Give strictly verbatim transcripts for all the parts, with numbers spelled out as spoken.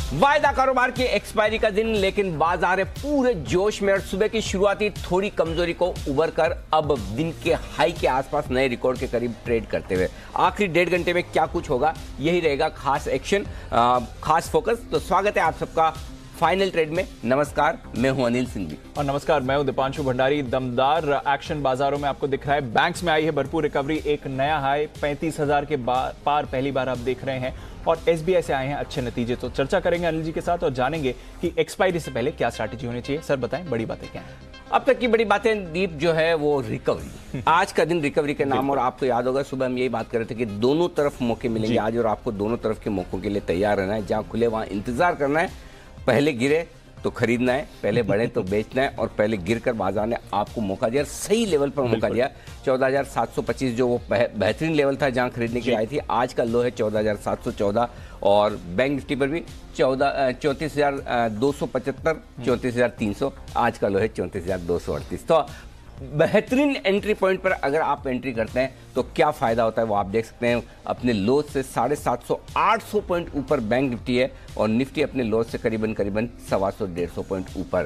वायदा कारोबार की एक्सपायरी का दिन, लेकिन बाजार है पूरे जोश में और सुबह की शुरुआती थोड़ी कमजोरी को उबर कर अब दिन के हाई के आसपास नए रिकॉर्ड के करीब ट्रेड करते हुए आखिरी डेढ़ घंटे में क्या कुछ होगा, यही रहेगा खास एक्शन, खास फोकस। तो स्वागत है आप सबका फाइनल ट्रेड में। नमस्कार, मैं हूं अनिल सिंघवी और नमस्कार, मैं हूं दीपांशु भंडारी। दमदार एक्शन बाजारों में आपको दिख रहा है। बैंक्स में आई है भरपूर रिकवरी, एक नया हाई पैंतीस हजार के पार पहली बार आप देख रहे हैं और एसबीआई से आए हैं अच्छे नतीजे। तो चर्चा करेंगे अनिल जी के साथ और जानेंगे कि एक्सपायरी से पहले क्या स्ट्रैटेजी होनी चाहिए। सर बताएं, बड़ी बातें क्या हैं? अब तक की बड़ी बातें दीप जो है वो रिकवरी, आज का दिन रिकवरी के नाम। और आपको याद होगा सुबह हम यही बात कर रहे थे कि दोनों तरफ मौके मिलेंगे आज और आपको दोनों तरफ के मौकों के लिए तैयार रहना है। जहां खुले वहां इंतजार करना है। पहले गिरे तो खरीदना है, पहले बढ़े तो बेचना है और पहले गिरकर बाजार ने आपको मौका दिया, सही लेवल पर मौका दिया। चौदह हजार सात सौ पच्चीस जो वो बेहतरीन लेवल था जहां खरीदने की आई थी, आज का लो है चौदह हजार सात सौ चौदह और बैंक निफ्टी पर भी चौदह चौंतीस हजार दो सौ पचहत्तर चौंतीस हजार तीन सौ आज का लो है चौंतीस हजार दो सौ अड़तीस। तो बेहतरीन एंट्री पॉइंट पर अगर आप एंट्री करते हैं तो क्या फायदा होता है वो आप देख सकते हैं। अपने लो से साढ़े सात सौ आठ सौ पॉइंट ऊपर बैंक निफ्टी है और निफ्टी अपने लो से करीबन करीबन सवा सौ डेढ़ सौ पॉइंट ऊपर।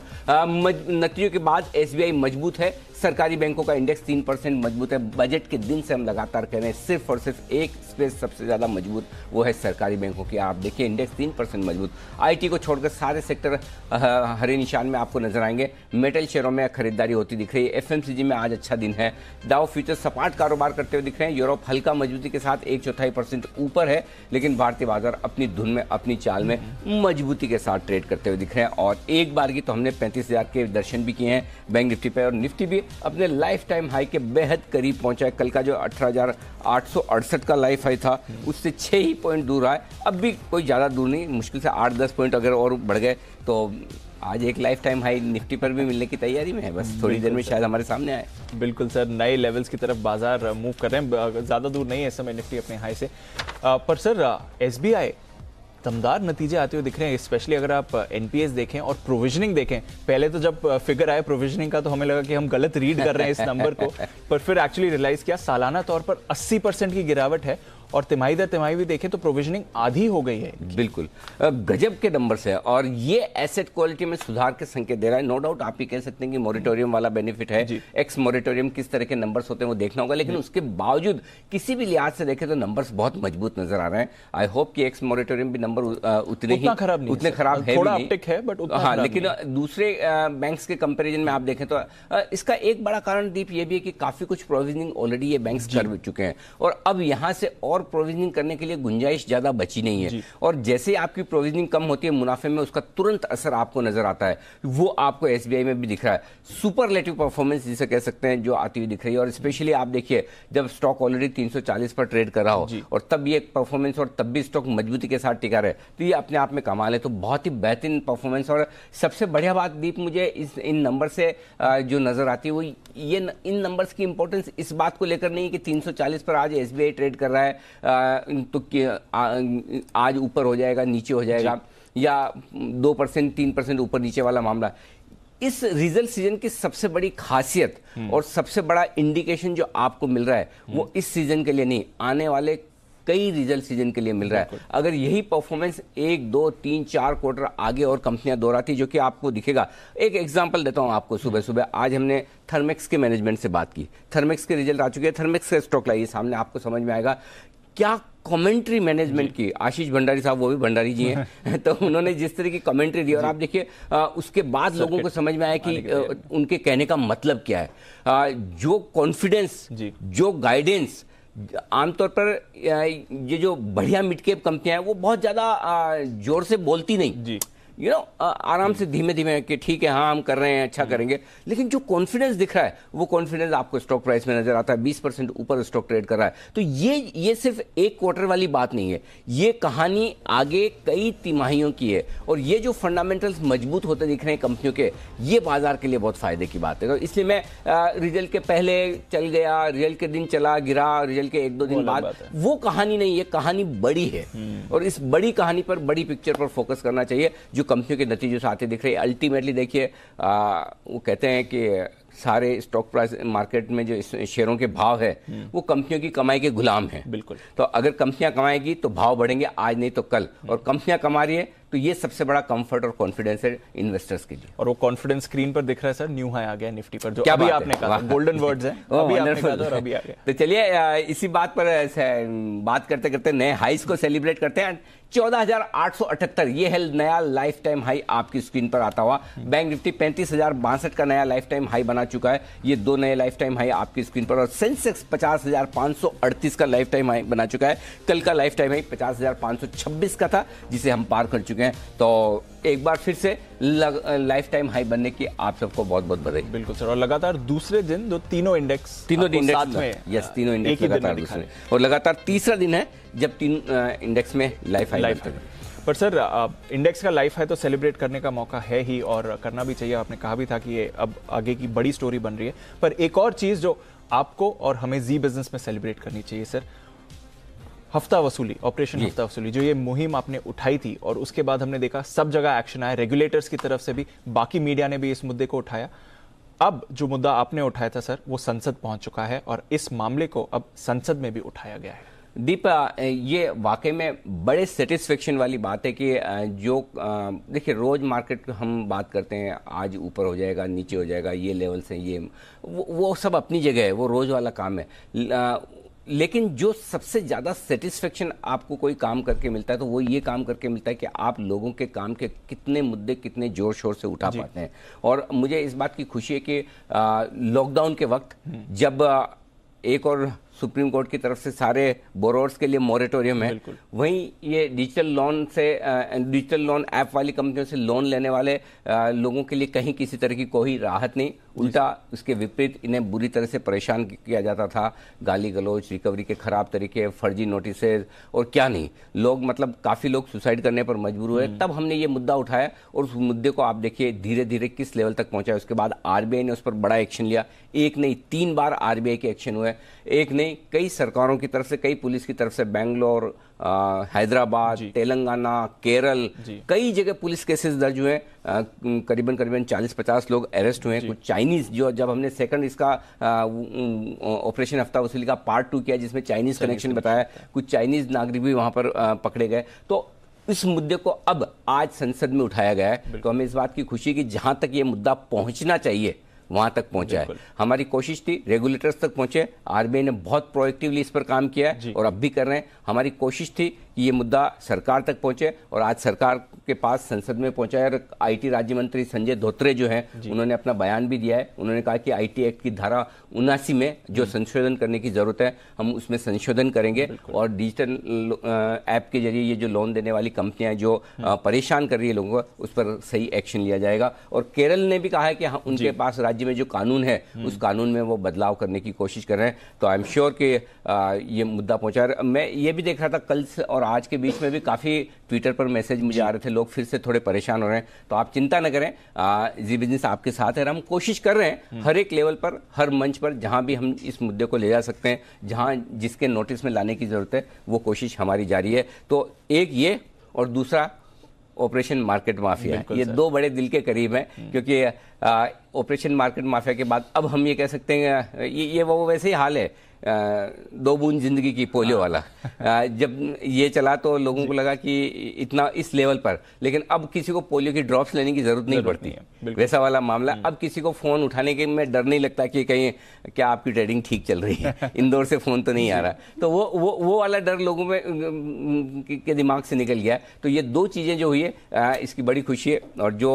नतीजों के बाद एसबीआई मजबूत है, सरकारी बैंकों का इंडेक्स तीन परसेंट मजबूत है। बजट के दिन से हम लगातार कह रहे हैं सिर्फ और सिर्फ एक स्पेस सबसे ज्यादा मजबूत, वो है सरकारी बैंकों की। आप देखिए इंडेक्स तीन परसेंट मजबूत। आईटी को छोड़कर सारे सेक्टर हरे निशान में आपको नजर आएंगे। मेटल शेयरों में खरीदारी होती दिख रही है। एफएमसीजी में आज अच्छा दिन है। डाउ फ्यूचर सपाट कारोबार करते हुए दिख रहे हैं। यूरोप हल्का मजबूती के साथ एक चौथाई परसेंट ऊपर है, लेकिन भारतीय बाजार अपनी धुन में अपनी चाल में मजबूती के साथ ट्रेड करते हुए दिख रहे हैं। और एक बार की तो हमने पैंतीस हजार के दर्शन भी किए हैं बैंक निफ्टी पे और निफ्टी भी अपने लाइफ टाइम हाई के बेहद करीब पहुंचा है। कल का जो अठारह हजार आठ सौ अड़सठ का लाइफ हाई था उससे छह ही पॉइंट दूर है। अब भी कोई ज्यादा दूर नहीं, मुश्किल से आठ दस पॉइंट अगर और बढ़ गए तो आज एक लाइफ टाइम हाई निफ्टी पर भी मिलने की तैयारी में है। बस थोड़ी देर में शायद हमारे सामने आए। बिल्कुल सर, नए लेवल्स की तरफ बाजार मूव कर रहे हैं, ज्यादा दूर नहीं है इस समय निफ्टी अपने हाई से। पर सर एसबीआई दमदार नतीजे आते हुए दिख रहे हैं, स्पेशली अगर आप एनपीएस देखें और प्रोविजनिंग देखें। पहले तो जब फिगर आया प्रोविजनिंग का तो हमें लगा कि हम गलत रीड कर रहे हैं इस नंबर को, पर फिर एक्चुअली रियलाइज किया सालाना तौर पर अस्सी परसेंट की गिरावट है और तिमाही दर तिमाही भी देखें तो प्रोविजनिंग आधी हो गई है। बिल्कुल गजब के नंबर से और ये एसेट क्वालिटी में सुधार के संकेत दे रहा है। नो डाउट आप ही कह सकते हैं कि मोरेटोरियम वाला बेनिफिट है। एक्स मोरेटोरियम किस तरह के नंबर्स होते हैं वो देखना होगा, लेकिन उसके बावजूद किसी भी लिहाज से देखें तो नंबर्स बहुत मजबूत नजर आ रहे हैं। आई होप कि एक्स मोरेटोरियम भी नंबर उतने ही खराब नहीं, उतने खराब है थोड़ा अपटिक है बट उतना हाँ, लेकिन दूसरे बैंक्स के कंपेरिजन में आप देखें तो इसका एक बड़ा कारण दीप ये भी है कि काफी कुछ प्रोविजनिंग ऑलरेडी ये बैंक्स कर चुके हैं और अब यहां से और प्रोविजनिंग करने के लिए गुंजाइश ज्यादा बची नहीं है। और जैसे ही आपकी प्रोविजनिंग कम होती है मुनाफे में उसका तुरंत असर आपको नजर आता है। वो आपको एसबीआई में भी दिख रहा है। सुपरलेटिव परफॉर्मेंस जिसे कह सकते हैं जो आती हुई दिख रही है। और स्पेशली आप देखिए जब स्टॉक ऑलरेडी तीन सौ चालीस पर ट्रेड कर रहा हो और तब ये परफॉर्मेंस और तब भी स्टॉक मजबूती के साथ टिका रहे तो ये अपने आप में कमाल है। तो बहुत ही बेहतरीन परफॉर्मेंस। और सबसे बढ़िया बात दीप मुझे इस इन नंबर से जो नजर आती है वो ये न, इन नंबर्स की इंपॉर्टेंस इस बात को लेकर नहीं कि तीन सौ चालीस पर आज एसबीआई ट्रेड कर रहा है तो आज ऊपर हो जाएगा नीचे हो जाएगा या दो परसेंट तीन परसेंट ऊपर नीचे वाला मामला। इस रिजल्ट सीजन की सबसे बड़ी खासियत और सबसे बड़ा इंडिकेशन जो आपको मिल रहा है वो इस सीजन के लिए नहीं, आने वाले कई रिजल्ट सीजन के लिए मिल रहा है। अगर यही परफॉर्मेंस एक दो तीन चार क्वार्टर आगे और कंपनियां दोहराती जो कि आपको दिखेगा। एक एग्जांपल देता हूं आपको। सुबह सुबह आज हमने थर्मेक्स के मैनेजमेंट से बात की। थर्मेक्स के रिजल्ट आ चुके हैं। थर्मेक्स का स्टॉक लाइए सामने, आपको समझ में आएगा क्या कमेंट्री मैनेजमेंट की। आशीष भंडारी साहब वो भी भंडारी जी हैं तो उन्होंने जिस तरह की कमेंट्री दी और आप देखिए उसके बाद लोगों को समझ में आया कि उनके कहने का मतलब क्या है। आ, जो कॉन्फिडेंस, जो गाइडेंस, आमतौर पर ये जो बढ़िया मिड कैप कंपनियां हैं वो बहुत ज्यादा जोर से बोलती नहीं, यू नो आराम से धीमे धीमे कि ठीक है हाँ हम कर रहे हैं अच्छा करेंगे, लेकिन जो कॉन्फिडेंस दिख रहा है वो कॉन्फिडेंस आपको स्टॉक प्राइस में नजर आता है। बीस परसेंट ऊपर स्टॉक ट्रेड कर रहा है। तो ये ये सिर्फ एक क्वार्टर वाली बात नहीं है, ये कहानी आगे कई तिमाहियों की है और ये जो फंडामेंटल्स मजबूत होते दिख रहे हैं कंपनियों के, ये बाजार के लिए बहुत फायदे की बात है। तो इसलिए मैं रिजल्ट के पहले चल गया, रिजल्ट के दिन चला गिरा, रिजल्ट के एक दो दिन बाद, वो कहानी नहीं, ये कहानी बड़ी है और इस बड़ी कहानी पर, बड़ी पिक्चर पर फोकस करना चाहिए जो कंपनियों के नतीजों से आते दिख रहे हैं। अल्टीमेटली देखिए वो कहते हैं कि सारे स्टॉक प्राइस मार्केट में जो शेयरों के भाव है वो कंपनियों की कमाई के गुलाम हैं। बिल्कुल। तो अगर कंपनियां कमाएगी तो भाव बढ़ेंगे, आज नहीं तो कल, और कंपनियां कमा रही है तो ये सबसे बड़ा कंफर्ट और कॉन्फिडेंस है इन्वेस्टर्स के लिए। और वो कॉन्फिडेंस स्क्रीन पर दिख रहा है सर, न्यू हाई आ गया निफ्टी पर, जो क्या अभी बात आपने कहा, गोल्डन वर्ड्स हैं, अभी आपने कहा था और अभी आ गया। तो चलिए इसी बात पर बात करते करते नए हाईस को सेलिब्रेट करते हैं। चौदह हजार आठ सौ अठहत्तर ये है नया लाइफ टाइम हाई आपकी स्क्रीन पर आता हुआ। बैंक निफ्टी पैंतीस हजार बासठ का नया लाइफ टाइम हाई बना चुका है, ये दो नए लाइफ टाइम हाई आपकी स्क्रीन पर। और सेंसेक्स पचास हजार पांच सौ अड़तीस का लाइफ टाइम हाई बना चुका है। कल का लाइफ टाइम हाई पचास हजार पांच सौ छब्बीस का था, जिसे हम पार कर चुके हैं। तो एक बार फिर से लाइफ टाइम हाई बनने की आप सबको बहुत बहुत बधाई। बिल्कुल सर, और लगातार दूसरे दिन दो तीनों इंडेक्स तीनों इंडेक्स साथ में, यस तीनों इंडेक्स लगातार दूसरे और लगातार तीसरा दिन है जब तीन इंडेक्स में लाइफ हाई बनते हैं। पर सर इंडेक्स का लाइफ हाई तो सेलिब्रेट करने का मौका है ही, और करना भी चाहिए। आपने कहा भी था कि ये अब आगे की बड़ी स्टोरी बन रही है। पर एक और चीज जो आपको और हमें जी बिजनेस में सेलिब्रेट करनी चाहिए सर, हफ्ता वसूली, ऑपरेशन हफ्ता वसूली, जो ये मुहिम आपने उठाई थी, और उसके बाद हमने देखा सब जगह एक्शन आया, रेगुलेटर्स की तरफ से भी, बाकी मीडिया ने भी इस मुद्दे को उठाया। अब जो मुद्दा आपने उठाया था सर, वो संसद पहुंच चुका है और इस मामले को अब संसद में भी उठाया गया है। दीप, ये वाकई में बड़े सेटिस्फेक्शन वाली बात है कि जो देखिए रोज मार्केट हम बात करते हैं, आज ऊपर हो जाएगा, नीचे हो जाएगा, ये लेवल्स हैं, ये वो, वो सब अपनी जगह है, वो रोज वाला काम है। लेकिन जो सबसे ज़्यादा सेटिस्फेक्शन आपको कोई काम करके मिलता है तो वो ये काम करके मिलता है कि आप लोगों के काम के कितने मुद्दे कितने जोर शोर से उठा पाते हैं। और मुझे इस बात की खुशी है कि लॉकडाउन के वक्त जब आ, एक और सुप्रीम कोर्ट की तरफ से सारे बोरोवर्स के लिए मोरेटोरियम है, वहीं ये डिजिटल लोन से डिजिटल लोन ऐप वाली कंपनियों से लोन लेने वाले आ, लोगों के लिए कहीं किसी तरह की कोई राहत नहीं, उल्टा उसके विपरीत इन्हें बुरी तरह से परेशान किया जाता था। गाली गलौज, रिकवरी के खराब तरीके, फर्जी नोटिसेज और क्या नहीं, लोग मतलब काफ़ी लोग सुसाइड करने पर मजबूर हुए। तब हमने ये मुद्दा उठाया और उस मुद्दे को आप देखिए धीरे धीरे किस लेवल तक पहुंचा है। उसके बाद आरबीआई ने उस पर बड़ा एक्शन लिया। एक नहीं तीन बार आरबीआई के एक्शन हुए, एक नहीं कई सरकारों की तरफ से, कई पुलिस की तरफ से, बेंगलोर, हैदराबाद, तेलंगाना, केरल, कई जगह पुलिस केसेस दर्ज हुए। करीबन करीबन चालीस पचास लोग अरेस्ट हुए। कुछ चाइनीज, जो जब हमने सेकंड इसका ऑपरेशन हफ्ता वसूली का पार्ट टू किया जिसमें चाइनीज कनेक्शन बताया, कुछ चाइनीज नागरिक भी वहां पर आ, पकड़े गए। तो इस मुद्दे को अब आज संसद में उठाया गया है। तो हमें इस बात की खुशी है कि जहां तक ये मुद्दा पहुंचना चाहिए वहां तक पहुंचा है। हमारी कोशिश थी रेगुलेटर्स तक पहुंचे, आरबीआई ने बहुत प्रोएक्टिवली इस पर काम किया है और अब भी कर रहे हैं। हमारी कोशिश थी कि ये मुद्दा सरकार तक पहुंचे और आज सरकार के पास संसद में पहुंचा है। और आईटी राज्य मंत्री संजय धोत्रे जो हैं, उन्होंने अपना बयान भी दिया है। उन्होंने कहा कि आईटी एक्ट की धारा उनासी में जो संशोधन करने की जरूरत है, हम उसमें संशोधन करेंगे और डिजिटल ऐप के जरिए ये जो लोन देने वाली कंपनियां जो परेशान कर रही है लोगों को, उस पर सही एक्शन लिया जाएगा। और केरल ने भी कहा है कि हाँ, उनके पास राज्य में जो कानून है उस कानून में वो बदलाव करने की कोशिश कर रहे हैं। तो आई एम श्योर कि ये मुद्दा पहुंचा। मैं ये भी देख रहा था कल से और आज के बीच में भी काफी ट्विटर पर मैसेज मुझे आ रहे थे, लोग फिर से थोड़े परेशान हो रहे हैं। तो आप चिंता न करें, जी बिजनेस आपके साथ है। हम कोशिश कर रहे हैं हर एक लेवल पर, हर मंच पर, जहां भी हम इस मुद्दे को ले जा सकते हैं, जहां जिसके नोटिस में लाने की जरूरत है, वो कोशिश हमारी जारी है। तो एक ये और दूसरा ऑपरेशन मार्केट माफिया, ये दो बड़े दिल के करीब हैं, क्योंकि ऑपरेशन मार्केट माफिया के बाद अब हम ये कह सकते हैं ये, ये वो वैसे ही हाल है, आ, दो बूंद जिंदगी की पोलियो वाला। आ, जब ये चला तो लोगों को लगा कि इतना इस लेवल पर, लेकिन अब किसी को पोलियो की ड्रॉप्स लेने की जरूरत नहीं पड़ती है, वैसा वाला मामला। अब किसी को फोन उठाने के में डर नहीं लगता कि कहीं क्या आपकी ट्रेडिंग ठीक चल रही है, इंदौर से फोन तो नहीं आ रहा। तो वो वो वो वाला डर लोगों में के दिमाग से निकल गया। तो ये दो चीजें जो हुई है, इसकी बड़ी खुशी है। और जो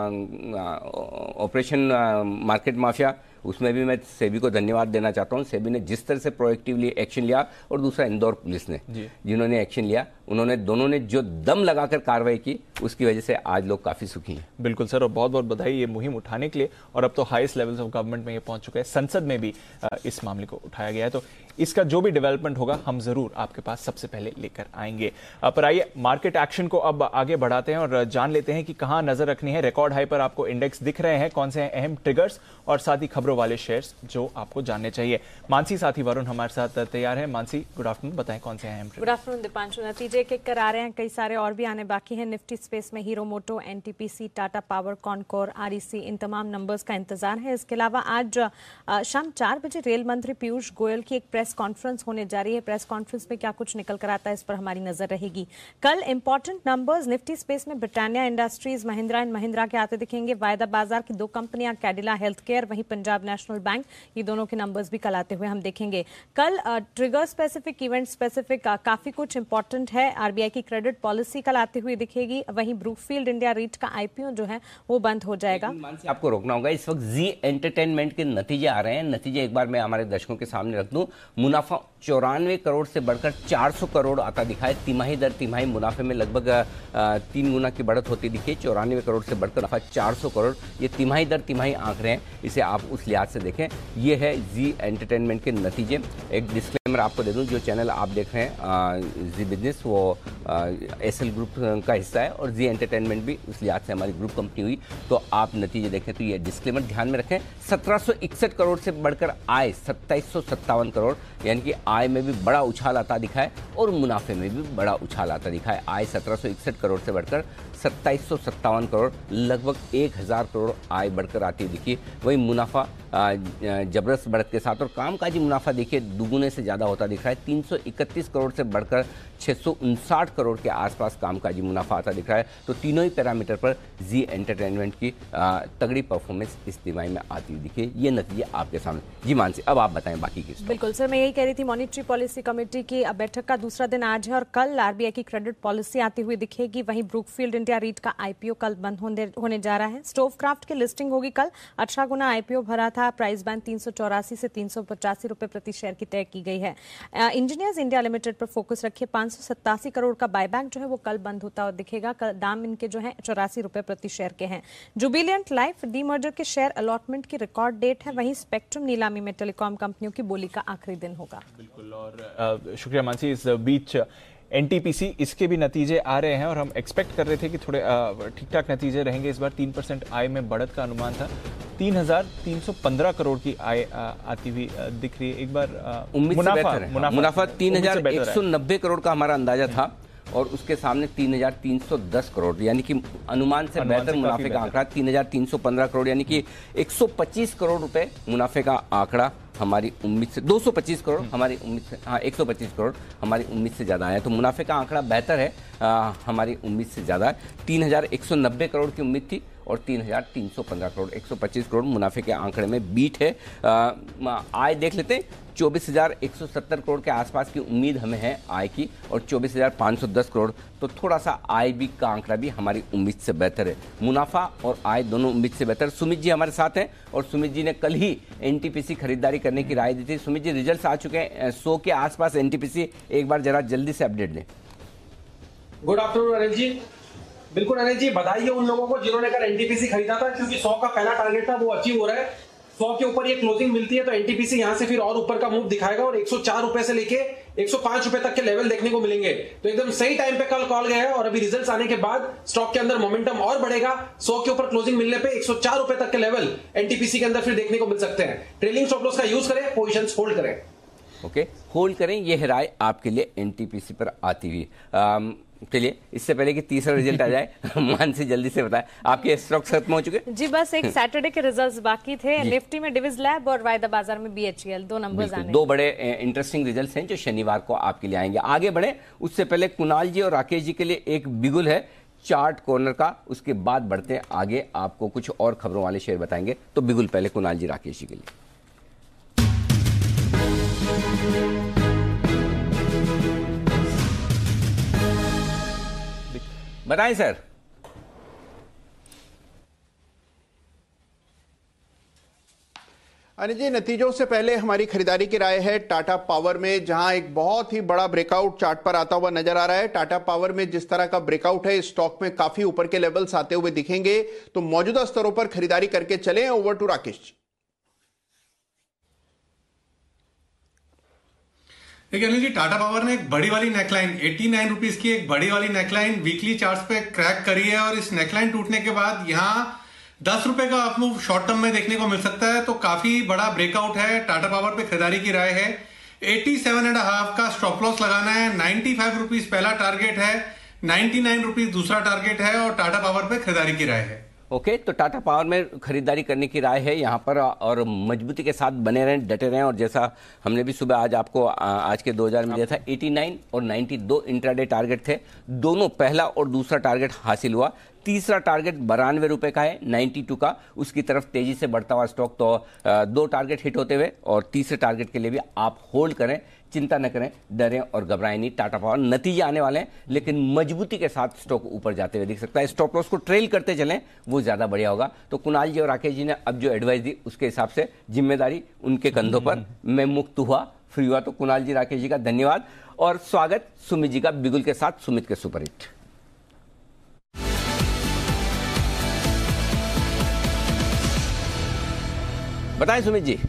ऑपरेशन मार्केट माफिया, उसमें भी मैं सेबी को धन्यवाद देना चाहता हूं। सेबी ने जिस तरह से प्रोएक्टिवली एक्शन लिया, और दूसरा इंदौर पुलिस ने जिन्होंने एक्शन लिया, उन्होंने दोनों ने जो दम लगाकर कार्रवाई की, उसकी वजह से आज लोग काफी सुखी हैं। बिल्कुल सर, और बहुत बहुत बधाई ये मुहिम उठाने के लिए। और अब तो हाईएस्ट लेवल्स ऑफ गवर्नमेंट में ये पहुंच चुका है, संसद में भी इस मामले को उठाया गया है। तो इसका जो भी डेवलपमेंट होगा हम जरूर आपके पास सबसे पहले लेकर आएंगे। पर आइए मार्केट एक्शन को अब आगे बढ़ाते हैं और जान लेते हैं कि कहां नजर रखनी है। रिकॉर्ड हाई पर आपको इंडेक्स दिख रहे हैं, कौन से हैं अहम ट्रिगर्स, और साथ ही खबरों खबरों वाले शेयर्स जो आपको जानने चाहिए। मानसी साथी वरुण हमारे साथ तैयार है। मानसी, गुड आफ्टरनून, बताएं कौन से हैं? Good afternoon Deepanshu. नतीजे एक एक कर आ रहे हैं, कई सारे और भी आने बाकी हैं। निफ्टी स्पेस में Hero Moto, NTPC, Tata power, Concor, REC, इन तमाम नंबर्स का इंतजार है। इसके अलावा आज शाम चार बजे रेल मंत्री पीयूष गोयल की एक प्रेस कॉन्फ्रेंस होने जा रही है। प्रेस कॉन्फ्रेंस में क्या कुछ निकल कर आता है, इस पर हमारी नजर रहेगी। कल इंपॉर्टेंट नंबर्स निफ्टी स्पेस में Britannia Industries, Mahindra and Mahindra के आते दिखेंगे। वायदा बाजार की दो कंपनियां, कैडिला हेल्थ केयर, वहीं पंजाब नेशनल बैंक, ये दोनों के नंबर्स भी कल आते हुए हम देखेंगे। कल ट्रिगर स्पेसिफिक, इवेंट स्पेसिफिक काफी कुछ इंपॉर्टेंट है। आरबीआई की क्रेडिट पॉलिसी कल आती हुई दिखेगी। वहीं ब्रूकफील्ड इंडिया रीट का आईपीओ जो है वो बंद हो जाएगा। आपको रोकना होगा, इस वक्त जी एंटरटेनमेंट के नतीजे आ रहे हैं। नतीजे एक बार मैं हमारे दर्शकों के सामने रख दूं। मुनाफा चौरानवे करोड़ से बढ़कर चार सौ करोड़ आता दिखा है। तिमाही दर तिमाही मुनाफे में लगभग तीन गुना की बढ़त होती दिखी। चौरानवे करोड़ से बढ़कर नफा चार सौ करोड़, ये तिमाही दर तिमाही आंकड़े हैं, इसे आप उस लिहाज से देखें। ये है जी एंटरटेनमेंट के नतीजे। एक डिस्क्लेमर आपको दे दूं, जो चैनल आप देख रहे हैं जी बिजनेस, वो एसएल ग्रुप का हिस्सा है और जी एंटरटेनमेंट भी उस लिहाज से हमारी ग्रुप कंपनी हुई। तो आप नतीजे देखें तो ये डिस्क्लेमर ध्यान में रखें। सत्रह सौ इकसठ करोड़ से बढ़कर आय सत्ताईस सौ सत्तावन करोड़, यानी कि आय में भी बड़ा उछाल आता दिखा है और मुनाफे में भी बड़ा उछाल आता दिखा है। आय सत्रह सौ इकसठ करोड़ से बढ़कर सत्ताईस सौ सत्तावन करोड़, लगभग एक हजार करोड़ आय बढ़कर आती दिखी। वही मुनाफा जबरदस्त बढ़त के साथ, और कामकाजी मुनाफा देखिए दुगुने से ज़्यादा होता दिख रहा है। तीन सौ इकतीस करोड़ से बढ़कर छः सौ उनसाठ करोड़ के आसपास कामकाजी मुनाफा आता दिख रहा है। तो तीनों ही पैरामीटर पर जी एंटरटेनमेंट की आ, तगड़ी परफॉर्मेंस इस तिमाही में आती हुई दिखी। ये नतीजे आपके सामने। जी मानसी, अब आप बताएं बाकी की। बिल्कुल सर, मैं यही कह रही थी, मॉनिटरी पॉलिसी कमेटी की बैठक का दूसरा दिन आज है और कल आरबीआई की क्रेडिट पॉलिसी आती हुई दिखेगी। वहीं ब्रूकफील्ड इंडिया रीट का आईपीओ कल बंद होने जा रहा है। स्टोवक्राफ्ट की लिस्टिंग होगी कल। अठारह गुना आईपीओ भरा था। प्राइस बैंड तीन सौ चौरासी से तीन सौ पचासी रुपए प्रति शेयर की तय की गई है। इंजीनियर्स इंडिया लिमिटेड पर फोकस रखिए। पांच सौ सत्तासी करोड़ का बायबैक जो है वो कल बंद होता हुआ दिखेगा। कल दाम इनके जो है चौरासी रुपए प्रति शेयर के हैं। जुबिलियंट लाइफ डीमर्जर के शेयर अलॉटमेंट की रिकॉर्ड डेट है। वहीं स्पेक्ट्रम नीलामी में टेलीकॉम कंपनियों की बोली का आखिरी दिन होगा। बिल्कुल, और शुक्रिया मानसी। इस बीच एनटीपीसी, इसके भी नतीजे आ रहे हैं और हम एक्सपेक्ट कर रहे थे कि थोड़े ठीक ठाक नतीजे रहेंगे। इस बार तीन परसेंट आय में बढ़त का अनुमान था। तीन हजार तीन सौ पंद्रह करोड़ की आय आती हुई दिख रही है। एक बार उम्मीद से बेहतर है। मुनाफा, मुनाफा तीन हजार एक सौ नब्बे करोड़ का हमारा अंदाजा था और उसके सामने तीन हजार तीन सौ दस करोड़, यानी कि अनुमान से बेहतर मुनाफे का आंकड़ा तीन हजार तीन सौ पंद्रह करोड़, यानी कि एक सौ पच्चीस करोड़ रुपए मुनाफे का आंकड़ा हमारी उम्मीद से, दो सौ पच्चीस करोड़ हमारी उम्मीद से, हाँ एक सौ पच्चीस करोड़ हमारी उम्मीद से ज़्यादा आया। तो मुनाफे का आंकड़ा बेहतर है, आ, हमारी उम्मीद से ज़्यादा है। तीन हजार एक सौ नब्बे करोड़ की उम्मीद थी और तीन हजार तीन सौ पंद्रह करोड़, एक सौ पच्चीस करोड़ मुनाफे के आंकड़े में बीट है। आ, आय देख लेते हैं। चौबीस हजार एक सौ सत्तर करोड़ के आसपास की उम्मीद हमें है आय की और चौबीस हजार पाँच सौ दस करोड़, तो थोड़ा सा आय भी का आंकड़ा भी हमारी उम्मीद से बेहतर है। मुनाफा और आय दोनों उम्मीद से बेहतर। सुमित जी हमारे साथ हैं और सुमित जी ने कल ही एनटीपीसी खरीदारी करने की राय दी थी। सुमित जी, रिजल्ट्स आ चुके हैं सौ के आसपास एनटीपीसी, एक बार जरा जल्दी से अपडेट दें। Good afternoon Anil ji. बिल्कुल अनिल जी, बधाई है उन लोगों को जिन्होंने कल एनटीपीसी खरीदा था, क्योंकि सौ का पहला टारगेट था वो अचीव हो रहा है। सौ के ऊपर ये क्लोजिंग मिलती है तो एनटीपीसी यहां से फिर और ऊपर का मूव दिखाएगा और एक सौ चार रुपए से लेके एक सौ पाँच रुपए तक के लेवल देखने को मिलेंगे। तो एकदम सही टाइम पे कल कॉल गया है और अभी रिजल्ट्स आने के बाद स्टॉक के अंदर मोमेंटम और बढ़ेगा। सौ के ऊपर क्लोजिंग मिलने पे एक सौ चार रुपए तक के लेवल एनटीपीसी के अंदर फिर देखने को मिल सकते हैं। ट्रेलिंग स्टॉप लॉस का यूज करें, पोजीशंस होल्ड करें। ओके, होल्ड करें, यह राय आपके लिए एनटीपीसी पर आती हुई। चलिए, इससे पहले कि तीसरा रिजल्ट आ जाए मानसी जल्दी से बताएं, आपके स्टॉक्स खत्म हो चुके? जी बस एक सैटरडे के रिजल्ट्स बाकी थे। निफ्टी में डिविज लैब और वायदा बाजार में बीएचईएल, दो नंबर्स आने। दो बड़े इंटरेस्टिंग रिजल्ट्स हैं जो शनिवार को आपके लिए आएंगे। आगे बढ़े उससे पहले कुणाल जी और राकेश जी के लिए एक बिगुल है चार्ट कॉर्नर का, उसके बाद बढ़ते हैं आगे, आपको कुछ और खबरों वाले शेयर बताएंगे। तो बिगुल पहले कुणाल जी राकेश जी के लिए। बताएं सर। अनिल जी, नतीजों से पहले हमारी खरीदारी की राय है टाटा पावर में, जहां एक बहुत ही बड़ा ब्रेकआउट चार्ट पर आता हुआ नजर आ रहा है। टाटा पावर में जिस तरह का ब्रेकआउट है, स्टॉक में काफी ऊपर के लेवल्स आते हुए दिखेंगे, तो मौजूदा स्तरों पर खरीदारी करके चलें। Over to Rakesh. देखिए अनिल जी, टाटा पावर ने एक बड़ी वाली नेकलाइन नवासी रुपीस की एक बड़ी वाली नेकलाइन वीकली चार्ट्स पे क्रैक करी है और इस नेकलाइन टूटने के बाद यहाँ दस रुपए का अपमूव शॉर्ट टर्म में देखने को मिल सकता है, तो काफी बड़ा ब्रेकआउट है। टाटा पावर पे खरीदारी की राय है। सत्तासी एंड हाफ का स्टॉप लॉस लगाना है। पचानवे रुपीस पहला टारगेट है, निन्यानवे रुपीस दूसरा टारगेट है और टाटा पावर पे खरीदारी की राय है। ओके okay, तो टाटा पावर में खरीदारी करने की राय है यहाँ पर, और मजबूती के साथ बने रहें, डटे रहें। और जैसा हमने भी सुबह आज आपको आज के दो हज़ार में दिया था, नवासी और बानवे इंट्राडे टारगेट थे, दोनों पहला और दूसरा टारगेट हासिल हुआ। तीसरा टारगेट बानवे रुपए का है, बानवे का, उसकी तरफ तेजी से बढ़ता हुआ स्टॉक। तो दो टारगेट हिट होते हुए और तीसरे टारगेट के लिए भी आप होल्ड करें, चिंता न करें, डरें और घबराएं नहीं। टाटा पावर नतीजे आने वाले हैं, लेकिन मजबूती के साथ स्टॉक ऊपर जाते हुए दिख सकता है। स्टॉप लॉस को ट्रेल करते चलें, वो ज्यादा बढ़िया होगा। तो कुणाल जी और राकेश जी ने अब जो एडवाइस दी, उसके हिसाब से जिम्मेदारी उनके कंधों पर, मैं मुक्त हुआ, फ्री हुआ। तो कुणाल जी, राकेश जी का धन्यवाद और स्वागत सुमित जी का बिगुल के साथ, सुमित के सुपर हिट। बताएं सुमित जी।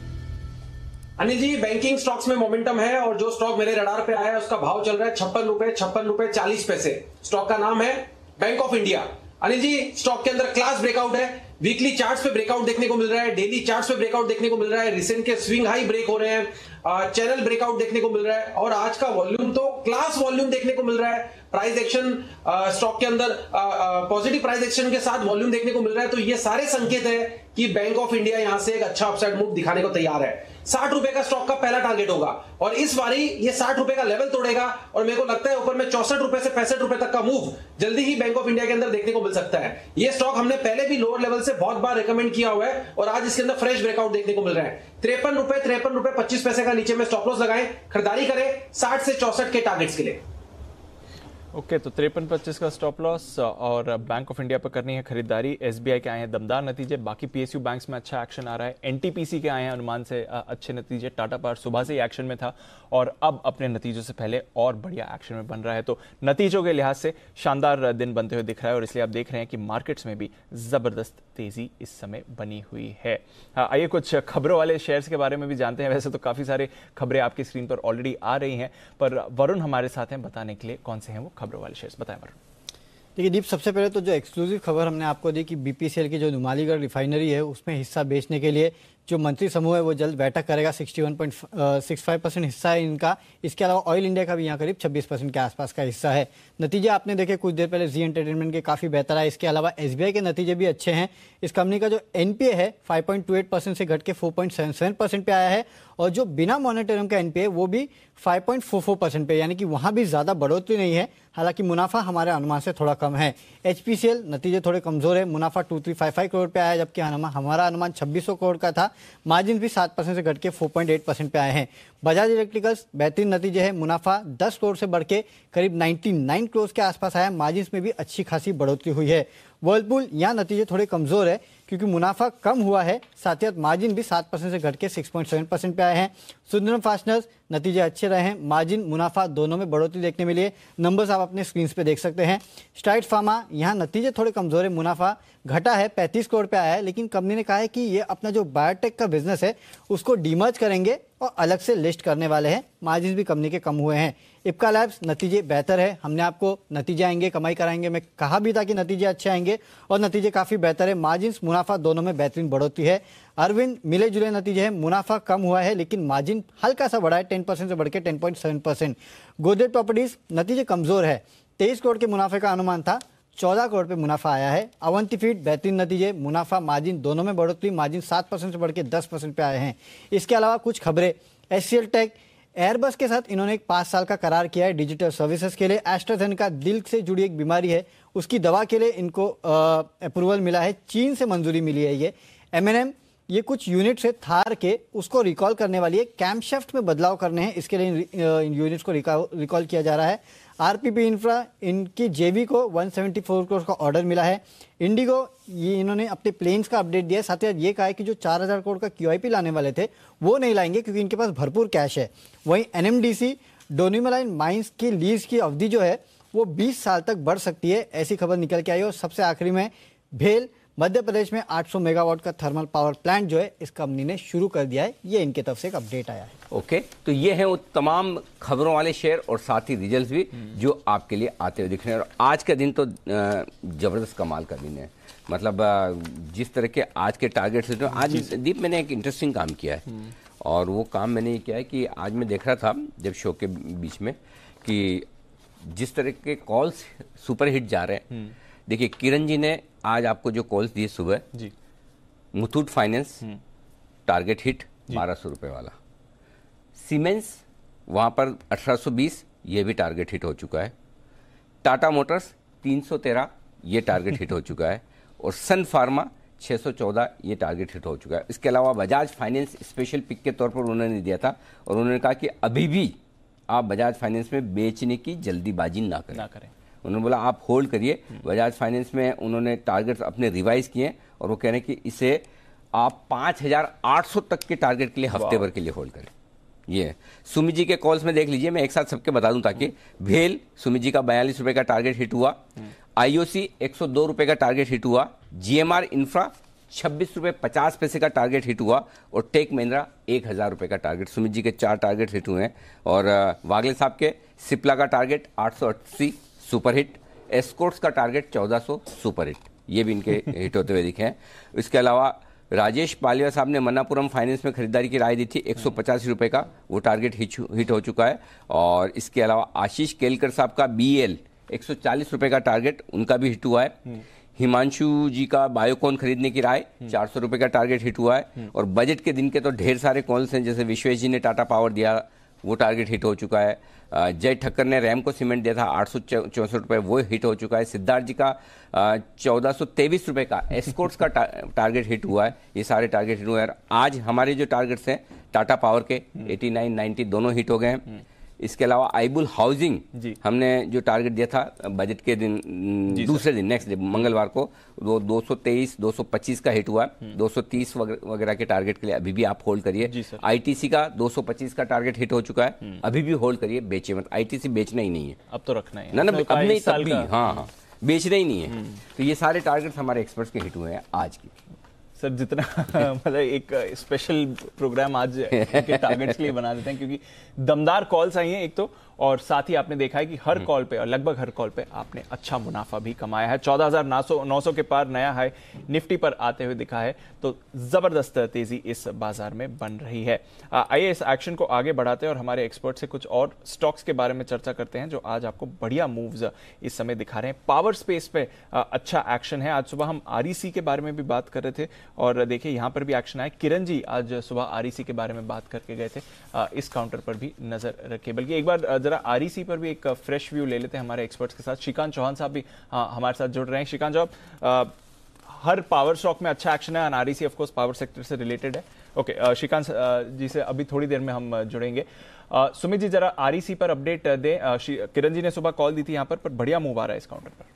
अनिल जी, बैंकिंग स्टॉक्स में मोमेंटम है और जो स्टॉक मेरे रडार पे आया है उसका भाव चल रहा है छप्पन रुपए छप्पन रुपए चालीस पैसे। स्टॉक का नाम है bank of India. Anil ji, stock के अंदर क्लास ब्रेकआउट है, वीकली चार्ट्स पे ब्रेकआउट देखने को मिल रहा है, डेली चार्ट्स पे ब्रेकआउट देखने को मिल रहा है, रिसेंट के स्विंग हाई ब्रेक हो रहे हैं, चैनल ब्रेकआउट देखने को मिल रहा है और आज का वॉल्यूम तो क्लास वॉल्यूम देखने को मिल रहा है। प्राइस एक्शन स्टॉक के अंदर पॉजिटिव प्राइस एक्शन के साथ वॉल्यूम देखने को मिल रहा है। तो ये सारे संकेत है कि बैंक ऑफ इंडिया यहां से एक अच्छा अपसाइड मूव दिखाने को तैयार है। साठ रुपए का स्टॉक का पहला टारगेट होगा और इस बारी ये साठ रुपए का लेवल तोड़ेगा और मेरे को लगता है ऊपर में चौसठ रुपए से पैंसठ रुपए तक का मूव जल्दी ही बैंक ऑफ इंडिया के अंदर देखने को मिल सकता है। ये स्टॉक हमने पहले भी लोअर लेवल से बहुत बार रिकमेंड किया हुआ है और आज इसके अंदर फ्रेश ब्रेकआउट देखने को मिल रहा है। तिरपन रुपए तिरपन रुपए पच्चीस पैसे का नीचे में स्टॉप लॉस लगाएं, खरीदारी करें साठ से चौसठ के टारगेट्स के लिए। ओके okay, तो तिरपन पच्चीस का स्टॉप लॉस और बैंक ऑफ इंडिया पर करनी है खरीदारी। एसबीआई के आए हैं दमदार नतीजे, बाकी पीएसयू बैंक्स में अच्छा एक्शन आ रहा है। एनटीपीसी के आए हैं अनुमान से अच्छे नतीजे। टाटा पावर सुबह से ही एक्शन में था और अब अपने नतीजों से पहले और बढ़िया एक्शन में बन रहा है। तो नतीजों के लिहाज से शानदार दिन बनते हुए दिख रहा है और इसलिए आप देख रहे हैं कि मार्केट्स में भी जबरदस्त तेजी इस समय बनी हुई है। आइए कुछ खबरों वाले शेयर्स के बारे में भी जानते हैं। वैसे तो काफी सारे खबरें आपकी स्क्रीन पर ऑलरेडी आ रही हैं, पर वरुण हमारे साथ हैं बताने के लिए कौन से हैं वो खबरों वाले शेयर्स। बताएं वरुण। देखिए दीप, सबसे पहले तो जो एक्सक्लूसिव खबर हमने आपको दी कि बीपीसीएल की जो नुमालीगढ़ रिफाइनरी है उसमें हिस्सा बेचने के लिए जो मंत्री समूह है वो जल्द बैठक करेगा। इकसठ पॉइंट सिक्स फाइव परसेंट हिस्सा है इनका। इसके अलावा ऑयल इंडिया का भी यहाँ करीब छब्बीस परसेंट के आसपास का हिस्सा है। नतीजे आपने देखे कुछ देर पहले, जी एंटरटेनमेंट के काफ़ी बेहतर है। इसके अलावा एसबीआई के नतीजे भी अच्छे हैं। इस कंपनी का जो एनपीए है five point two eight percent से घट के four point seven seven percent पे आया है और जो बिना मॉनिटरिंग का एनपीए वो भी five point four four percent पे, यानी कि वहाँ भी ज़्यादा बढ़ोतरी नहीं है। हालांकि मुनाफा हमारे अनुमान से थोड़ा कम है। एचपीसीएल नतीजे थोड़े कमजोर है, मुनाफा two three five five crore पे आया है जबकि हमारा अनुमान छब्बीस सौ करोड़ का था। मार्जिन भी सात परसेंट से घट के फोर पॉइंट एट परसेंट पे आए हैं। बजाज इलेक्ट्रिकल्स बेहतरीन नतीजे है, मुनाफा दस करोड़ से बढ़ के करीब निन्यानवे करोड़ के आसपास आया। मार्जिन में भी अच्छी खासी बढ़ोतरी हुई है। वर्लपूल यहाँ नतीजे थोड़े कमजोर है क्योंकि मुनाफा कम हुआ है, साथ ही मार्जिन भी सात परसेंट से घट के सिक्स पॉइंट सेवन परसेंट पे आए हैं। सुंदरम फास्टनर्स नतीजे अच्छे रहे हैं, मार्जिन मुनाफा दोनों में बढ़ोतरी देखने मिली है। नंबर्स आप अपने स्क्रीन पे देख सकते हैं। स्ट्राइड फार्मा यहाँ नतीजे थोड़े कमजोर है, मुनाफा घटा है, पैंतीस करोड़ पे आया है, लेकिन कंपनी ने कहा है कि ये अपना जो बायोटेक का बिजनेस है उसको डीमर्ज करेंगे और अलग से लिस्ट करने वाले हैं। मार्जिन भी कंपनी के कम हुए हैं। इप्का लैब्स नतीजे बेहतर है, हमने आपको नतीजे आएंगे कमाई कराएंगे मैं कहा भी था कि नतीजे अच्छे आएंगे और नतीजे काफ़ी बेहतर है। मार्जिन मुनाफा दोनों में बेहतरीन बढ़ोतरी है। अरविंद मिले जुले नतीजे हैं, मुनाफा कम हुआ है लेकिन मार्जिन हल्का सा बढ़ा है, टेन परसेंट से बढ़ के ten point seven percent. Godrej properties नतीजे कमजोर है, तेईस करोड़ के मुनाफे का अनुमान था, चौदह करोड़ पे मुनाफा आया है। अवंती फीड बेहतरीन नतीजे, मुनाफा मार्जिन दोनों में बढ़ोतरी, मार्जिन सात परसेंट से बढ़ के दस परसेंट पे आए हैं। इसके अलावा कुछ खबरें, एचसीएल टेक एयरबस के साथ इन्होंने एक पाँच साल का करार किया है डिजिटल सर्विसेज के लिए। एस्ट्राजेनेका दिल से जुड़ी एक बीमारी है, उसकी दवा के लिए इनको अप्रूवल मिला है, चीन से मंजूरी मिली है। ये एमएनएम ये कुछ यूनिट से थार के उसको रिकॉल करने वाली है, कैम्पशाफ्ट में बदलाव करने हैं, इसके लिए इन यूनिट्स को रिकॉल किया जा रहा है। आरपीपी इंफ्रा इनकी जेवी को एक सौ चौहत्तर करोड़ का ऑर्डर मिला है। इंडिगो ये इन्होंने अपने प्लेन्स का अपडेट दिया है, साथ ही ये कहा है कि जो चार हज़ार करोड़ का क्यूआईपी लाने वाले थे वो नहीं लाएंगे क्योंकि इनके पास भरपूर कैश है। वहीं एनएमडीसी डोनिमलाइन माइंस की लीज की अवधि जो है वो बीस साल तक बढ़ सकती है, ऐसी खबर निकल के आई। और सबसे आखिरी में भेल मध्य प्रदेश में आठ सौ मेगावाट का थर्मल पावर प्लांट जो है इस कंपनी ने शुरू कर दिया है, ये इनकी तरफ से एक अपडेट आया है। ओके okay, तो ये है वो तमाम खबरों वाले शेयर और साथ ही रिजल्ट्स भी जो आपके लिए आते हुए दिख रहे हैं। और आज का दिन तो जबरदस्त कमाल का दिन है, मतलब जिस तरह के आज के टारगेट्स हैं। आज दीप मैंने एक इंटरेस्टिंग काम किया है, और वो काम मैंने ये किया है कि आज मैं देख रहा था जब शो के बीच में कि जिस तरह के कॉल्स सुपर हिट जा रहे हैं। देखिए किरण जी ने आज आपको जो कॉल्स दिए सुबह जी, मुथूट फाइनेंस टारगेट हिट बारह सौ रुपये वाला, सीमेंस वहाँ पर अठारह सौ बीस, ये भी टारगेट हिट हो चुका है। टाटा मोटर्स तीन सौ तेरह, ये टारगेट हिट हो चुका है। और सन फार्मा छह सौ चौदह, ये टारगेट हिट हो चुका है। इसके अलावा बजाज फाइनेंस स्पेशल पिक के तौर पर उन्होंने दिया था, और उन्होंने कहा कि अभी भी आप बजाज फाइनेंस में बेचने की जल्दीबाजी ना करें ना करें उन्होंने बोला आप होल्ड करिए। बजाज फाइनेंस में उन्होंने टारगेट्स अपने रिवाइज किए, और वो कह रहे हैं कि इसे आप पाँच हजार आठ सौ तक के टारगेट के लिए हफ्ते भर के लिए होल्ड करें। ये सुमित जी के कॉल्स में देख लीजिए, मैं एक साथ सबके बता दूं ताकि भेल सुमित जी का बयालीस रुपए का टारगेट हिट हुआ, आईओसी एक सौ दो रुपए का टारगेट हिट हुआ, जीएमआर इंफ्रा छब्बीस रुपए पचास पैसे का टारगेट हिट हुआ, और टेक महिंद्रा एक हजार रुपए का टारगेट। सुमित जी के चार टारगेट हिट हुए हैं। और वागले साहब के सिप्ला का टारगेट आठ सौ अस्सी सुपर हिट, एस्कॉर्ट्स का टारगेट चौदह सौ सुपर हिट, ये भी इनके हिट होते हुए दिखे हैं। इसके अलावा राजेश पालिया साहब ने मन्नापुरम फाइनेंस में खरीदारी की राय दी थी, एक सौ पचासी रुपए का, वो टारगेट हिट हो चुका है। और इसके अलावा आशीष केलकर साहब का बीएल एक सौ चालीस रुपए का टारगेट, उनका भी हिट हुआ है। हिमांशु जी का बायोकॉन खरीदने की राय चार सौ रुपए का टारगेट हिट हुआ है। और बजट के दिन के तो ढेर सारे कॉल्स हैं, जैसे विश्वेश जी ने टाटा पावर दिया, वो टारगेट हिट हो चुका है। जय ठक्कर ने रैम को सीमेंट दिया था आठ सौ चौंसठ रुपए, वो हिट हो चुका है। सिद्धार्थ जी का चौदह सौ तेईस रुपए का एस्कॉर्ट्स का टा, टारगेट हिट हुआ है। ये सारे टारगेट हिट हुए हैं। आज हमारे जो टारगेट्स हैं टाटा पावर के नवासी, नब्बे दोनों हिट हो गए हैं। इसके अलावा आइबुल हाउसिंग हमने जो टारगेट दिया था बजट के दिन दूसरे दिन नेक्स्ट डे मंगलवार को, वो दो सौ तेईस दो सौ पच्चीस का हिट हुआ है। दो सौ तीस वगैरह के टारगेट के लिए अभी भी आप होल्ड करिए। आईटीसी का दो सौ पच्चीस का टारगेट हिट हो चुका है, अभी भी होल्ड करिए, बेचे मत। आईटीसी बेचना ही नहीं है, अब तो रखना है ना ना, अब नहीं तब भी, हाँ हाँ बेचना ही नहीं है। तो ये सारे टारगेट हमारे एक्सपर्ट्स के हिट हुए हैं आज की। सर जितना मतलब एक स्पेशल प्रोग्राम आज के टारगेट्स के लिए बना देते हैं, क्योंकि दमदार कॉल्स आई हैं एक तो, और साथ ही आपने देखा है कि हर कॉल पे और लगभग हर कॉल पे आपने अच्छा मुनाफा भी कमाया है। चौदह हजार नौ सौ के पार नया हाई निफ्टी पर आते हुए दिखा है, तो जबरदस्त तेजी इस बाजार में बन रही है। आइए इस एक्शन को आगे बढ़ाते हैं और हमारे एक्सपर्ट से कुछ और स्टॉक्स के बारे में चर्चा करते हैं जो आज आपको बढ़िया मूव्स इस समय दिखा रहे हैं। पावर स्पेस पे अच्छा एक्शन है। आज सुबह हम आरईसी के बारे में भी बात कर रहे थे, और देखिए यहां पर भी एक्शन आया। किरण जी आज सुबह आरईसी के बारे में बात करके गए थे, इस काउंटर पर भी नजर रखिए। बल्कि एक बार जरा आरईसी पर भी एक फ्रेश व्यू ले लेते हैं हमारे एक्सपर्ट्स के साथ। श्रीकांत चौहान साहब भी हाँ, हमारे साथ जुड़ रहे हैं। श्रीकांत साहब, हर पावर स्टॉक में अच्छा एक्शन है, और REC of course power sector से रिलेटेड है। ओके, श्रीकांत जी से अभी थोड़ी देर में हम जुड़ेंगे। सुमित जी जरा आरईसी पर अपडेट दें। किरण जी ने सुबह कॉल दी थी यहाँ पर, पर बढ़िया मूव आ रहा है इस काउंटर पर।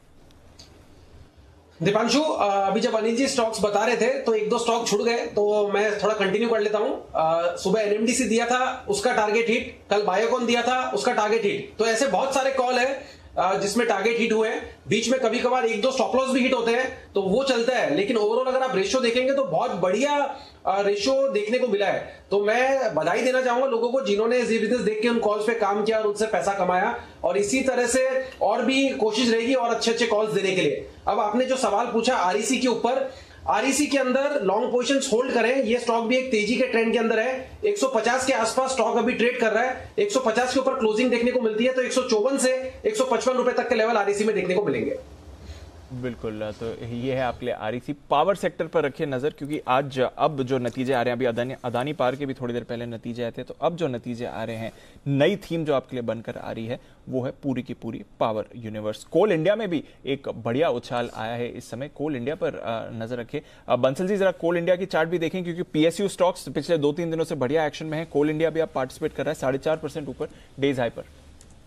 दीपांशु, अभी जब अनिल जी स्टॉक्स बता रहे थे तो एक दो स्टॉक छूट गए, तो मैं थोड़ा कंटिन्यू कर लेता हूं। सुबह एनएमडीसी दिया था, उसका टारगेट हिट। कल बायोकॉन दिया था, उसका टारगेट हिट। तो ऐसे बहुत सारे कॉल है जिसमें टारगेट हिट हुए हैं। बीच में कभी कभार एक दो स्टॉप लॉस भी हिट होते हैं, तो वो चलता है। लेकिन ओवरऑल अगर आप रेशियो देखेंगे तो बहुत बढ़िया रेशियो देखने को मिला है। तो मैं बधाई देना चाहूंगा लोगों को जिन्होंने ये बिजनेस देख के उन कॉल्स पे काम किया और उनसे पैसा कमाया, और इसी तरह से और भी कोशिश रहेगी और अच्छे अच्छे कॉल्स देने के लिए। अब आपने जो सवाल पूछा आरईसी के ऊपर, आरईसी के अंदर लॉन्ग पोजीशंस होल्ड करें। ये स्टॉक भी एक तेजी के ट्रेंड के अंदर है। एक सौ पचास के आसपास स्टॉक अभी ट्रेड कर रहा है। एक सौ पचास के ऊपर क्लोजिंग देखने को मिलती है, तो एक सौ चौवन से एक सौ पचपन रुपए तक के लेवल आरईसी में देखने को मिलेंगे। बिल्कुल, तो ये है आपके लिए आरईसी। पावर सेक्टर पर रखिए नजर, क्योंकि आज अब जो नतीजे आ रहे हैं, अभी अदानी अदानी पावर के भी थोड़ी देर पहले नतीजे आए थे, तो अब जो नतीजे आ रहे हैं, नई थीम जो आपके लिए बनकर आ रही है वो है पूरी की पूरी पावर यूनिवर्स। कोल इंडिया में भी एक बढ़िया उछाल आया है इस समय। कोल इंडिया पर नजर रखिए। बंसल जी जरा कोल इंडिया की चार्ट भी देखें, क्योंकि पीएसयू स्टॉक्स पिछले दो तीन दिनों से बढ़िया एक्शन में है। कोल इंडिया भी आप पार्टिसिपेट कर रहा है साढ़े चार परसेंट ऊपर डेज हाई पर।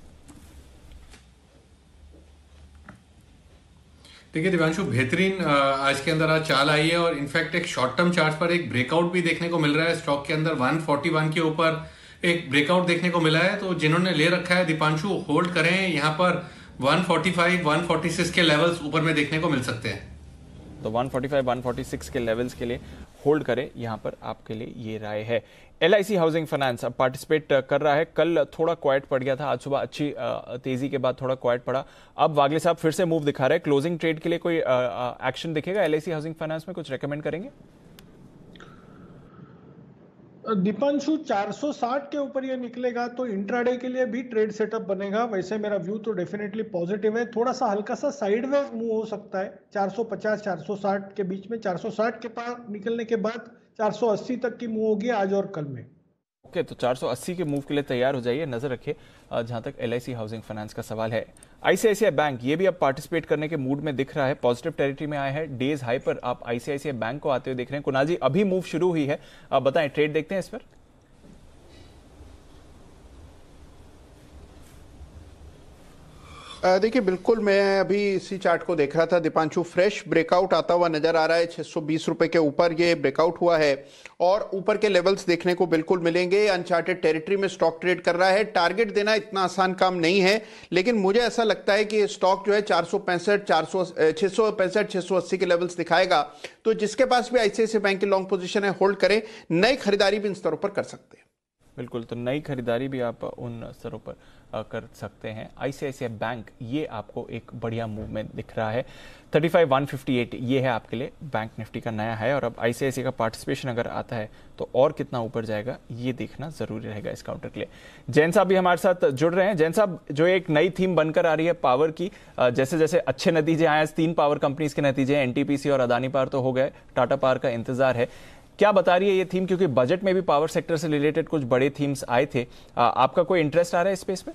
देखिए दिव्यांशु, बेहतरीन आज के अंदर आज चाल आई है, और इनफैक्ट एक शॉर्ट टर्म चार्ट पर एक ब्रेकआउट भी देखने को मिल रहा है। स्टॉक के अंदर एक सौ इकतालीस के ऊपर एक ब्रेकआउट देखने को मिला है। तो जिन्होंने ले रखा है दीपांशु, होल्ड करें। यहाँ पर एक सौ पैंतालीस, एक सौ छियालीस के लेवल्स ऊपर में देखने को मिल सकते हैं। तो एक सौ पैंतालीस, एक सौ छियालीस के लेवल्स के लिए होल्ड करें, यहाँ पर आपके लिए ये राय है। L I C housing finance अब पार्टिसिपेट कर रहा है। कल थोड़ा क्वाइट पड़ गया था, आज सुबह अच्छी तेजी के बाद थोड़ा क्वाइट पड़ा। अब वागले साहब फिर से मूव दिखा रहे हैं। क्लोजिंग ट्रेड के लिए कोई एक्शन दिखेगा L I C housing finance में? कुछ रेकमेंड करेंगे? दीपांशु, चार सौ साठ के ऊपर ये निकलेगा तो इंट्राडे के लिए भी ट्रेड सेटअप बनेगा। वैसे मेरा व्यू तो डेफिनेटली पॉजिटिव है। थोड़ा सा हल्का सा साइडवेज मूव हो सकता है चार सौ पचास चार सौ साठ के बीच में। चार सौ साठ के पार निकलने के बाद चार सौ अस्सी तक की मूव होगी आज और कल में। ओके okay, तो चार सौ अस्सी के मूव के लिए तैयार हो जाइए। नजर रखिए जहां तक L I C housing finance का सवाल है। आई सी आई सी आई बैंक ये भी अब पार्टिसिपेट करने के मूड में दिख रहा है, पॉजिटिव टेरिटरी में आया है। डेज हाई पर आप आई सी आई सी आई बैंक को आते हुए देख रहे हैं। कुणाल जी, अभी मूव शुरू हुई है, आप बताएं ट्रेड देखते हैं इस पर? देखिए, बिल्कुल मैं अभी इसी चार्ट को देख रहा था दीपांशु। फ्रेश ब्रेकआउट आता हुआ नजर आ रहा है। छह सौ बीस रुपए के ऊपर ये ब्रेकआउट हुआ है और ऊपर के लेवल्स देखने को बिल्कुल मिलेंगे। अनचार्टेड टेरिटरी में स्टॉक ट्रेड कर रहा है। टारगेट देना इतना आसान काम नहीं है, लेकिन मुझे ऐसा लगता है कि स्टॉक जो है चार सौ पैंसठ चार सौ छह सौ पैंसठ छह सौ अस्सी के लेवल्स दिखाएगा। तो जिसके पास भी आईसीआईसीआई बैंक की लॉन्ग पोजीशन है, होल्ड करें। नई खरीदारी भी इन स्तरों पर कर सकते हैं। बिल्कुल, तो नई खरीदारी भी आप उन स्तरों पर कर सकते हैं। आईसीआईसीआई बैंक ये आपको एक बढ़िया मूवमेंट दिख रहा है। पैंतीस हज़ार एक सौ अट्ठावन ये है आपके लिए बैंक निफ्टी का नया है। और अब आईसीआईसीआई का पार्टिसिपेशन अगर आता है तो और कितना ऊपर जाएगा ये देखना जरूरी रहेगा इस काउंटर के लिए। जैन साहब भी हमारे साथ जुड़ रहे हैं। जैन साहब, जो एक नई थीम बनकर आ रही है पावर की, जैसे जैसे अच्छे नतीजे आए, तीन पावर कंपनीज के नतीजे, एनटीपीसी और अदानी पावर तो हो गए, टाटा पावर का इंतजार है। क्या बता रही है ये थीम? क्योंकि बजट में भी पावर सेक्टर से रिलेटेड कुछ बड़े थीम्स आए थे। आ, आपका कोई इंटरेस्ट आ रहा है इस स्पेस में?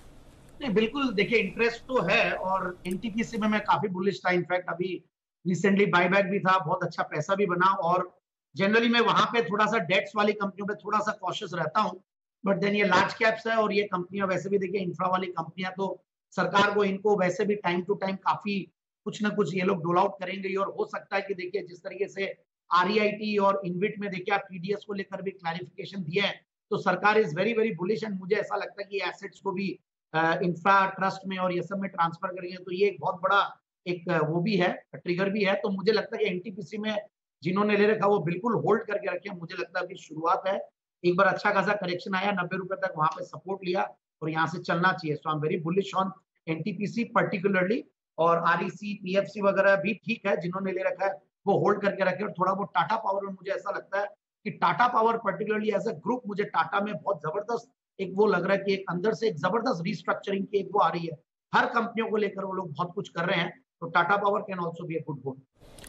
नहीं, बिल्कुल, देखिए इंटरेस्ट तो है और एनटीपीसी में मैं काफी बुलिश था। इनफैक्ट अभी रिसेंटली बायबैक भी था, बहुत अच्छा पैसा भी बना। और जनरली मैं वहां पे थोड़ा सा डेट्स वाली कंपनियों पे थोड़ा सा कॉशियस रहता हूं। बट देन ये लार्ज कैप्स है और ये कंपनियां वैसे भी देखिए इंफ्रा वाली कंपनियां, तो सरकार को इनको वैसे भी टाइम टू टाइम काफी कुछ ना कुछ ये लोग डोल आउट करेंगे। और हो सकता है कि देखिए जिस तरीके से आरईआईटी और इनविट में देखिए आप टीडीएस को लेकर भी क्लैरिफिकेशन दिए हैं, तो सरकार is very very bullish. And मुझे ऐसा लगता है कि एसेट्स को भी इंफ्रा ट्रस्ट में और ये सब में ट्रांसफर करेंगे, तो ये एक बहुत बड़ा एक वो भी है, ट्रिगर भी है। तो मुझे लगता है कि एनटीपीसी में जिन्होंने ले रखा वो बिल्कुल होल्ड करके रखे। मुझे लगता है अभी शुरुआत है, एक बार अच्छा खासा करेक्शन आया, नब्बे रुपए तक वहां पे सपोर्ट लिया और यहाँ से चलना चाहिए। So I am very bullish on NTPC particularly. और आरईसी, पीएफसी वगैरह भी ठीक है, जिन्होंने ले रखा है वो होल्ड करके रखे। और थोड़ा बहुत टाटा पावर में मुझे ऐसा लगता है कि Tata power particularly as a group, मुझे टाटा में बहुत जबरदस्त एक वो लग रहा है कि एक अंदर से एक जबरदस्त रिस्ट्रक्चरिंग की एक वो आ रही है। हर कंपनियों को लेकर वो लोग बहुत कुछ कर रहे हैं, तो Tata power can also be a good hold.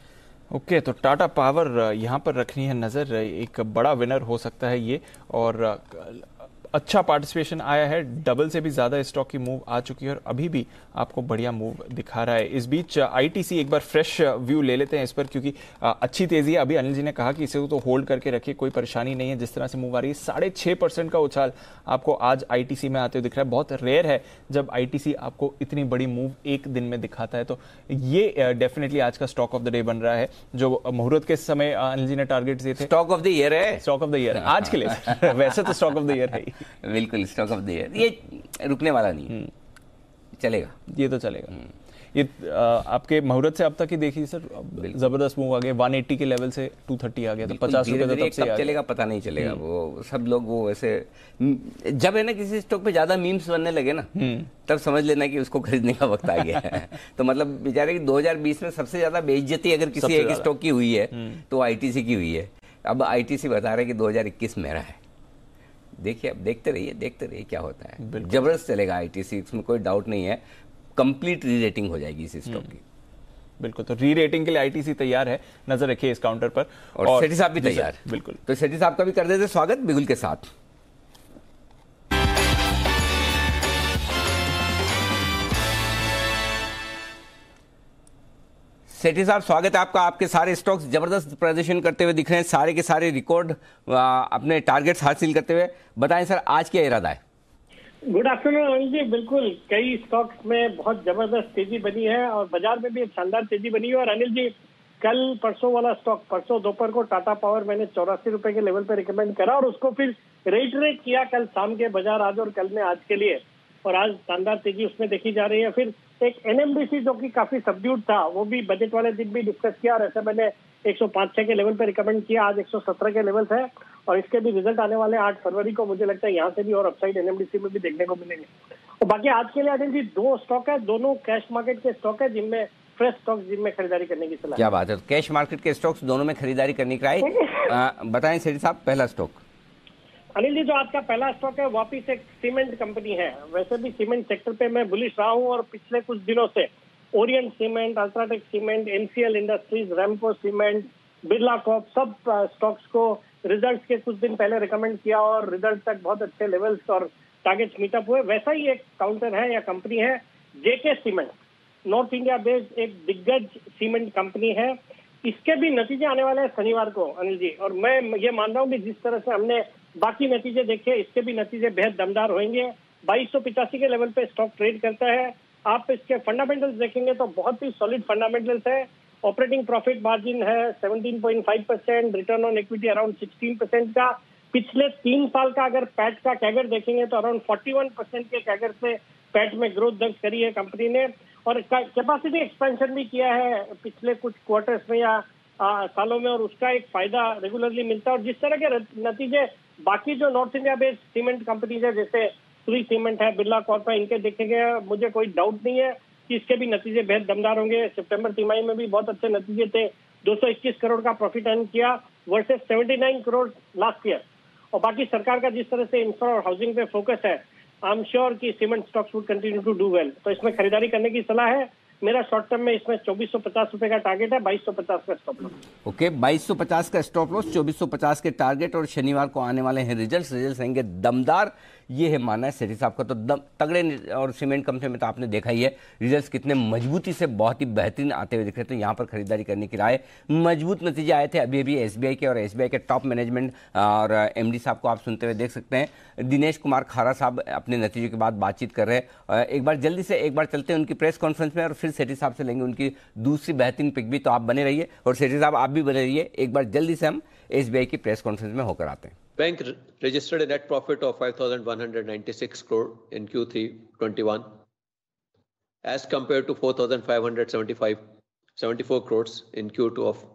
Okay, तो टाटा पावर यहाँ पर रखनी है नजर, एक बड़ा विनर हो सकता है ये। और अच्छा पार्टिसिपेशन आया है, डबल से भी ज्यादा स्टॉक की मूव आ चुकी है और अभी भी आपको बढ़िया मूव दिखा रहा है। इस बीच आईटीसी एक बार फ्रेश व्यू ले लेते हैं इस पर, क्योंकि अच्छी तेजी है। अभी अनिल जी ने कहा कि इसे तो होल्ड करके रखिए, कोई परेशानी नहीं है। जिस तरह से मूव आ रही है, साढ़े छह परसेंट का उछाल आपको आज आईटीसी में आते हुए दिख रहा है। बहुत रेयर है जब आईटीसी आपको इतनी बड़ी मूव एक दिन में दिखाता है। तो ये डेफिनेटली आज का स्टॉक ऑफ द डे बन रहा है। जो मुहूर्त के समय अनिल जी ने टारगेट दिए थे, स्टॉक ऑफ द ईयर है, स्टॉक ऑफ द ईयर आज के लिए। वैसे तो स्टॉक ऑफ द ईयर है, बिल्कुल स्टॉक ऑफ द ईयर। ये रुकने वाला नहीं, चलेगा, ये तो चलेगा। ये आ, आपके मुहूर्त से अब तक ही देखिए सर, जबरदस्त मूव आ गया। एक सौ अस्सी के लेवल से दो सौ तीस आ गया, तो पचास रुपए तो तब से कब चलेगा पता नहीं चलेगा। वो सब लोग वो वैसे जब है ना किसी स्टॉक पे ज्यादा मीम्स बनने लगे ना, तब समझ लेना कि उसको खरीदने का वक्त आ गया है। तो मतलब बेचारे की दो हज़ार बीस में सबसे ज्यादा बेइज्जती अगर किसी एक स्टॉक की हुई है तो आईटीसी की हुई है। अब आईटीसी बता रहे कि दो हज़ार इक्कीस मेरा है। देखिए, अब देखते रहिए देखते रहिए क्या होता है। जबरदस्त चलेगा आईटीसी, इसमें कोई डाउट नहीं है। कंप्लीट री रेटिंग हो जाएगी इस स्टॉक की। बिल्कुल, तो री रेटिंग के लिए आईटीसी तैयार है, नजर रखिए इस काउंटर पर। और, और सेठी साहब भी तैयार। बिल्कुल, तो सेठी साहब का भी कर देते स्वागत बिगुल के साथ। सेठी साहब, स्वागत है आपका। आपके सारे स्टॉक्स जबरदस्त प्रदर्शन करते हुए दिख रहे हैं, सारे के सारे रिकॉर्ड अपने टारगेट्स हासिल करते हुए। बताएं सर, आज क्या इरादा है? Good afternoon Anil ji. बिल्कुल, कई स्टॉक्स में बहुत जबरदस्त तेजी बनी है और बाजार में भी एक शानदार तेजी बनी है। और अनिल जी, कल परसों वाला स्टॉक, परसों दोपहर को टाटा पावर मैंने चौरासी रुपए के लेवल पे रिकमेंड करा और उसको फिर रेटरेट किया कल शाम के बाजार आज और कल में आज के लिए। और आज शानदार तेजी उसमें देखी जा रही है। फिर एक एनएमडीसी जो कि काफी सबड्यूड था, वो भी बजट वाले दिन भी डिस्कस किया और ऐसे मैंने एक सौ पाँच छह के लेवल पे रिकमेंड किया, आज एक सौ सत्रह के लेवल है और इसके भी रिजल्ट आने वाले आठ फरवरी को। मुझे लगता है यहाँ से भी और अपसाइड एनएमडीसी में भी देखने को मिलेंगे। और बाकी आज के लिए अनिल जी दो स्टॉक है, दोनों कैश मार्केट के स्टॉक है जिनमें फ्रेश स्टॉक जिनमें खरीदारी करने की सलाह। क्या बात है, कैश मार्केट के स्टॉक्स दोनों में खरीदारी करने की राय बताएं सेठी साहब। पहला स्टॉक अनिल जी, जो आज का पहला स्टॉक है वापिस एक सीमेंट कंपनी है। वैसे भी सीमेंट सेक्टर पे मैं बुलिश रहा हूँ और पिछले कुछ दिनों से Orient cement, UltraTech cement, MCL industries, Ramco cement, Birla corp सब स्टॉक्स को रिजल्ट्स के कुछ दिन पहले रिकमेंड किया और रिजल्ट तक बहुत अच्छे लेवल्स और टारगेट्स मीटअप हुए। वैसा ही एक काउंटर है या कंपनी है JK cement, north India based एक दिग्गज सीमेंट कंपनी है। इसके भी नतीजे आने वाले हैं शनिवार को अनिल जी, और मैं ये मान रहा हूँ कि जिस तरह से हमने बाकी नतीजे देखे इसके भी नतीजे बेहद दमदार होंगे। बाईस सौ पिचासी के लेवल पे स्टॉक ट्रेड करता है। आप इसके फंडामेंटल्स देखेंगे तो बहुत ही सॉलिड फंडामेंटल्स है। ऑपरेटिंग प्रॉफिट मार्जिन है सत्रह पॉइंट पाँच percent, return on equity around सोलह परसेंट का। पिछले तीन साल का अगर पैट का कैगर देखेंगे तो अराउंड इकतालीस परसेंट के कैगर से पैट में ग्रोथ दर्ज करी है कंपनी ने और कैपेसिटी एक्सपेंशन भी किया है पिछले कुछ क्वार्टर्स में या आ, सालों में, और उसका एक फायदा रेगुलरली मिलता है। और जिस तरह के नतीजे बाकी जो north India based cement companies है जैसे सूरी सीमेंट है, बिरला कॉर्प है, इनके देखेंगे मुझे कोई डाउट नहीं है कि इसके भी नतीजे बेहद दमदार होंगे। सितंबर तिमाही में भी बहुत अच्छे नतीजे थे, दो सौ इक्कीस करोड़ का प्रॉफिट अर्न किया वर्सेस उन्यासी करोड़ लास्ट ईयर। और बाकी सरकार का जिस तरह से इंफ्रा और हाउसिंग पे फोकस है, आई एम श्योर कि cement stocks would continue to do well. तो इसमें खरीदारी करने की सलाह है। मेरा शॉर्ट टर्म में इसमें चौबीस सौ पचास रुपए का टारगेट है, बाईस सौ पचास का स्टॉप लॉस। ओके, बाईस सौ पचास का स्टॉप लॉस, चौबीस सौ पचास के टारगेट और शनिवार को आने वाले हैं रिजल्ट्स। रिजल्ट्स आएंगे दमदार, ये है मानना है सेठी साहब का। तो दम तगड़े और सीमेंट कंपनी में तो आपने देखा ही है रिजल्ट्स कितने मजबूती से बहुत ही बेहतरीन आते हुए दिख रहे थे। यहाँ पर खरीदारी करने की राय। मजबूत नतीजे आए थे अभी अभी एसबीआई के, और एसबीआई के टॉप मैनेजमेंट और एमडी साहब को आप सुनते हुए देख सकते हैं। दिनेश कुमार खारा साहब अपने नतीजों के बाद बातचीत कर रहे हैं। एक बार जल्दी से एक बार चलते हैं उनकी प्रेस कॉन्फ्रेंस में और फिर सेठी साहब से लेंगे उनकी दूसरी बेहतरीन पिक भी। तो आप बने रहिए और सेठी साहब आप भी बने रहिए। एक बार जल्दी से हम एसबीआई की प्रेस कॉन्फ्रेंस में होकर आते हैं। Bank registered a net profit of five thousand one hundred ninety-six crore in Q three twenty-one as compared to four thousand five hundred seventy-five seventy-four crores in Q two of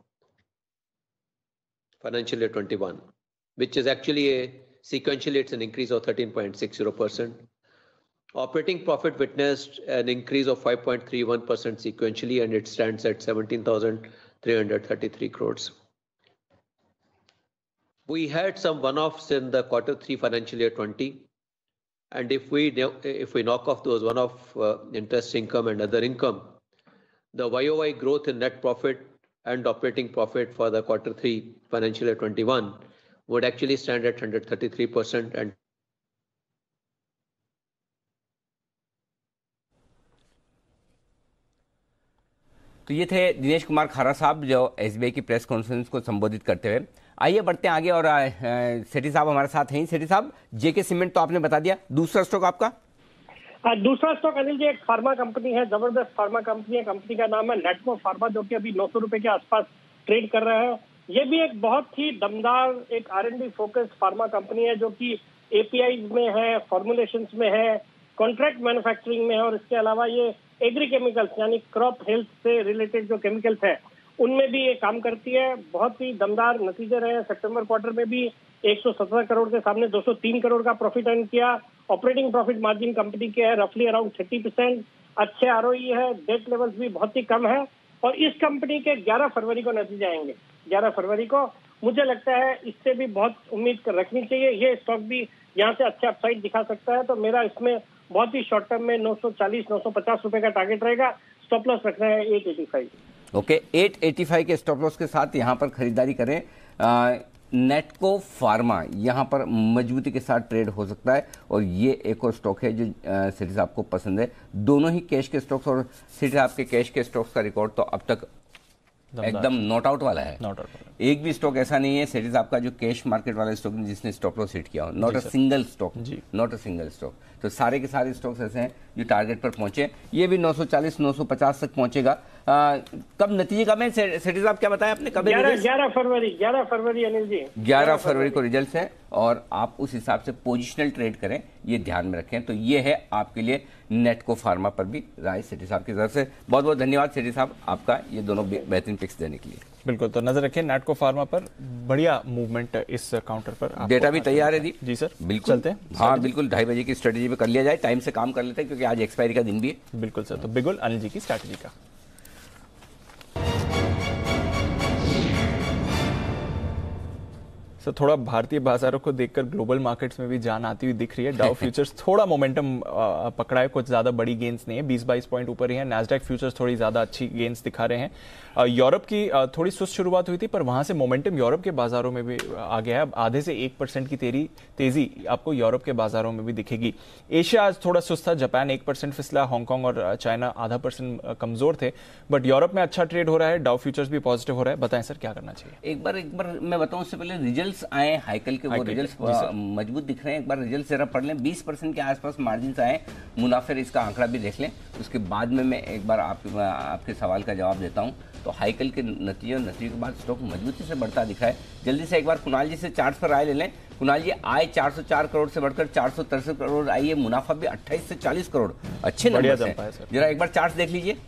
financial year twenty-one, which is actually a sequentially it's an increase of thirteen point six zero percent. Operating profit witnessed an increase of five point three one percent sequentially and it stands at seventeen thousand three hundred thirty-three crores. We had some one-offs in the quarter three financial year twenty, and if we if we knock off those one-off uh, interest income and other income, the Y O Y growth in net profit and operating profit for the quarter three financial year twenty-one would actually stand at one hundred thirty-three percent and तो ये थे दिनेश कुमार खारा साहब जो SBI की press conference को संबोधित करते हुए। आइए बढ़ते हैं आगे और सेठी साहब हमारे साथ हैं। सेठी साहब, जेके सीमेंट तो आपने बता दिया, दूसरा स्टॉक आपका? आ, दूसरा स्टॉक अनिल जी एक फार्मा कंपनी है, जबरदस्त फार्मा कंपनी है। कंपनी का नाम है नेटको फार्मा, जो कि अभी नौ सौ रुपए के आसपास ट्रेड कर रहा है। ये भी एक बहुत ही दमदार एक R and D focus pharma company है जो कि एपीआई में है, फॉर्मुलेशन में है, कॉन्ट्रैक्ट मैन्युफैक्चरिंग में है और इसके अलावा ये एग्री केमिकल्स यानी क्रॉप हेल्थ से रिलेटेड जो केमिकल्स है उनमें भी ये काम करती है। बहुत ही दमदार नतीजे रहे। सितंबर क्वार्टर में भी एक सौ सत्रह करोड़ के सामने दो सौ तीन करोड़ का प्रॉफिट अर्न किया। ऑपरेटिंग प्रॉफिट मार्जिन कंपनी के है रफली अराउंड तीस परसेंट। अच्छे आरओई है, डेट लेवल्स भी बहुत ही कम है और इस कंपनी के ग्यारह फरवरी को नतीजे आएंगे। ग्यारह फरवरी को मुझे लगता है इससे भी बहुत उम्मीद कर रखनी चाहिए। ये स्टॉक भी यहाँ से अच्छा अपसाइड दिखा सकता है। तो मेरा इसमें बहुत ही शॉर्ट टर्म में नौ सौ चालीस नौ सौ पचास रुपए का टारगेट रहेगा। स्टॉप लॉस रखना है आठ सौ पचासी। ओके, आठ सौ पचासी के स्टॉप लॉस के साथ यहाँ पर खरीदारी करें। आ, नेटको फार्मा यहाँ पर मजबूती के साथ ट्रेड हो सकता है और ये एक और स्टॉक है जो सेठी साहब को पसंद है। दोनों ही कैश के स्टॉक्स और सेठी साहब के कैश के स्टॉक्स का रिकॉर्ड तो अब तक एकदम नॉट आउट वाला है। नॉट आउट एक भी स्टॉक ऐसा नहीं है सेठी साहब का जो कैश मार्केट वाला स्टॉक जिसने स्टॉप लॉस हिट किया हो। Not a single stock, not a single stock. तो सारे के सारे स्टॉक्स ऐसे हैं जो टारगेट पर पहुंचे, ये भी नौ सौ चालीस नौ सौ पचास तक पहुंचेगा। आ, कब नतीजे कब है सेठी साहब, क्या बताया आपने, कब ग्यारह फरवरी ग्यारह फरवरी अनिल जी, ग्यारह फरवरी को रिजल्ट है और आप उस हिसाब से पोजिशनल ट्रेड करें, ये ध्यान में रखें। तो ये है आपके लिए नेटको फार्मा पर भी राय सेठी साहब की तरफ से। बहुत बहुत धन्यवाद सेठी साहब आपका ये दोनों बेहतरीन पिक्स देने के लिए। बिल्कुल, तो नजर रखें नेटको फार्मा पर, बढ़िया मूवमेंट इस काउंटर पर। डेटा भी तैयार है दी जी सर, बिल्कुल चलते हैं। हाँ बिल्कुल, ढाई बजे की स्ट्रेटेजी पे कर लिया जाए, टाइम से काम कर लेते हैं क्योंकि आज एक्सपायरी का दिन भी है। बिल्कुल सर, तो बिगुल अनिल जी की स्ट्रैटेजी का सर, थोड़ा भारतीय बाजारों को देखकर ग्लोबल मार्केट्स में भी जान आती हुई दिख रही है। डाउ फ्यूचर्स थोड़ा मोमेंटम पकड़ा है, कुछ ज्यादा बड़ी गेंस नहीं है, बीस बाईस पॉइंट ऊपर ही है। नैस्डैक फ्यूचर्स थोड़ी ज्यादा अच्छी गेंस दिखा रहे हैं। यूरोप की थोड़ी सुस्त शुरुआत हुई थी, पर वहां से मोमेंटम यूरोप के बाजारों में भी आ गया है। अब आधे से एक परसेंट की तेरी तेजी आपको यूरोप के बाजारों में भी दिखेगी। एशिया आज थोड़ा सुस्त था, जापान एक परसेंट फिसला, हांगकांग और चाइना आधा परसेंट कमजोर थे, बट यूरोप में अच्छा ट्रेड हो रहा है। डाउ फ्यूचर्स भी पॉजिटिव हो रहा है। बताएं सर क्या करना चाहिए। एक बार एक बार मैं बताऊं, उससे पहले रिजल्ट्स आए हाइकल के, वो रिजल्ट्स मजबूत दिख रहे हैं। एक बार रिजल्ट जरा पढ़ लें, बीस परसेंट के आसपास मार्जिन आए, मुनाफे इसका आंकड़ा भी देख लें, उसके बाद में मैं एक बार आप, आपके सवाल का जवाब देता हूं। तो हाइकल के नतीजे और नतीजे के बाद स्टॉक मजबूती से बढ़ता दिख रहा है। जल्दी से एक बार कुणाल जी से चार्ट पर राय ले लें। कुणाल जी, आय चार सौ चार करोड़ से बढ़कर चार सौ तिरसठ करोड़ आई है, मुनाफा भी अट्ठाईस से चालीस करोड़, अच्छे नंबर हैं। जरा एक बार चार्ट देख लीजिए।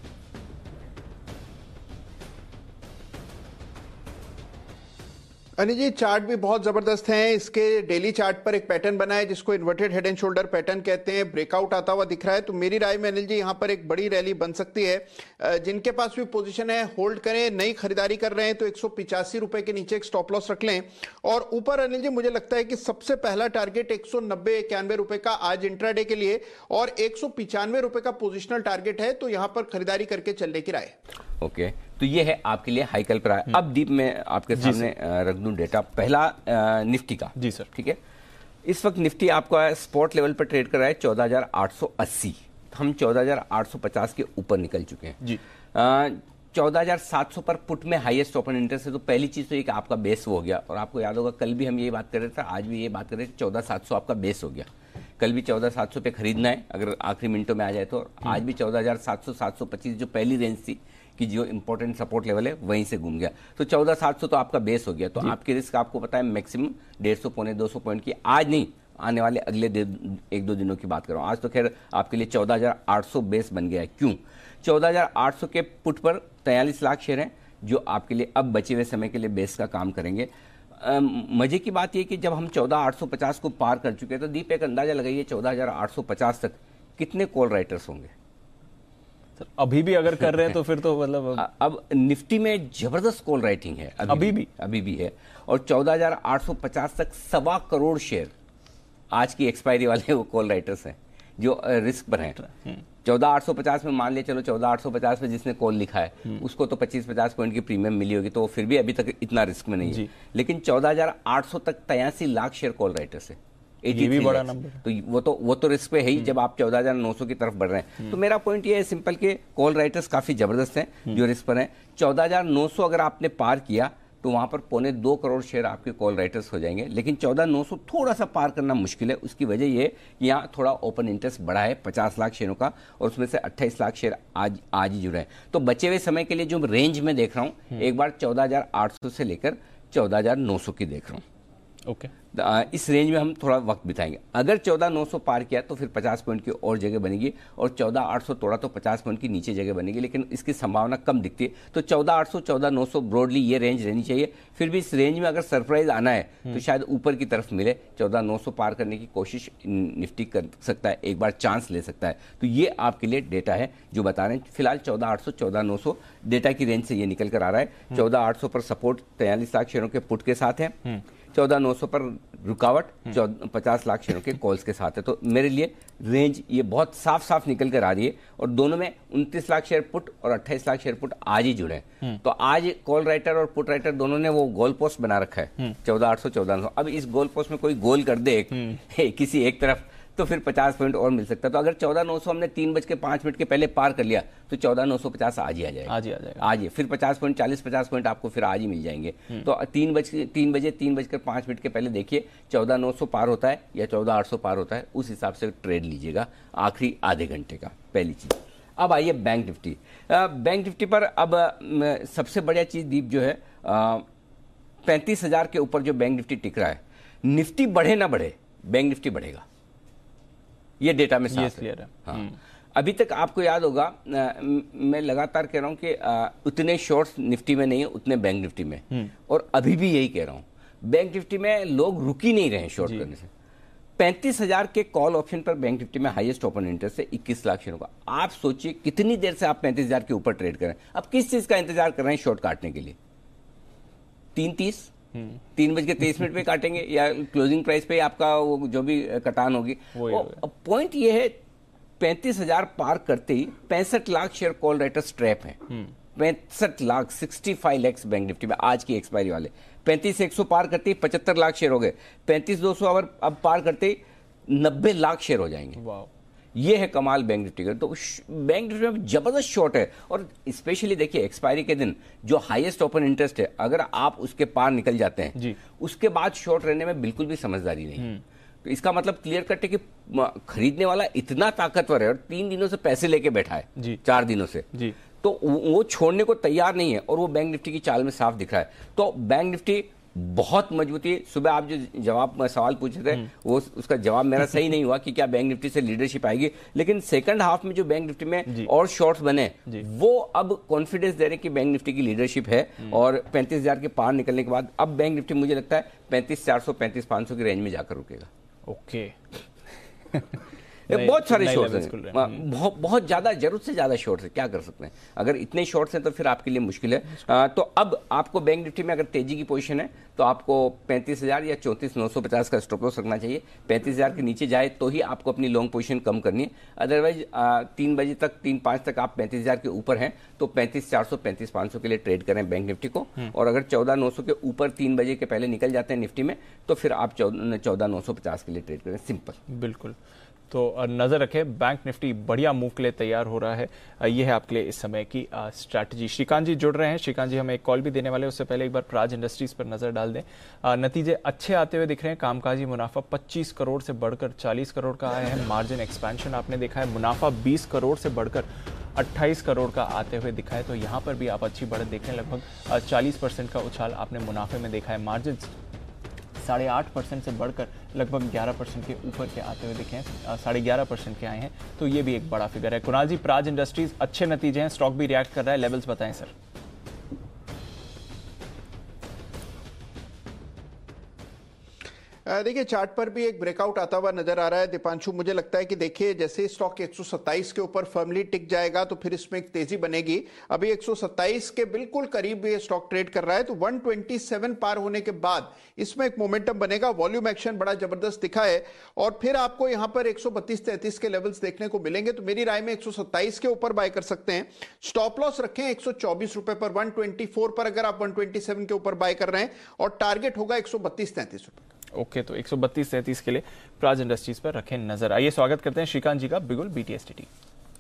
अनिल जी, चार्ट भी बहुत जबरदस्त हैं। इसके डेली चार्ट पर एक पैटर्न बना है जिसको inverted head and shoulder pattern कहते हैं, ब्रेकआउट आता हुआ दिख रहा है। तो मेरी राय में अनिल जी यहाँ पर एक बड़ी रैली बन सकती है। जिनके पास भी पोजीशन है होल्ड करें, नई खरीदारी कर रहे हैं तो एक सौ पिचासी रुपए के नीचे एक स्टॉप लॉस रख लें। और ऊपर अनिल जी मुझे लगता है कि सबसे पहला टारगेट एक सौ नब्बे इक्यानवे रुपए का आज इंट्राडे के लिए, और एक सौ पिचानवे रुपए का पोजिशनल टारगेट है, तो यहाँ पर खरीदारी करके चलने की राय। ओके okay, तो ये है आपके लिए हाइकल पर आया। अब दीप में आपके सामने रख दूं डेटा, पहला निफ्टी का। जी सर, ठीक है। इस वक्त निफ्टी आपका स्पॉट लेवल पर ट्रेड कर रहा है चौदह हजार आठ सौ अस्सी। हम चौदह हजार आठ सौ पचास के ऊपर निकल चुके हैं जी। चौदह हजार सात सौ पर पुट में हाईएस्ट ओपन इंटरेस्ट है। तो पहली चीज तो ये कि आपका बेस हो गया, और आपको याद होगा कल भी हम ये बात कर रहे थे, आज भी ये बात कर रहे थे, चौदह सात सौ आपका बेस हो गया। कल भी चौदह सात सौ पे खरीदना है अगर आखिरी मिनटों में आ जाए तो। आज भी चौदह हजार सात सौ सात सौ पच्चीस जो पहली रेंज थी कि जो इंपॉर्टेंट सपोर्ट लेवल है वहीं से घूम गया, तो चौदह सात सौ तो आपका बेस हो गया। तो आपकी रिस्क आपको पता है मैक्सिमम डेढ़ सौ पौने दो सौ पॉइंट की, आज नहीं आने वाले अगले एक दो दिनों की बात कर रहा हूँ। आज तो खैर आपके लिए चौदह हजार आठ सौ बेस बन गया है। क्यों? चौदह हजार आठ सौ के पुट पर तैंतालीस लाख शेयर हैं जो आपके लिए अब बचे हुए समय के लिए बेस का काम करेंगे। मजे की बात यह कि जब हम चौदह हजार आठ सौ पचास को पार कर चुके हैं तो दीप एक अंदाजा लगाइए चौदह हजार आठ सौ पचास तक कितने कॉल राइटर्स होंगे। अभी भी अगर कर रहे हैं तो फिर तो मतलब अब निफ्टी में जबरदस्त कॉल राइटिंग है अभी, अभी भी अभी भी है। और चौदह हजार आठ सौ पचास तक सवा करोड़ शेयर आज की एक्सपायरी वाले वो कॉल राइटर्स हैं जो रिस्क पर हैं। चौदह आठ सौ पचास में मान लिया चलो चौदह आठ सौ पचास में जिसने कॉल लिखा है उसको तो पच्चीस पचास पॉइंट की प्रीमियम मिली होगी, तो फिर भी अभी तक इतना रिस्क में नहीं है। लेकिन चौदह हजार आठ सौ तक तिरासी लाख शेयर कॉल राइटर्स है, ये भी बड़ा नंबर। तो वो तो वो तो रिस्क पे है ही जब आप चौदह हजार नौ सौ की तरफ बढ़ रहे हैं। तो मेरा पॉइंट ये है सिंपल के कॉल राइटर्स काफी जबरदस्त हैं जो रिस्क पर हैं। चौदह हजार नौ सौ अगर आपने पार किया तो वहां पर पौने दो करोड़ शेयर आपके कॉल राइटर्स हो जाएंगे। लेकिन चौदह नौ सौ थोड़ा सा पार करना मुश्किल है। उसकी वजह ये कि यहाँ थोड़ा ओपन इंटरेस्ट बढ़ा है पचास लाख शेयरों का, और उसमें से अट्ठाईस लाख शेयर आज आज ही जुड़े हैं। तो बचे हुए समय के लिए जो रेंज में देख रहा हूँ एक बार चौदह हजार आठ सौ से लेकर चौदह हजार नौ सौ की देख रहा हूँ। Okay okay. इस रेंज में हम थोड़ा वक्त बिताएंगे। अगर चौदह नौ सौ पार किया तो फिर पचास पॉइंट की और जगह बनेगी, और चौदह आठ सौ तोड़ा तो पचास पॉइंट की नीचे जगह बनेगी, लेकिन इसकी संभावना कम दिखती है। तो चौदह आठ सौ चौदह नौ सौ ब्रॉडली ये रेंज रहनी चाहिए। फिर भी इस रेंज में अगर सरप्राइज आना है तो शायद ऊपर की तरफ मिले, चौदह नौ सौ पार करने की कोशिश निफ्टी कर सकता है, एक बार चांस ले सकता है। तो ये आपके लिए डेटा है जो बता रहे हैं। फिलहाल चौदह आठ सौ चौदह नौ सौ डेटा की रेंज से ये निकल कर आ रहा है। चौदह आठ सौ पर सपोर्ट तैंतालीस लाख शेयरों के पुट के साथ है, चौदह नौ सौ पर रुकावट पचास लाख शेयरों के कॉल्स के साथ है। तो मेरे लिए रेंज ये बहुत साफ साफ निकल कर आ रही है, और दोनों में उनतीस लाख शेयर पुट और अट्ठाईस लाख शेयर पुट आज ही जुड़े हैं। तो आज कॉल राइटर और पुट राइटर दोनों ने वो गोल पोस्ट बना रखा है चौदह आठ सौ चौदह नौ सौ। अब इस गोल पोस्ट में कोई गोल कर दे एक, किसी एक तरफ तो फिर पचास पॉइंट और मिल सकता है। तो अगर चौदह नौ सौ हमने तीन बज के पांच मिनट के पहले पार कर लिया तो चौदह नौ सौ पचास आज ही आ जाएगा, आज ही आ जाएगा, आज ही फिर पचास पॉइंट चालीस पचास पॉइंट आपको फिर आज ही मिल जाएंगे। तो तीन बज तीन बजे तीन बजकर पांच मिनट के पहले देखिए चौदह नौ सौ पार होता है या चौदह आठ सौ पार होता है, उस हिसाब से ट्रेड लीजिएगा आखिरी आधे घंटे का, पहली चीज। अब आइए बैंक निफ्टी। बैंक निफ्टी पर अब आ, सबसे बढ़िया चीज दीप जो है पैंतीस हजार के ऊपर जो बैंक निफ्टी टिक रहा है, निफ्टी बढ़े ना बढ़े बैंक निफ्टी बढ़ेगा, ये डेटा में साफ है। है हाँ। अभी तक आपको याद होगा आ, मैं लगातार कह रहा हूं कि आ, उतने शॉर्ट्स निफ्टी में नहीं है उतने बैंक निफ्टी में, और अभी भी यही कह रहा हूं, बैंक निफ्टी में लोग रुक ही नहीं रहे शॉर्ट करने से। पैंतीस हजार के कॉल ऑप्शन पर बैंक निफ्टी में हाईएस्ट ओपन इंटरेस्ट है इक्कीस लाख शेयरों का। आप सोचिए कितनी देर से आप पैंतीस हजार के ऊपर ट्रेड कर रहे हैं। अब किस चीज का इंतजार कर रहे हैं शॉर्ट काटने के लिए? तीन तीस तीन बज के तेईस मिनट पे काटेंगे या क्लोजिंग प्राइस पे आपका वो जो भी कटान होगी। पॉइंट ये है पैंतीस हजार पार करते ही पैंसठ lakh share call writers trap है। पैंसठ lakh sixty five lakhs bank Nifty में आज की एक्सपायरी वाले। पैंतीस एक सौ पार करते ही पचहत्तर लाख शेयर हो गए। पैंतीस दो सौ अब अब पार करते ही नब्बे लाख शेयर हो जाएंगे। वाह, ये है कमाल बैंक निफ्टी का। तो बैंक निफ्टी में जबरदस्त शॉर्ट है, और स्पेशली देखिए एक्सपायरी के दिन जो हाईएस्ट ओपन इंटरेस्ट है, अगर आप उसके पार निकल जाते हैं जी, उसके बाद शॉर्ट रहने में बिल्कुल भी समझदारी नहीं। तो इसका मतलब क्लियर कट है कि खरीदने वाला इतना ताकतवर है और तीन दिनों से पैसे लेके बैठा है जी, चार दिनों से जी, तो वो छोड़ने को तैयार नहीं है, और वो बैंक निफ्टी की चाल में साफ दिख रहा है। तो बैंक निफ्टी बहुत मजबूती। सुबह आप जो जवाब सवाल पूछ रहे थे वो उसका जवाब मेरा सही नहीं हुआ कि क्या बैंक निफ्टी से लीडरशिप आएगी, लेकिन सेकंड हाफ में जो बैंक निफ्टी में और शॉर्ट्स बने वो अब कॉन्फिडेंस दे रहे कि बैंक निफ्टी की लीडरशिप है, और पैंतीस हजार के पार निकलने के बाद अब बैंक निफ्टी मुझे लगता है पैंतीस चार सौ पैंतीस पांच सौ की रेंज में जाकर रुकेगा। ओके बहुत सारे शॉर्ट्स हैं, बहुत बहुत ज्यादा, जरूरत से ज्यादा शॉर्ट्स हैं, क्या कर सकते हैं। अगर इतने शॉर्ट्स हैं तो फिर आपके लिए मुश्किल है। आ, तो अब आपको बैंक निफ्टी में अगर तेजी की पोजीशन है तो आपको पैंतीस हजार या चौंतीस नौ सौ पचास का स्टॉप लॉस रखना चाहिए। पैंतीस हजार के नीचे जाए तो ही आपको अपनी लॉन्ग पोजीशन कम करनी है, अदरवाइज तीन बजे तक तीन पांच तक आप पैंतीस हजार के ऊपर हैं तो पैंतीस चार सौ पैंतीस पांच सौ के लिए ट्रेड करें बैंक निफ्टी को, और अगर चौदह नौ सौ के ऊपर तीन बजे के पहले निकल जाते हैं निफ्टी में तो फिर आप चौदह नौ सौ पचास के लिए ट्रेड करें। सिंपल। बिल्कुल। तो नजर रखें, बैंक निफ्टी बढ़िया मूव के लिए तैयार हो रहा है। ये है आपके लिए इस समय की स्ट्रैटेजी। श्रीकांत जी जुड़ रहे हैं। श्रीकांत जी हमें एक कॉल भी देने वाले, उससे पहले एक बार प्राज इंडस्ट्रीज पर नजर डाल दें। नतीजे अच्छे आते हुए दिख रहे हैं। कामकाजी मुनाफा पच्चीस करोड़ से बढ़कर चालीस करोड़ का आया है। मार्जिन एक्सपेंशन आपने देखा है, मुनाफा बीस करोड़ से बढ़कर अट्ठाईस करोड़ का आते हुए दिखा है। तो यहाँ पर भी आप अच्छी बढ़त देख रहे हैं, लगभग चालीस परसेंट का उछाल आपने मुनाफे में देखा है। मार्जिन साढ़े आठ परसेंट से बढ़कर लगभग ग्यारह परसेंट के ऊपर के आते हुए दिखे हैं, साढ़े ग्यारह परसेंट के आए हैं, तो ये भी एक बड़ा फिगर है। कुणाल जी, प्राज इंडस्ट्रीज अच्छे नतीजे हैं, स्टॉक भी रिएक्ट कर रहा है, लेवल्स बताएं सर। देखिए चार्ट पर भी एक ब्रेकआउट आता हुआ नजर आ रहा है दीपांशु। मुझे लगता है कि देखिए जैसे स्टॉक एक सौ सत्ताईस के ऊपर फर्मली टिक जाएगा तो फिर इसमें एक तेजी बनेगी। अभी एक सौ सत्ताईस के बिल्कुल करीब ये स्टॉक ट्रेड कर रहा है, तो एक सौ सत्ताईस पार होने के बाद इसमें एक मोमेंटम बनेगा। वॉल्यूम एक्शन बड़ा जबरदस्त दिखा है और फिर आपको यहां पर एक सौ बत्तीस तैंतीस के लेवल्स देखने को मिलेंगे। तो मेरी राय में एक सौ सत्ताईस के ऊपर बाय कर सकते हैं। स्टॉप लॉस रखें एक सौ चौबीस रुपए पर, एक सौ चौबीस पर अगर आप एक सौ सत्ताईस के ऊपर बाय कर रहे हैं, और टारगेट होगा एक सौ बत्तीस तैंतीस रुपए। ओके okay, तो एक सौ बत्तीस तैंतीस के लिए प्राज इंडस्ट्रीज पर रखें नजर। आइए स्वागत करते हैं श्रीकांत जी का Bigul BTST team.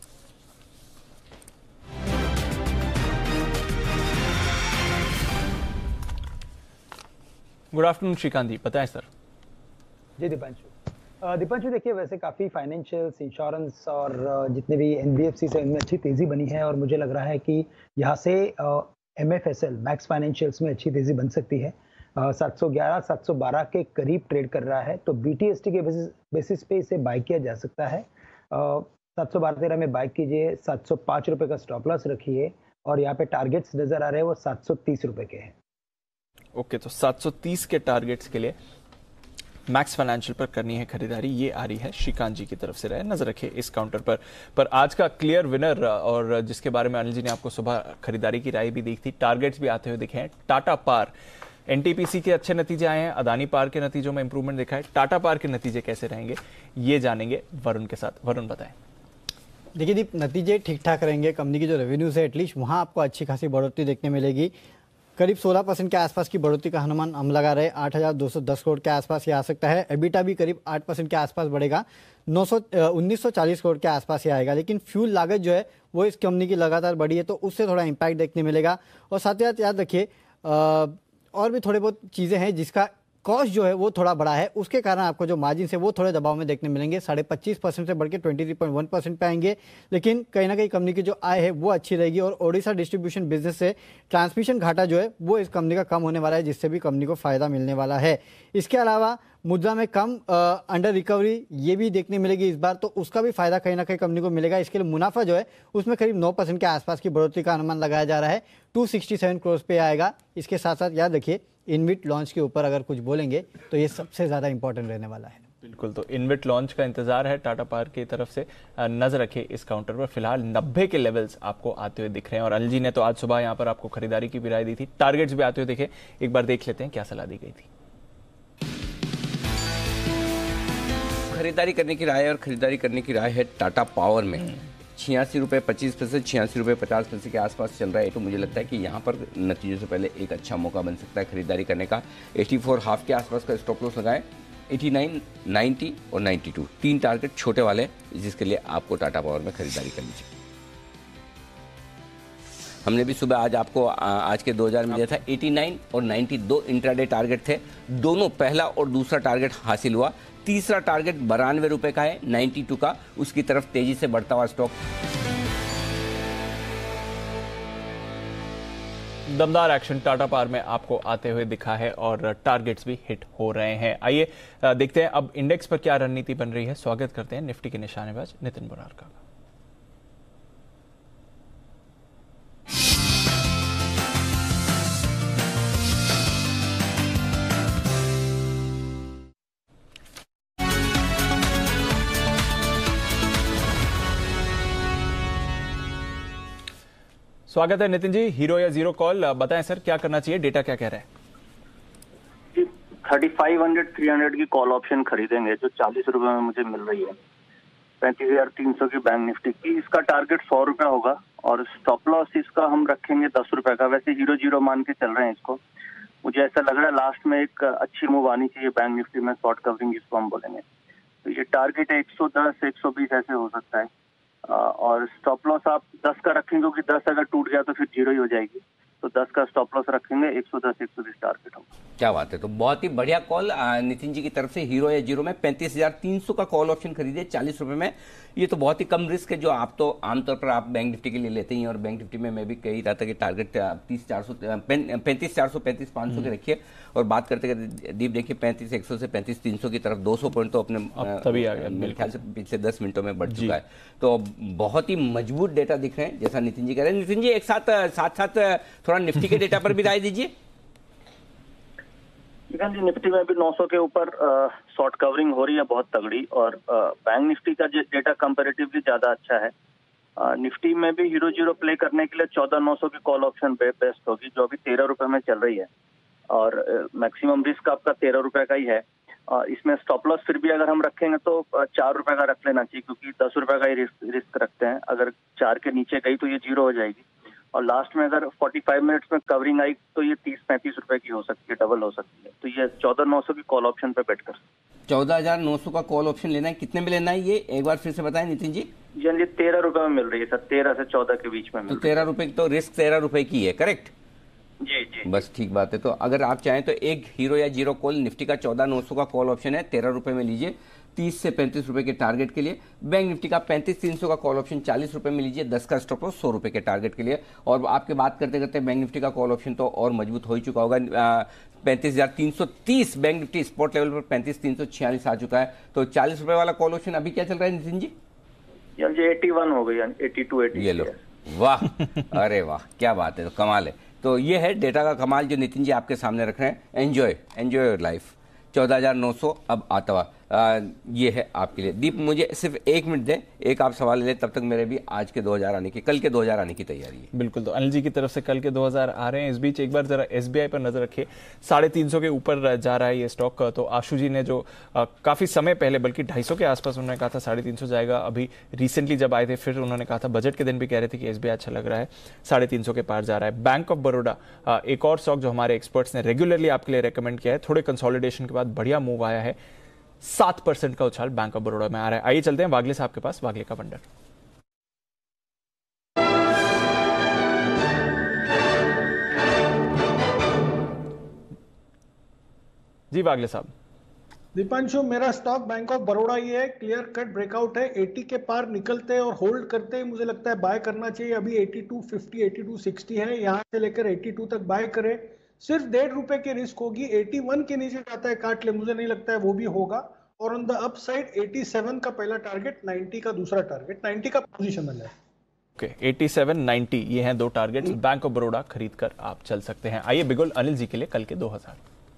Good afternoon Shrikant ji, बताएं सर। जी दीपांशु, दीपांशु देखिए वैसे काफी फाइनेंशियल्स, इंश्योरेंस और जितने भी एनबीएफसी से इनमें अच्छी तेजी बनी है, और मुझे लग रहा है कि यहाँ से एमएफएसएल मैक्स फाइनेंशियल्स में अच्छी तेजी बन सकती है। सात सौ ग्यारह सात सौ बारह के करीब ट्रेड कर रहा है, तो बीटीएसटी के बेसिस बेसिस पे इसे बाय किया जा सकता है। सात सौ बारह तेरह में बाय कीजिए, सात सौ पाँच रुपए का स्टॉप लॉस रखिए, और यहाँ पे टारगेट्स नजर आ रहे हैं वो सात सौ तीस रुपए के हैं। ओके okay, तो सात सौ तीस के टारगेट्स के लिए मैक्स फाइनेंशियल पर करनी है खरीदारी, ये आ रही है श्रीकांत जी की तरफ से। रहे नजर रखिए इस काउंटर पर। पर आज का क्लियर विनर, और जिसके बारे में अनिल जी ने आपको सुबह खरीदारी की राय भी दी थी, टारगेट्स भी आते हुए दिखे हैं। टाटा पार, एनटीपीसी के अच्छे नतीजे आए हैं, अदानी पार के नतीजों में इंप्रूवमेंट दिखा है। टाटा पार के नतीजे कैसे रहेंगे ये जानेंगे वरुण के साथ। वरुण बताएं। देखिए दीप, नतीजे ठीक ठाक रहेंगे। कंपनी की जो रेवेन्यूज है एटलीस्ट वहां आपको अच्छी खासी बढ़ोतरी देखने मिलेगी। करीब सोलह परसेंट के आसपास की बढ़ोतरी का अनुमान हम लगा रहे हैं। आठ हज़ार दो सौ दस करोड़ के आसपास ये आ सकता है। एबिटा भी करीब आठ परसेंट के आसपास बढ़ेगा, नौ सौ उन्नीस सौ चालीस करोड़ के आसपास ये आएगा। लेकिन फ्यूल लागत जो है वो इस कंपनी की लगातार बढ़ी है, तो उससे थोड़ा इम्पैक्ट देखने मिलेगा। और साथ ही साथ याद रखिए और भी थोड़े बहुत चीज़ें हैं जिसका कॉस्ट जो है वो थोड़ा बड़ा है, उसके कारण आपको जो मार्जिन है वो थोड़े दबाव में देखने मिलेंगे। साढ़े पच्चीस परसेंट से बढ़ के twenty three point one percent पे आएंगे। लेकिन कहीं ना कहीं कंपनी की जो आय है वो अच्छी रहेगी और ओडिशा डिस्ट्रीब्यूशन बिजनेस से ट्रांसमिशन घाटा जो है वो इस कंपनी का कम होने वाला है, जिससे भी कंपनी को फायदा मिलने वाला है। इसके अलावा मुद्रा में कम अंडर रिकवरी ये भी देखने मिलेगी इस बार, तो उसका भी फायदा कहीं ना कहीं कंपनी को मिलेगा। इसके लिए मुनाफा जो है उसमें करीब नौ परसेंट के आसपास की बढ़ोतरी का अनुमान लगाया जा रहा है, दो सौ सड़सठ करोड़ पे आएगा। इसके साथ साथ याद रखिए इनविट लॉन्च के ऊपर अगर कुछ बोलेंगे तो ये सबसे ज़्यादा इंपॉर्टेंट रहने वाला है। बिल्कुल, तो इनविट लॉन्च का इंतजार है टाटा पावर की तरफ से। नजर रखिए इस काउंटर पर। फिलहाल नब्बे के लेवल्स आपको आते हुए दिख रहे हैं और अनिल जी ने तो आज सुबह यहाँ पर आपको खरीदारी की भी राय दी थी, टारगेट्स भी आते हुए दिखे। एक बार देख लेते हैं क्या सलाह दी गई थी। खरीदारी करने की राय और खरीदारी करने की राय है टाटा पावर में छियासी रुपये पच्चीस पैसे छियासी रुपये पचास पैसे के आसपास चल रहा है। तो मुझे लगता है कि यहाँ पर नतीजों से पहले एक अच्छा मौका बन सकता है खरीदारी करने का। चौरासी हाफ के आसपास का स्टॉप लॉस लगाएं। नवासी, नब्बे और बानवे तीन टारगेट छोटे वाले जिसके लिए आपको टाटा पावर में खरीदारी करनी चाहिए। हमने भी सुबह आज आपको आज के दो हज़ार में दिया था नवासी और नब्बे दो इंट्राडे टारगेट थे, दोनों पहला और दूसरा टारगेट हासिल हुआ। तीसरा टारगेट बानवे रुपए का है बानवे का, उसकी तरफ तेजी से बढ़ता हुआ स्टॉक। दमदार एक्शन टाटा पावर में आपको आते हुए दिखा है और टारगेट्स भी हिट हो रहे हैं। आइए देखते हैं अब इंडेक्स पर क्या रणनीति बन रही है। स्वागत करते हैं निफ्टी के निशानेबाज नितिन मुरारका का। स्वागत है नितिन जी। हीरो या जीरो कॉल बताएं सर, क्या करना चाहिए, डेटा क्या कह रहा है? जी thirty five hundred three hundred की कॉल ऑप्शन खरीदेंगे जो चालीस रुपए में मुझे मिल रही है, पैंतीस हजार तीन सौ की बैंक निफ्टी की। इसका टारगेट सौ रुपया होगा और स्टॉप लॉस इसका हम रखेंगे दस रुपए का। वैसे हीरो जीरो मान के चल रहे हैं इसको। मुझे ऐसा लग रहा है लास्ट में एक अच्छी मूव आनी चाहिए बैंक निफ्टी में, शॉर्ट कवरिंग जिसको हम बोलेंगे। तो ये टारगेट है एक सौ दस एक सौ बीस ऐसे हो सकता है और स्टॉप लॉस आप दस का रखेंगे क्योंकि दस अगर टूट गया तो फिर जीरो ही हो जाएगी। तो दस का स्टॉप लॉस रखेंगे, एक सौ दस एक सौ बीस टारगेट होगा। क्या बात है। तो बहुत ही बढ़िया कॉल नितिन जी की तरफ से। हीरो या जीरो में पैंतीस हजार तीन सौ का कॉल ऑप्शन खरीदे चालीस रुपए में। ये तो बहुत ही कम रिस्क है जो आप तो आमतौर पर आप बैंक निफ्टी के लिए लेते ही हैं और बैंक निफ्टी में मैं भी कही रहा था कि टारगेट तीस चार सौ पैंतीस चार सौ पैंतीस पाँच सौ के रखिए। और बात करते करते दीप देखिए पैंतीस एक सौ से पैंतीस तीन सौ की तरफ दो सौ पॉइंट तो अपने तभी आ गया, मेरे ख्याल से पिछले दस मिनटों में बढ़ चुका है। तो बहुत ही मजबूत डेटा दिख रहे हैं जैसा नितिन जी कह रहे हैं। नितिन जी एक साथ साथ साथ थोड़ा निफ्टी के डेटा पर भी राय दीजिए। जी निफ्टी में भी नौ सौ के ऊपर शॉर्ट कवरिंग हो रही है बहुत तगड़ी और बैंक निफ्टी का डेटा कंपैरेटिवली ज्यादा अच्छा है। आ, निफ्टी में भी हीरो जीरो प्ले करने के लिए चौदह नौ सौ की कॉल ऑप्शन बेस्ट होगी जो अभी तेरह रुपए में चल रही है और मैक्सिमम रिस्क आपका तेरह रुपए का ही है। आ, इसमें स्टॉप लॉस फिर भी अगर हम रखेंगे तो चार रुपए का रख लेना चाहिए क्योंकि दस रुपए का ही रिस्क रिस्क रखते हैं। अगर चार के नीचे गई तो ये जीरो हो जाएगी और लास्ट में अगर पैंतालीस मिनट्स में कवरिंग आई तो ये तीस पैंतीस रुपए की हो सकती है, डबल हो सकती है। तो ये चौदह नौ सौ की कॉल ऑप्शन पे बेट कर चौदह हजार नौ सौ का कॉल ऑप्शन लेना है। कितने में लेना है ये एक बार फिर से बताएं नितिन जी। जी जी तेरह रुपए में मिल रही है सर, तेरह से चौदह के बीच में। तो तेरह रुपए की तो रिस्क तेरह रुपए की है, करेक्ट? जी जी बस ठीक बात है। तो अगर आप चाहें तो एक हीरो या जीरो कॉल निफ्टी का चौदह नौ सौ का कॉल ऑप्शन है, तेरह रुपए में लीजिए तीस से पैंतीस रुपए के टारगेट के लिए। बैंक निफ्टी का पैंतीस तीन सौ का कॉल ऑप्शन चालीस रुपए में लीजिए, दस का स्टॉप लॉस सौ रुपए के टारगेट के लिए। और आपके बात करते करते बैंक निफ्टी का कॉल ऑप्शन तो और मजबूत हो ही चुका होगा। पैंतीस हजार तीन सौ तीस बैंक निफ्टी स्पॉट लेवल पर पैंतीस तीन सौ छियालीस आ चुका है। तो चालीस रुपए वाला कॉल ऑप्शन अभी क्या चल रहा है नितिन जी? इक्यासी हो गई, बयासी ये लो, वाह अरे वाह क्या बात है, तो कमाल है। तो ये है डेटा का कमाल जो नितिन जी आपके सामने रख रहे हैं। Enjoy enjoy your life. चौदह हजार नौ सौ अब आता हुआ आ, ये है आपके लिए। दीप मुझे सिर्फ एक मिनट दें, एक आप सवाल ले, तब तक मेरे भी आज के दो हज़ार आने की, कल के दो हज़ार आने की तैयारी है। बिल्कुल, तो अनिल जी की तरफ से कल के दो हज़ार आ रहे हैं। इस बीच एक बार जरा एसबीआई पर नजर रखिए, साढ़े तीन सौ के ऊपर जा रहा है ये स्टॉक। तो आशु जी ने जो आ, काफी समय पहले, बल्कि ढाई सौ के आसपास उन्होंने कहा था साढ़े तीन सौ जाएगा, अभी रिसेंटली जब आए थे फिर उन्होंने कहा था, बजट के दिन भी कह रहे थे कि एसबीआई अच्छा लग रहा है, साढ़े तीन सौ के पार जा रहा है। बैंक ऑफ बड़ौदा एक और स्टॉक जो हमारे एक्सपर्ट्स ने रेगुलरली आपके लिए रेकमेंड किया है, थोड़े कंसोलिडेशन के बाद बढ़िया मूव आया है, सात परसेंट का उछाल बैंक ऑफ बड़ौदा में आ रहा है। आइए चलते हैं वागले साहब के पास, वागले का बंडर। जी वागले साहब। दीपांशु, मेरा स्टॉक बैंक ऑफ बड़ौदा ही है, क्लियर कट ब्रेकआउट है, अस्सी के पार निकलते हैं और होल्ड करते हैं, मुझे लगता है बाय करना चाहिए। अभी बयासी पचास, बयासी साठ है, यहाँ से लेकर बयासी तक बाय करें, सिर्फ डेढ़ रुपए की रिस्क होगी। इक्यासी के नीचे जाता है काट ले, मुझे नहीं लगता है वो भी होगा। और ऑन द अप साइड सत्तासी का पहला टारगेट, नब्बे का दूसरा टारगेट, नब्बे का पोजीशनल है। ओके, सत्तासी, नब्बे ये हैं दो टारगेट्स, बैंक ऑफ बड़ौदा खरीद कर आप चल सकते हैं। आइए बिगुल अनिल जी के लिए कल के दो हज़ार।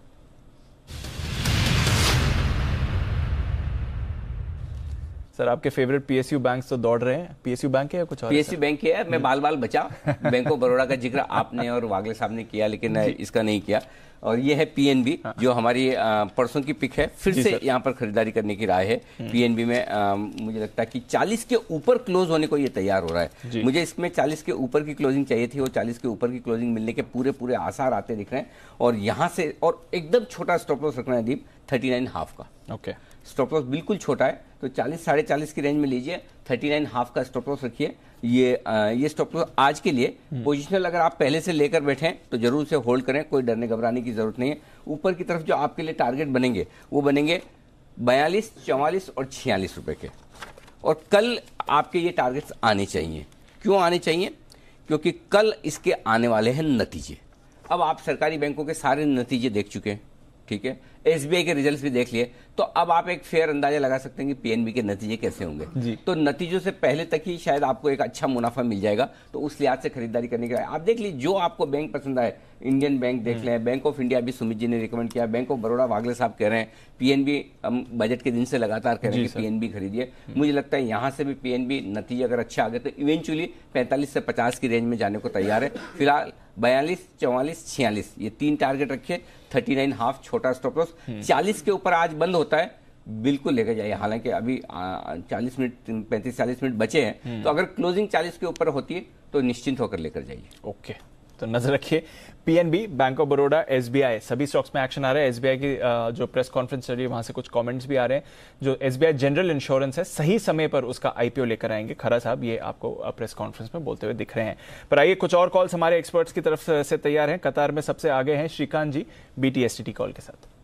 सर आपके फेवरेट पीएसयू बैंक तो दौड़ रहे हैं, पीएसयू बैंक है या कुछ और? पीएसयू बैंक है, मैं बाल बाल बचा। बैंक ऑफ बड़ौदा का जिक्र आपने और वागले साहब ने किया, लेकिन इसका नहीं किया। और ये है पीएनबी, जो हमारी परसों की पिक है, फिर से यहाँ पर खरीदारी करने की राय है। पीएनबी में आ, मुझे लगता है कि चालीस के ऊपर क्लोज होने को ये तैयार हो रहा है। मुझे इसमें चालीस के ऊपर की क्लोजिंग चाहिए थी, और चालीस के ऊपर की क्लोजिंग मिलने के पूरे पूरे आसार आते दिख रहे हैं। और यहाँ से और एकदम छोटा स्टॉप लॉस रखना है दीप, थर्टी नाइन हाफ का। ओके, स्टॉप लॉस बिल्कुल छोटा है, तो चालीस साढ़े चालीस की रेंज में लीजिए, थर्टी नाइन हाफ का स्टॉप लॉस रखिए। ये आ, ये स्टॉप लॉस आज के लिए पोजिशनल अगर आप पहले से लेकर बैठे हैं तो जरूर से होल्ड करें, कोई डरने घबराने की जरूरत नहीं है। ऊपर की तरफ जो आपके लिए टारगेट बनेंगे वो बनेंगे बयालीस, चौवालीस और छियालीस रुपए के। और कल आपके ये टारगेट्स आने चाहिए। क्यों आने चाहिए? क्योंकि कल इसके आने वाले हैं नतीजे। अब आप सरकारी बैंकों के सारे नतीजे देख चुके हैं, ठीक है, एसबीआई के रिजल्ट्स भी देख लिए, तो अब आप एक फेयर अंदाजा लगा सकते हैं कि पीएनबी के नतीजे कैसे होंगे। तो नतीजों से पहले तक ही शायद आपको एक अच्छा मुनाफा मिल जाएगा, तो उस लिहाज से खरीदारी करने के लिए आप देख लीजिए जो आपको बैंक पसंद आए। इंडियन बैंक देख लें, बैंक ऑफ इंडिया भी सुमित जी ने रिकमेंड किया, बैंक ऑफ बड़ौदा वागले साहब कह रहे हैं, पीएनबी हम बजट के दिन से लगातार कह रहे हैं कि पीएनबी खरीदिए। मुझे लगता है यहां से भी पीएनबी नतीजे अगर अच्छे आ गए तो इवेंचुअली पैंतालीस से पचास की रेंज में जाने को तैयार है। फिलहाल बयालीस, चौवालीस, छियालीस ये तीन टारगेट रखे, थर्टी नाइन हाफ छोटा स्टॉप लॉस। चालीस के ऊपर आज बंद होता है, बिल्कुल लेकर जाइए। हालांकि अभी चालीस मिनट पैंतीस चालीस मिनट बचे हैं, तो अगर क्लोजिंग चालीस के ऊपर होती है तो निश्चिंत होकर लेकर जाइए। ओके, तो नजर रखिए PNB, bank of Baroda, SBI, सभी स्टॉक्स में एक्शन आ रहा है। एसबीआई की जो प्रेस कॉन्फ्रेंस चल रही है वहां से कुछ कमेंट्स भी आ रहे हैं। जो एसबीआई जनरल इंश्योरेंस है, सही समय पर उसका आईपीओ लेकर आएंगे खरा साहब, ये आपको प्रेस कॉन्फ्रेंस में बोलते हुए दिख रहे हैं। पर आइए कुछ और कॉल्स हमारे एक्सपर्ट्स की तरफ से तैयार हैं। कतार में सबसे आगे हैं श्रीकांत जी बीटीएसटीटी कॉल के साथ।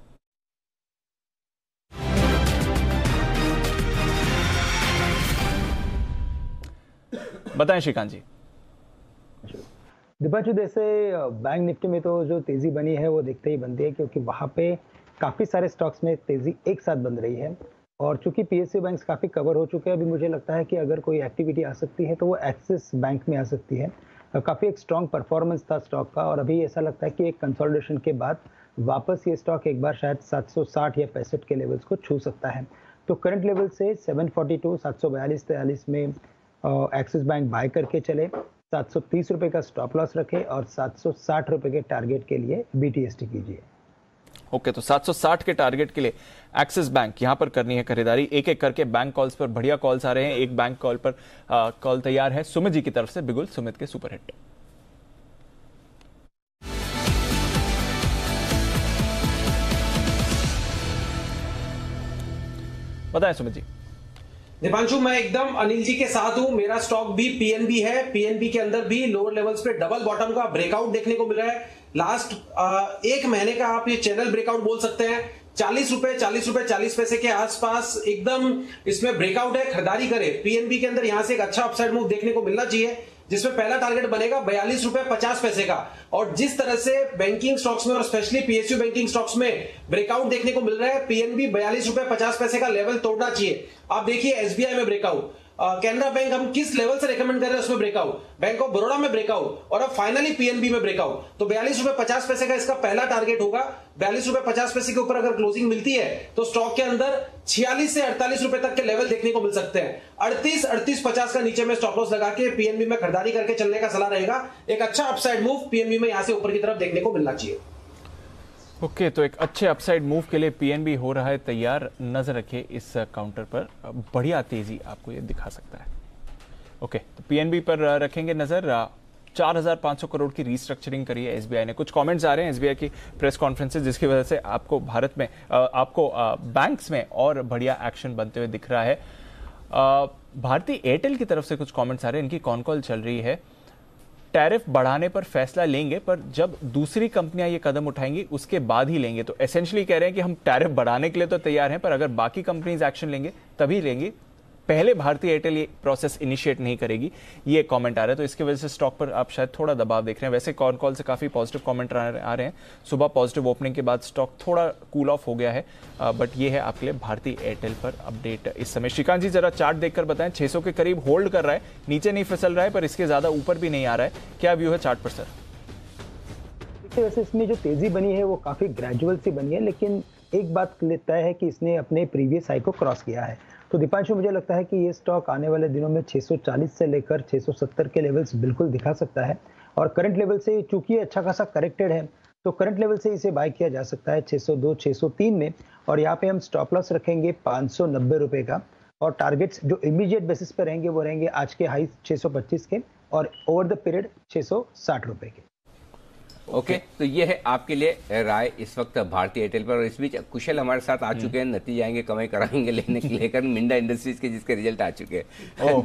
बताएं श्रीकांत जी। दीपांशु, जैसे बैंक निफ्टी में तो जो तेजी बनी है वो देखते ही बनती है, क्योंकि वहां पे काफी सारे स्टॉक्स में तेजी एक साथ बन रही है। और चूंकि पीएसयू बैंक्स काफी कवर हो चुके हैं, अभी मुझे लगता है कि अगर कोई एक्टिविटी आ सकती है तो वो एक्सिस बैंक में आ सकती है। काफी एक स्ट्रॉन्ग परफॉर्मेंस था स्टॉक का, और अभी ऐसा लगता है कि एक कंसोलिडेशन के बाद वापस ये स्टॉक एक बार शायद सात सौ साठ या पैंसठ के लेवल्स को छू सकता है। तो करंट लेवल से सात सौ बयालीस, सात सौ बयालीस तैयालीस में एक्सिस बैंक बाय करके चले, सात सौ तीस रुपए का स्टॉप लॉस रखे और सात सौ साठ रुपए के टारगेट के लिए बीटीएसटी कीजिए। ओके, तो सात सौ साठ के टारगेट के लिए एक्सिस बैंक यहां पर करनी है खरीदारी। एक एक करके बैंक कॉल्स पर बढ़िया कॉल्स आ रहे हैं। एक बैंक कॉल पर कॉल तैयार है सुमित जी की तरफ से, बिगुल सुमित के सुपर हिट। बताएं सुमित जी। दीपांशु, मैं एकदम अनिल जी के साथ हूं। मेरा स्टॉक भी पीएनबी है। पीएनबी के अंदर भी लोअर लेवल्स पे डबल बॉटम का ब्रेकआउट देखने को मिल रहा है। लास्ट एक महीने का आप ये चैनल ब्रेकआउट बोल सकते हैं। चालीस रुपए चालीस रुपए चालीस पैसे के आसपास एकदम इसमें ब्रेकआउट है, खरीदारी करें। पीएनबी के अंदर यहां से एक अच्छा अपसाइड मूव देखने को मिलना चाहिए, जिसमें पहला टारगेट बनेगा बयालीस रुपए पचास पैसे का। और जिस तरह से बैंकिंग स्टॉक्स में और स्पेशली पीएसयू बैंकिंग स्टॉक्स में ब्रेकआउट देखने को मिल रहा है, पीएनबी बयालीस रुपए पचास पैसे का लेवल तोड़ना चाहिए। आप देखिए एसबीआई में ब्रेकआउट कैनरा बैंक हम किस लेवल से रेकमेंड कर रहे हैं उसमें ब्रेकआउट, बैंक ऑफ बड़ौदा में ब्रेकआउट और अब फाइनली पीएनबी में ब्रेकआउट। तो बयालीस रुपए पचास पैसे का इसका पहला टारगेट होगा। बयालीस रुपए पचास पैसे के ऊपर अगर क्लोजिंग मिलती है तो स्टॉक के अंदर छियालीस से अड़तालीस रुपए तक के लेवल देखने को मिल सकते हैं। अड़तीस अड़तीस पचास का नीचे में स्टॉप लॉस लगा के पीएनबी में खरीदारी करके चलने का सलाह रहेगा। एक अच्छा अपसाइड मूव पीएनबी में यहां से ऊपर की तरफ देखने को मिलना चाहिए। ओके okay, तो एक अच्छे अपसाइड मूव के लिए पीएनबी हो रहा है तैयार। नजर रखिए इस काउंटर पर, बढ़िया तेजी आपको ये दिखा सकता है। ओके okay, तो पीएनबी पर रखेंगे नजर। चार हज़ार पाँच सौ करोड़ की रीस्ट्रक्चरिंग करी है एसबीआई ने। कुछ कमेंट्स आ रहे हैं एसबीआई की प्रेस कॉन्फ्रेंसेस, जिसकी वजह से आपको भारत में आपको बैंक्स में और बढ़िया एक्शन बनते हुए दिख रहा है। भारतीय एयरटेल की तरफ से कुछ कमेंट्स आ रहे हैं, इनकी कॉन कॉल चल रही है। टैरिफ बढ़ाने पर फैसला लेंगे, पर जब दूसरी कंपनियां ये कदम उठाएंगी उसके बाद ही लेंगे। तो एसेंशियली कह रहे हैं कि हम टैरिफ बढ़ाने के लिए तो तैयार हैं, पर अगर बाकी कंपनीज एक्शन लेंगे तभी लेंगे, पहले भारतीय एयरटेल ये प्रोसेस इनिशिएट नहीं करेगी। ये कमेंट आ रहा है, तो इसकी वजह से स्टॉक पर आप शायद थोड़ा दबाव देख रहे हैं। वैसे कॉन कॉल से काफी पॉजिटिव कमेंट आ रहे हैं। सुबह पॉजिटिव ओपनिंग के बाद स्टॉक थोड़ा कूल ऑफ हो गया है, बट ये है आपके लिए भारतीय एयरटेल पर अपडेट इस समय। श्रीकांत जी जरा चार्ट देखकर बताएं, छह सौ के करीब होल्ड कर रहा है, नीचे नहीं फिसल रहा है पर इसके ज्यादा ऊपर भी नहीं आ रहा है। क्या व्यू है चार्ट पर सर? वैसे इसमें जो तेजी बनी है वो काफी ग्रेजुअल सी बनी है, लेकिन एक बात तय है कि इसने अपने प्रीवियस हाई को क्रॉस किया है। तो दीपांशु, मुझे लगता है कि ये स्टॉक आने वाले दिनों में छह सौ चालीस से लेकर छह सौ सत्तर के लेवल्स बिल्कुल दिखा सकता है। और करंट लेवल से चूंकि अच्छा खासा करेक्टेड है, तो करंट लेवल से इसे बाय किया जा सकता है छह सौ दो छह सौ तीन में। और यहाँ पे हम स्टॉप लॉस रखेंगे पाँच सौ नब्बे रुपए का, और टारगेट्स जो इमीडिएट बेसिस पे रहेंगे वो रहेंगे आज के हाई छह सौ पच्चीस के और ओवर द पीरियड छह सौ साठ रुपए के। ओके okay, तो ये है आपके लिए राय इस वक्त भारतीय एयरटेल पर। और इस बीच कुशल हमारे साथ आ चुके हैं, नतीजे आएंगे कमाई कराएंगे लेने के लेकर मिंडा इंडस्ट्रीज के, जिसके रिजल्ट आ चुके हैं।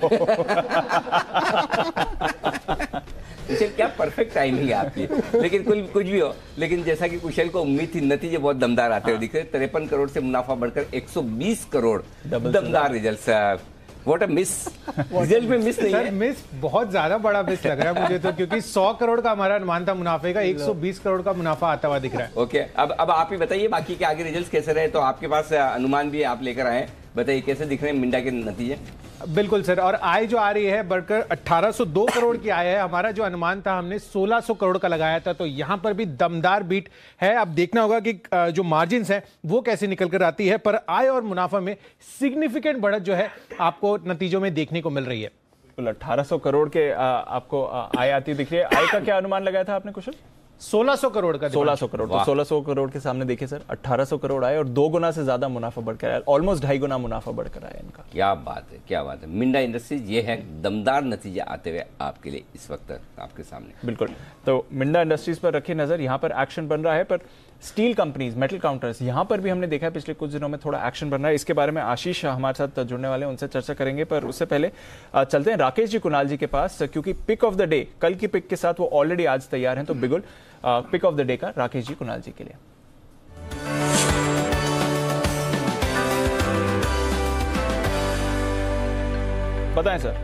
कुशल क्या परफेक्ट टाइमिंग है आपकी, लेकिन कुछ कुछ भी हो, लेकिन जैसा कि कुशल को उम्मीद थी, नतीजे बहुत दमदार आते हुए दिख रहे। तिरपन करोड़ से मुनाफा बढ़कर एक सौ बीस करोड़, दमदार result. What a miss, result में मिस नहीं सर, है। मिस बहुत ज्यादा बड़ा मिस लग रहा है मुझे तो, क्योंकि सौ करोड़ का हमारा अनुमान था मुनाफे का, एक सौ बीस करोड़ का मुनाफा आता हुआ दिख रहा है। ओके okay, अब अब आप ही बताइए बाकी के आगे रिजल्ट्स कैसे रहे। तो आपके पास अनुमान भी आप लेकर आए, बताइए कैसे दिख रहे हैं मिंडा के नतीजे। बिल्कुल सर, और आय जो आ रही है बढ़कर अठारह सौ दो करोड़ की आय है। हमारा जो अनुमान था हमने सोलह सौ करोड़ का लगाया था, तो यहां पर भी दमदार बीट है। अब देखना होगा कि जो मार्जिन्स है वो कैसे निकल कर आती है, पर आय और मुनाफा में सिग्निफिकेंट बढ़त जो है आपको नतीजों में देखने को मिल रही है। अठारह सौ करोड़ के आ, आपको आय आती दिख रही है। आय का क्या अनुमान लगाया था आपने कुशल? सोलह सौ करोड़ का। सोलह सौ करोड़, तो सोलह सौ करोड़ के सामने देखिए सर, अठारह सौ करोड़ आए और दो गुना से ज्यादा मुनाफा बढ़कर आया, ऑलमोस्ट ढाई गुना मुनाफा बढ़कर आया इनका। क्या बात है, क्या बात है। मिंडा इंडस्ट्रीज ये है दमदार नतीजे आते हुए आपके लिए इस वक्त आपके सामने। बिल्कुल, तो मिंडा इंडस्ट्रीज पर रखिए नजर। यहाँ पर एक्शन बन रहा है, पर स्टील कंपनीज, मेटल काउंटर्स, यहाँ पर भी हमने देखा है पिछले कुछ दिनों में थोड़ा एक्शन बन रहा है। इसके बारे में आशीष हमारे साथ जुड़ने वाले हैं, उनसे चर्चा करेंगे। पर उससे पहले चलते हैं राकेश जी कुणाल जी के पास, क्योंकि पिक ऑफ द डे, कल की पिक के साथ वो ऑलरेडी आज तैयार हैं। तो बिगुल पिक ऑफ द डे का राकेश जी कुणाल जी के लिए। बताएं सर।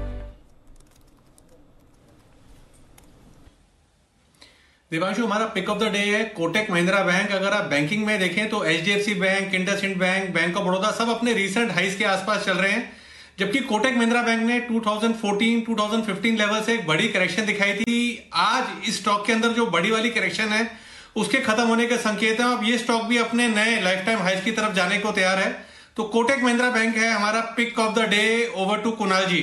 दिवांशु, हमारा पिक ऑफ द डे है कोटक महिंद्रा बैंक। अगर आप बैंकिंग में देखें तो HDFC bank, IndusInd bank, bank of Baroda सब अपने रीसेंट हाइस के आसपास चल रहे हैं, जबकि कोटक महिंद्रा बैंक ने दो हज़ार चौदह, दो हज़ार पंद्रह लेवल से एक बड़ी करेक्शन दिखाई थी। आज इस स्टॉक के अंदर जो बड़ी वाली करेक्शन है उसके खत्म होने के संकेत हैं। अब ये स्टॉक भी अपने नए लाइफ टाइम हाइस की तरफ जाने को तैयार है। तो कोटक महिंद्रा बैंक है हमारा pick of the day. Over to Kunal ji.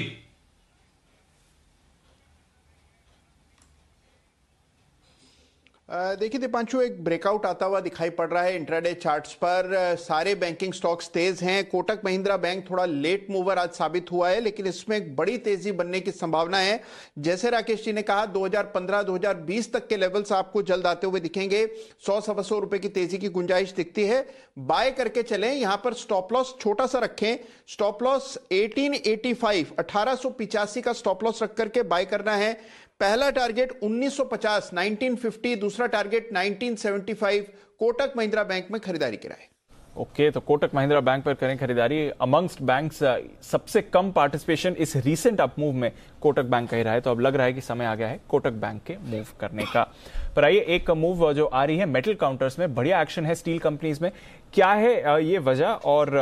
देखिए दीपांशु, एक ब्रेकआउट आता हुआ दिखाई पड़ रहा है इंट्राडे चार्ट्स पर। सारे बैंकिंग स्टॉक्स तेज हैं। कोटक महिंद्रा बैंक थोड़ा लेट मूवर आज साबित हुआ है, लेकिन इसमें एक बड़ी तेजी बनने की संभावना है। जैसे राकेश जी ने कहा, दो हज़ार पंद्रह दो हज़ार बीस तक के लेवल्स आपको जल्द आते हुए दिखेंगे। सौ सवा सौ रुपए की तेजी की गुंजाइश दिखती है। बाय करके चलें। यहां पर स्टॉप लॉस छोटा सा रखें। स्टॉप लॉस अठारह सौ पचासी अठारह सौ पिचासी का स्टॉप लॉस रख करके बाय करना है। पहला टारगेट उन्नीस सौ पचास उन्नीस सौ पचास, दूसरा टारगेट उन्नीस सौ पचहत्तर। कोटक महिंद्रा बैंक में खरीदारी की राय। ओके, तो कोटक महिंद्रा बैंक पर करें खरीदारी। अमंगस्ट बैंक्स सबसे कम पार्टिसिपेशन इस रीसेंट अप मूव में कोटक बैंक का ही रहा है, तो अब लग रहा है कि समय आ गया है कोटक बैंक के मूव करने का। पर आइए, एक मूव जो आ रही है मेटल काउंटर्स में, बढ़िया एक्शन है स्टील कंपनीज में। क्या है ये वजह और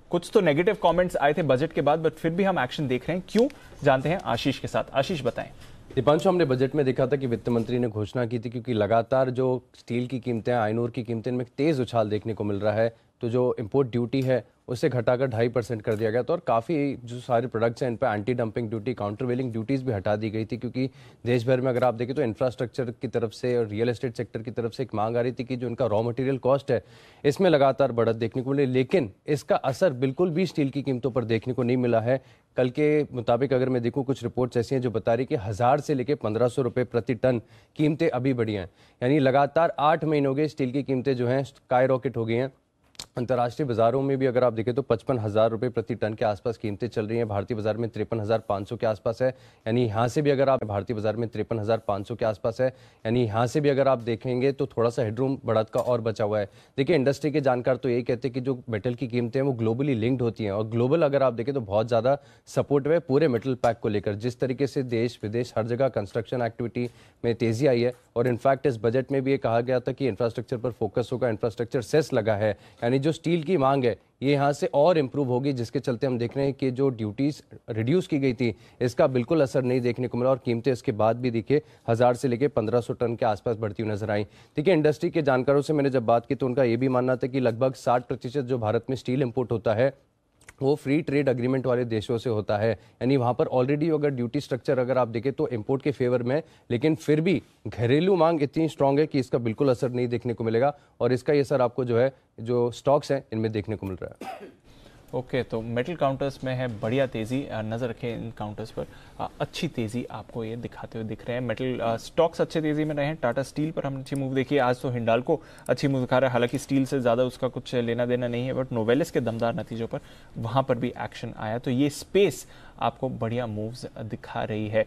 कुछ तो नेगेटिव कमेंट्स आए थे बजट के बाद, बट फिर भी हम एक्शन देख रहे हैं, क्यों जानते हैं आशीष के साथ। आशीष बताएं। दीपांशु, हमने बजट में देखा था कि वित्त मंत्री ने घोषणा की थी क्योंकि लगातार जो स्टील की कीमतें, आयरन ओर की कीमतें में तेज उछाल देखने को मिल रहा है, तो जो इंपोर्ट ड्यूटी है उसे घटाकर ढाई परसेंट कर दिया गया था और काफ़ी जो सारे प्रोडक्ट्स हैं इन पर anti dumping duty, countervailing duties भी हटा दी गई थी क्योंकि देश भर में अगर आप देखें तो इंफ्रास्ट्रक्चर की तरफ से और रियल एस्टेट सेक्टर की तरफ से एक मांग आ रही थी कि जो इनका रॉ मटेरियल कॉस्ट है इसमें लगातार बढ़त देखने को मिली, लेकिन इसका असर बिल्कुल भी स्टील की कीमतों पर देखने को नहीं मिला है। कल के मुताबिक अगर मैं देखूं, कुछ रिपोर्ट्स ऐसी हैं जो बता रही कि हज़ार से लेकर पंद्रह सौ रुपये प्रति टन कीमतें अभी बढ़ी हैं, यानी लगातार आठ महीने हो गए स्टील की कीमतें जो हैं स्काई रॉकेट हो गई हैं। अंतर्राष्ट्रीय बाजारों में भी अगर आप देखें तो पचपन हज़ार रुपये प्रति टन के आसपास कीमतें चल रही हैं। भारतीय बाजार में तिरपन हज़ार पाँच सौ के आसपास है, यानी यहाँ से भी अगर आप भारतीय बाजार में तिरपन हज़ार पाँच सौ के आसपास है, यानी यहाँ से भी अगर आप देखेंगे तो थोड़ा सा हेडरूम बढ़त का और बचा हुआ है। देखिए, इंडस्ट्री के जानकार तो यही कहते हैं कि जो मेटल की कीमतें हैं वो ग्लोबली लिंक्ड होती हैं और ग्लोबल अगर आप देखें तो बहुत ज़्यादा सपोर्ट है पूरे मेटल पैक को लेकर। जिस तरीके से देश विदेश हर जगह कंस्ट्रक्शन एक्टिविटी में तेजी आई है और इनफैक्ट इस बजट में भी ये कहा गया था कि इंफ्रास्ट्रक्चर पर फोकस होगा, इंफ्रास्ट्रक्चर सेस लगा है, यानी जो स्टील की मांग है ये यहाँ से और इम्प्रूव होगी, जिसके चलते हम देख रहे हैं कि जो ड्यूटीज रिड्यूस की गई थी इसका बिल्कुल असर नहीं देखने को मिला और कीमतें इसके बाद भी देखिए हज़ार से लेकर पंद्रह सौ टन के आसपास बढ़ती हुई नजर आई। देखिए, इंडस्ट्री के जानकारों से मैंने जब बात की तो उनका ये भी मानना था कि लगभग साठ प्रतिशत जो भारत में स्टील इम्पोर्ट होता है वो फ्री ट्रेड अग्रीमेंट वाले देशों से होता है, यानी वहाँ पर ऑलरेडी अगर ड्यूटी स्ट्रक्चर अगर आप देखें तो इंपोर्ट के फेवर में, लेकिन फिर भी घरेलू मांग इतनी स्ट्रांग है कि इसका बिल्कुल असर नहीं देखने को मिलेगा और इसका ये असर आपको जो है जो स्टॉक्स हैं इनमें देखने को मिल रहा है। ओके okay, तो मेटल काउंटर्स में है बढ़िया तेज़ी, नज़र रखें इन काउंटर्स पर, अच्छी तेज़ी आपको ये दिखाते हुए दिख रहे हैं। मेटल स्टॉक्स अच्छे तेज़ी में रहे हैं। टाटा स्टील पर हमने अच्छी मूव देखी है, आज तो हिंडाल्को अच्छी मूव दिखा रहा है, हालांकि स्टील से ज़्यादा उसका कुछ लेना देना नहीं है, बट नोवेलिस के दमदार नतीजों पर वहाँ पर भी एक्शन आया, तो ये स्पेस आपको बढ़िया मूव्स दिखा रही है।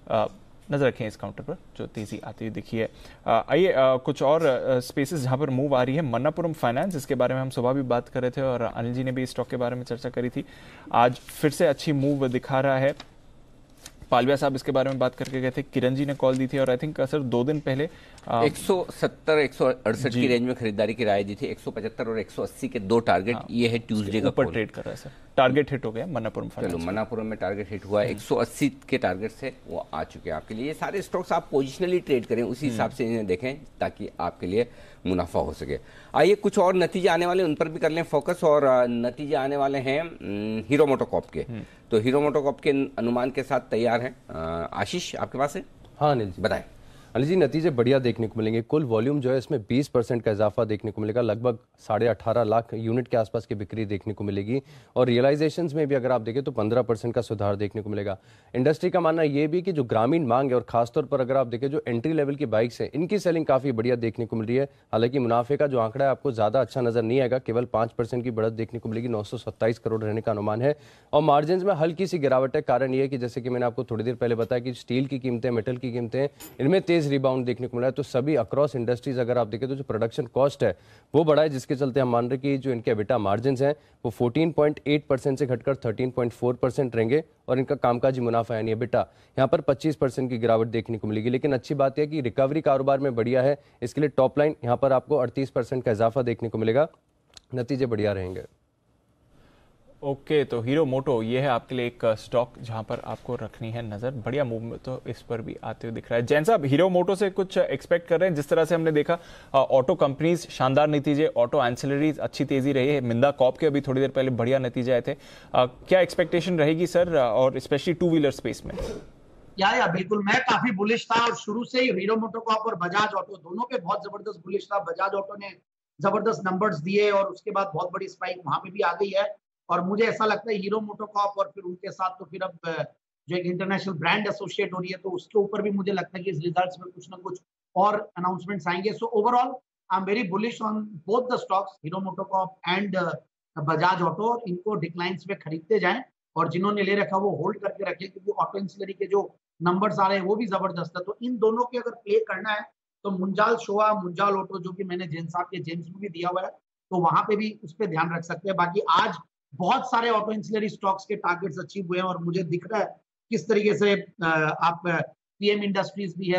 नजर रखें इस काउंटर पर जो तेजी आती हुई दिखी है। आइए कुछ और स्पेसेस जहां पर मूव आ रही है। मन्नापुरम फाइनेंस, इसके बारे में हम सुबह भी बात कर रहे थे और अनिल जी ने भी इस स्टॉक के बारे में चर्चा करी थी, आज फिर से अच्छी मूव दिखा रहा है। पालविया साहब इसके बारे में बात करके गए थे, किरण जी ने कॉल दी थी और आई थिंक सर दो दिन पहले एक सौ सत्तर एक सौ अड़सठ की रेंज में खरीदारी की राय दी थी। एक सौ पचहत्तर और एक सौ अस्सी के दो टारगेट, ये है ट्यूसडे का ऊपर ट्रेड कर रहा है सर। टारगेट हिट हो गया मन्नापुरम चलो मन्नापुरम में टारगेट हिट हुआ है, एक सौ अस्सी के टारगेट से वो आ चुके हैं आपके लिए। ये सारे स्टॉक्स आप पोजिशनली ट्रेड करें, उसी हिसाब से इन्हें देखें ताकि आपके लिए मुनाफा हो सके। आइए कुछ और नतीजे आने वाले उन पर भी कर लें फोकस, और नतीजे आने वाले हैं हीरो मोटोकॉर्प के। तो हीरो मोटोकॉर्प के अनुमान के साथ तैयार हैं आशीष, आपके पास है? हाँ अनिल जी बताएं। अनिल जी, नतीजे बढ़िया देखने को मिलेंगे। कुल वॉल्यूम जो है इसमें बीस परसेंट का इजाफा देखने को मिलेगा, लगभग साढ़े अठारह लाख यूनिट के आसपास की बिक्री देखने को मिलेगी और रियलाइजेशंस में भी अगर आप देखें तो पंद्रह परसेंट का सुधार देखने को मिलेगा। इंडस्ट्री का मानना ये भी कि जो ग्रामीण मांग है और खासतौर पर अगर आप देखें जो एंट्री लेवल की बाइक्स है इनकी सेलिंग काफ़ी बढ़िया देखने को मिल रही है। हालांकि मुनाफे का जो आंकड़ा है आपको ज़्यादा अच्छा नजर नहीं आएगा, केवल पाँच परसेंट की बढ़त देखने को मिलेगी, नौ सौ सत्ताईस करोड़ रहने का अनुमान है। और मार्जिन में हल्की सी गिरावट है, कारण ये है कि जैसे कि मैंने आपको थोड़ी देर पहले बताया कि स्टील की कीमतें, मेटल की कीमतें, इनमें तेज रिबाउंड देखने को मिला है। तो सभी अक्रॉस इंडस्ट्रीज अगर आप देखें तो जो प्रोडक्शन कॉस्ट है वो बढ़ा है, जिसके चलते हम मान रहे कि जो इनके एबिटा मार्जिन हैं वो चौदह पॉइंट आठ परसेंट से घटकर तेरह पॉइंट चार परसेंट रहेंगे और इनका कामकाजी मुनाफा यानी एबिटा यहाँ पर पच्चीस परसेंट की गिरावट देखने को मिलेगी। लेकिन अच्छी बात यह कि रिकवरी कारोबार में बढ़िया है, इसके लिए टॉप लाइन यहाँ पर आपको अड़तीस परसेंट का इजाफा देखने को मिलेगा, नतीजे बढ़िया रहेंगे। ओके okay, तो हीरो मोटो ये है आपके लिए एक स्टॉक जहां पर आपको रखनी है नजर, बढ़िया मूव तो इस पर भी आते हुए दिख रहा है। जैन साहब, हीरो मोटो से कुछ एक्सपेक्ट कर रहे हैं? जिस तरह से हमने देखा ऑटो कंपनीज शानदार नतीजे, ऑटो एंसिलरीज अच्छी तेजी रही है, मिंदा कॉप के अभी थोड़ी देर पहले बढ़िया नतीजे आए थे, आ, क्या एक्सपेक्टेशन रहेगी सर, और स्पेशली टू व्हीलर स्पेस में? या या बिल्कुल, मैं काफी बुलिश था और शुरू से ही हीरो मोटो कॉप और बजाज ऑटो दोनों पे बहुत जबरदस्त बुलिश था। बजाज ऑटो ने जबरदस्त नंबर्स दिए और उसके बाद बहुत बड़ी स्पाइक वहां पे भी आ गई है और मुझे ऐसा लगता है हीरो मोटोकॉर्प और फिर उनके साथ तो फिर अब जो एक इंटरनेशनल ब्रांड एसोसिएट हो रही है तो उसके ऊपर भी मुझे लगता है कि इस रिजल्ट्स में कुछ ना कुछ और अनाउंसमेंट्स आएंगे। So overall I am very bullish on both the stocks, Hero MotoCorp and Bajaj Auto. इनको डिक्लाइंस में खरीदते जाएं और जिन्होंने ले रखा वो होल्ड करके रखें, क्योंकि ऑटो इंसिलरी के जो नंबर्स आ रहे हैं वो भी जबरदस्त है। तो इन दोनों के अगर प्ले करना है तो मुंजाल शोआ, मुंजाल ऑटो, जो कि मैंने जैन साहब के जेम्स में भी दिया हुआ है, तो वहां पे भी उस पर ध्यान रख सकते हैं। बाकी आज बहुत सारे ऑटो इंसिलरी स्टॉक्स के टारगेट्स अचीव हुए हैं और मुझे दिख रहा है किस तरीके से आप पीएम इंडस्ट्रीज भी है,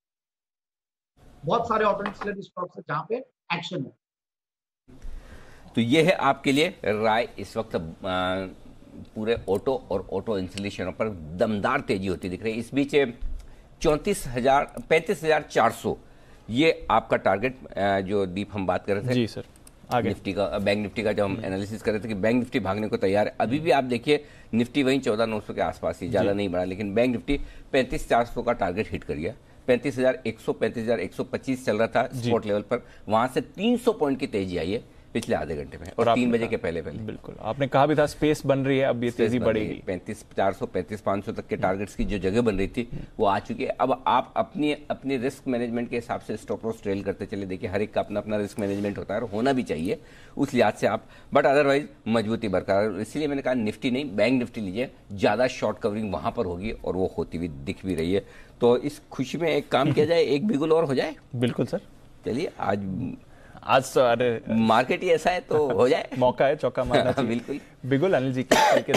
बहुत सारे ऑटो इंसिलरी स्टॉक्स है जहां पे एक्शन है। तो ये है आपके लिए राय। इस वक्त पूरे ऑटो और ऑटो इंस्टॉलेशनों पर दमदार तेजी होती दिख रही है। इस बीच चौंतीस हजार पैंतीस हजार चार सौ ये आपका टारगेट जो दीप हम बात कर रहे थे जी सर, आगे निफ्टी का, बैंक निफ्टी का, जब हम एनालिसिस कर रहे थे कि बैंक निफ्टी भागने को तैयार है। अभी भी आप देखिए निफ्टी वहीं चौदह नौ सौ के आसपास ही, ज्यादा नहीं बढ़ा, लेकिन बैंक निफ्टी पैंतीस चार सौ का टारगेट हिट कर गया। पैंतीस हजार एक सौ पैंतीस हजार एक सौ पच्चीस चल रहा था स्पॉट लेवल पर, वहां से तीन सौ पॉइंट की तेजी आई है पिछले आधे घंटे में, और, और तीन बजे के पहले पहले। बिल्कुल, आपने कहा भी था स्पेस बन रही है, अब ये तेजी बढ़ेगी। पैंतीस चार सौ पैंतीस पाँच सौ तक के टारगेट्स की जो जगह बन रही थी वो आ चुकी है। अब आप अपनी अपनी रिस्क मैनेजमेंट के हिसाब से स्टॉप लॉस ट्रेल करते चले। देखिए हर एक का अपना अपना रिस्क मैनेजमेंट होता है और होना भी चाहिए उस लिहाज से आप, बट अदरवाइज मजबूती बरकरार। इसलिए मैंने कहा निफ्टी नहीं, बैंक निफ्टी लीजिए, ज्यादा शॉर्ट कवरिंग वहां पर होगी और वो होती हुई दिख भी रही है। तो इस खुशी में एक काम किया जाए, एक बिगुल और हो जाए। बिल्कुल सर, चलिए आज आज तो अरे मार्केट ही ऐसा है तो हो जाए, मौका है चौका मारना चाहिए। बिल्कुल बिगुल अनिल जी के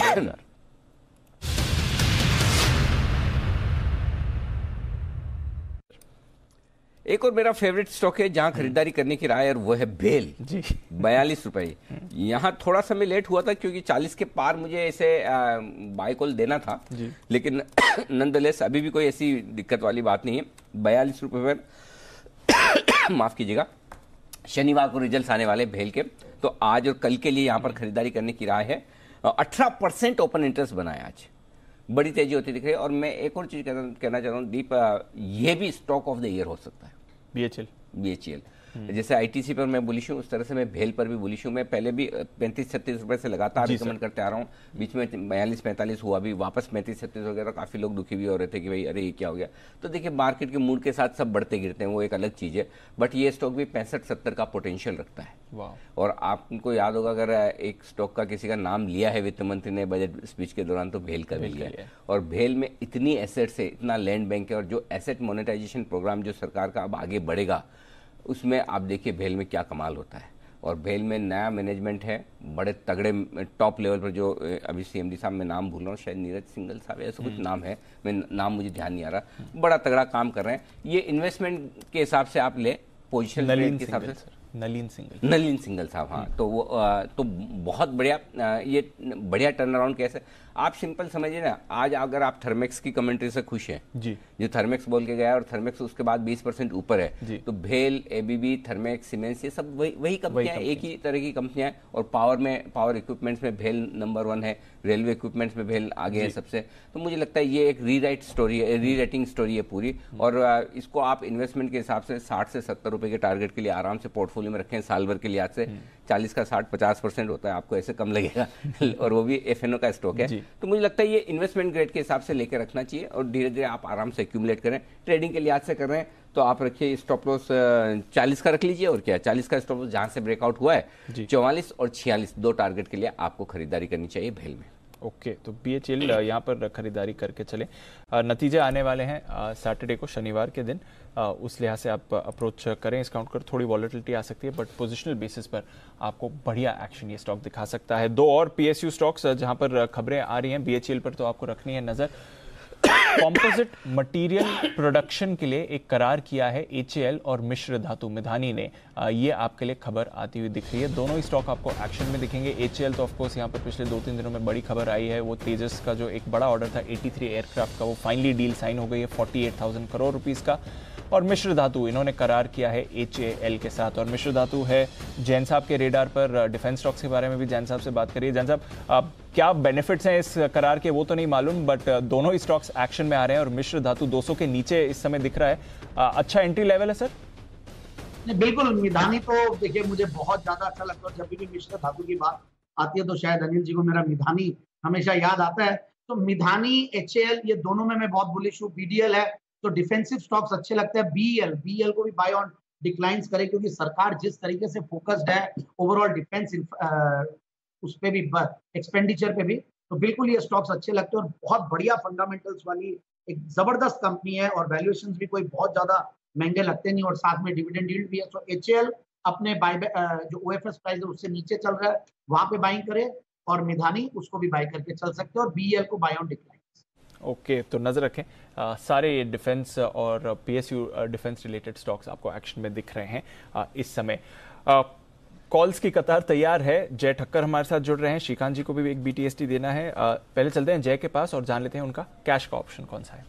एक और मेरा फेवरेट स्टॉक है जहां खरीदारी करने की राय, और वो है भेल जी, बयालीस रुपए। यहां थोड़ा सा मैं लेट हुआ था क्योंकि चालीस के पार मुझे ऐसे बाय कॉल देना था जी। लेकिन नंदलेस अभी भी कोई ऐसी दिक्कत वाली बात नहीं है। बयालीस रुपए पर माफ कीजिएगा, शनिवार को रिजल्ट्स आने वाले भेल के, तो आज और कल के लिए यहां पर खरीदारी करने की राय है। अठारह परसेंट ओपन इंटरेस्ट बनाया आज, बड़ी तेजी होती दिख रही है। और मैं एक और चीज कहना चाह रहा हूं दीप, ये भी स्टॉक ऑफ द ईयर हो सकता है। बीएचईएल बीएचईएल जैसे आईटीसी पर मैं बुलिश हूं, उस तरह से मैं भेल पर भी बुलिश हूं। मैं पहले भी पैंतीस छत्तीस रुपए से लगातार रिकमेंड करते आ रहा हूं, बीच में बयालीस पैंतालीस हुआ, भी वापस पैंतीस छत्तीस हो गया, तो काफी लोग दुखी भी हो रहे थे कि भाई अरे ये क्या हो गया। तो देखिए मार्केट के मूड के साथ सब बढ़ते गिरते हैं, वो एक अलग चीज है, बट ये स्टॉक भी पैंसठ सत्तर का पोटेंशियल रखता है। और आपको याद होगा अगर एक स्टॉक का किसी का नाम लिया है वित्त मंत्री ने बजट स्पीच के दौरान, तो भेल का भी लिया है। और भेल में इतनी एसेट्स है, इतना लैंड बैंक है, और जो एसेट मोनेटाइजेशन प्रोग्राम जो सरकार का अब आगे बढ़ेगा, उसमें आप देखिए भेल में क्या कमाल होता है। और भेल में नया मैनेजमेंट है, बड़े तगड़े टॉप लेवल पर, जो अभी सीएमडी साहब मैं नाम भूल रहा हूँ, शायद नीरज सिंगल साहब ऐसा कुछ नाम है, मैं नाम मुझे ध्यान नहीं आ रहा, बड़ा तगड़ा काम कर रहे हैं। ये इन्वेस्टमेंट के हिसाब से आप ले, पोजिशन के हिसाब से नलीन सिंगल नलीन सिंगल साहब, हाँ, तो वो तो बहुत बढ़िया, ये बढ़िया टर्न अराउंड कैसे। आप सिंपल समझिए ना, आज अगर आप थर्मेक्स की कमेंट्री से खुश हैं जी, जो थर्मेक्स बोल के गया और थर्मेक्स उसके बाद बीस परसेंट ऊपर है, तो भेल, एबीबी, थर्मेक्स, सीमेंस, ये सब वही वही कंपनियां, एक ही तरह की कंपनियां हैं। और पावर में, पावर इक्विपमेंट्स में भेल नंबर वन है, रेलवे इक्विपमेंट्स में भेल आगे है सबसे। तो मुझे लगता है ये एक रीराइट स्टोरी है, रीराइटिंग स्टोरी है पूरी। और इसको आप इन्वेस्टमेंट के हिसाब से साठ से सत्तर रुपए के टारगेट के लिए आराम से पोर्टफोलियो में रखें साल भर के लिए। आज से चालीस का साठ पचास परसेंट होता है, आपको ऐसे कम लगेगा और वो भी एफएनओ का स्टॉक है। तो मुझे लगता है ये इन्वेस्टमेंट ग्रेड के हिसाब से लेकर रखना चाहिए, और धीरे धीरे आप आराम से एक्यूमुलेट करें। ट्रेडिंग के लिहाज से कर रहे हैं तो आप रखिए स्टॉप लॉस चालीस का रख लीजिए, और क्या चालीस का स्टॉप लॉस जहां से ब्रेकआउट हुआ है चौवालीस और छियालीस, दो टारगेट के लिए आपको खरीदारी करनी चाहिए भेल में। ओके okay, तो बीएचईएल यहाँ पर खरीदारी करके चले। नतीजे आने वाले हैं सैटरडे को, शनिवार के दिन, आ, उस लिहाज से आप अप्रोच करें। इस काउंट कर थोड़ी वॉलेटिलिटी आ सकती है, बट पोजिशनल बेसिस पर आपको बढ़िया एक्शन ये स्टॉक दिखा सकता है। दो और पीएसयू स्टॉक्स जहां पर खबरें आ रही हैं, बीएचईएल पर तो आपको रखनी है नजर। कॉम्पोजिट मटेरियल प्रोडक्शन के लिए एक करार किया है एचएएल और मिश्र धातु मिधानी ने, ये आपके लिए खबर आती हुई दिख रही है। दोनों ही स्टॉक आपको एक्शन में दिखेंगे। एचएएल तो ऑफकोर्स यहाँ पर पिछले दो तीन दिनों में बड़ी खबर आई है, वो तेजस का जो एक बड़ा ऑर्डर था तिरासी एयरक्राफ्ट का, वो फाइनली डील साइन हो गई है अड़तालीस हज़ार करोड़ रुपीस का। और मिश्र धातु इन्होंने करार किया है एचएएल के साथ, और मिश्र धातु है जैन साहब के रेडार पर। डिफेंस स्टॉक्स के बारे में भी जैन साहब से बात करिए। जैन साहब, क्या बेनिफिट्स हैं इस करार के वो तो नहीं मालूम, बट दोनों ही स्टॉक्स एक्शन में आ रहे हैं, और मिश्र धातु दो सौ के नीचे इस समय दिख रहा है। अच्छा एंट्री लेवल है सर? नहीं, बिल्कुल। मिधानी तो देखिए मुझे बहुत ज्यादा अच्छा लगता है, जब भी मिश्र धातु की बात आती है तो शायद अनिल जी को मेरा मिधानी हमेशा याद आता है। तो मिधानी, एचएएल, ये दोनों में मैं बहुत बुलिश हूँ। बीडीएल है तो डिफेंसिव स्टॉक्स अच्छे लगते हैं। बीएल बीएल को भी बाय ऑन डिक्लाइंस करे, क्योंकि सरकार जिस तरीके से फोकस्ड है ओवरऑल डिफेंस उस पे भी, एक्सपेंडिचर पे भी, तो बिल्कुल ये स्टॉक्स अच्छे लगते हैं। और बहुत बढ़िया फंडामेंटल्स वाली एक जबरदस्त कंपनी है, और वैल्यूएशंस भी कोई बहुत ज्यादा महंगे लगते नहीं, और साथ में डिविडेंड यील्ड भी है। तो एचएएल अपने बाय जो ओएफएस प्राइस है उससे नीचे चल रहा है, वहां पे बाइंग करे, और मिधानी उसको भी बाय करके चल सकते हैं, और बीएल को buy on decline. Okay okay, तो नजर रखें। आ, सारे डिफेंस और पीएसयू डिफेंस रिलेटेड स्टॉक्स आपको एक्शन में दिख रहे हैं आ, इस समय। आ, कॉल्स की कतार तैयार है। जय ठक्कर हमारे साथ जुड़ रहे हैं, श्रीकांत जी को भी एक बीटीएसटी देना है। आ, पहले चलते हैं जय के पास और जान लेते हैं उनका कैश का ऑप्शन कौन सा है।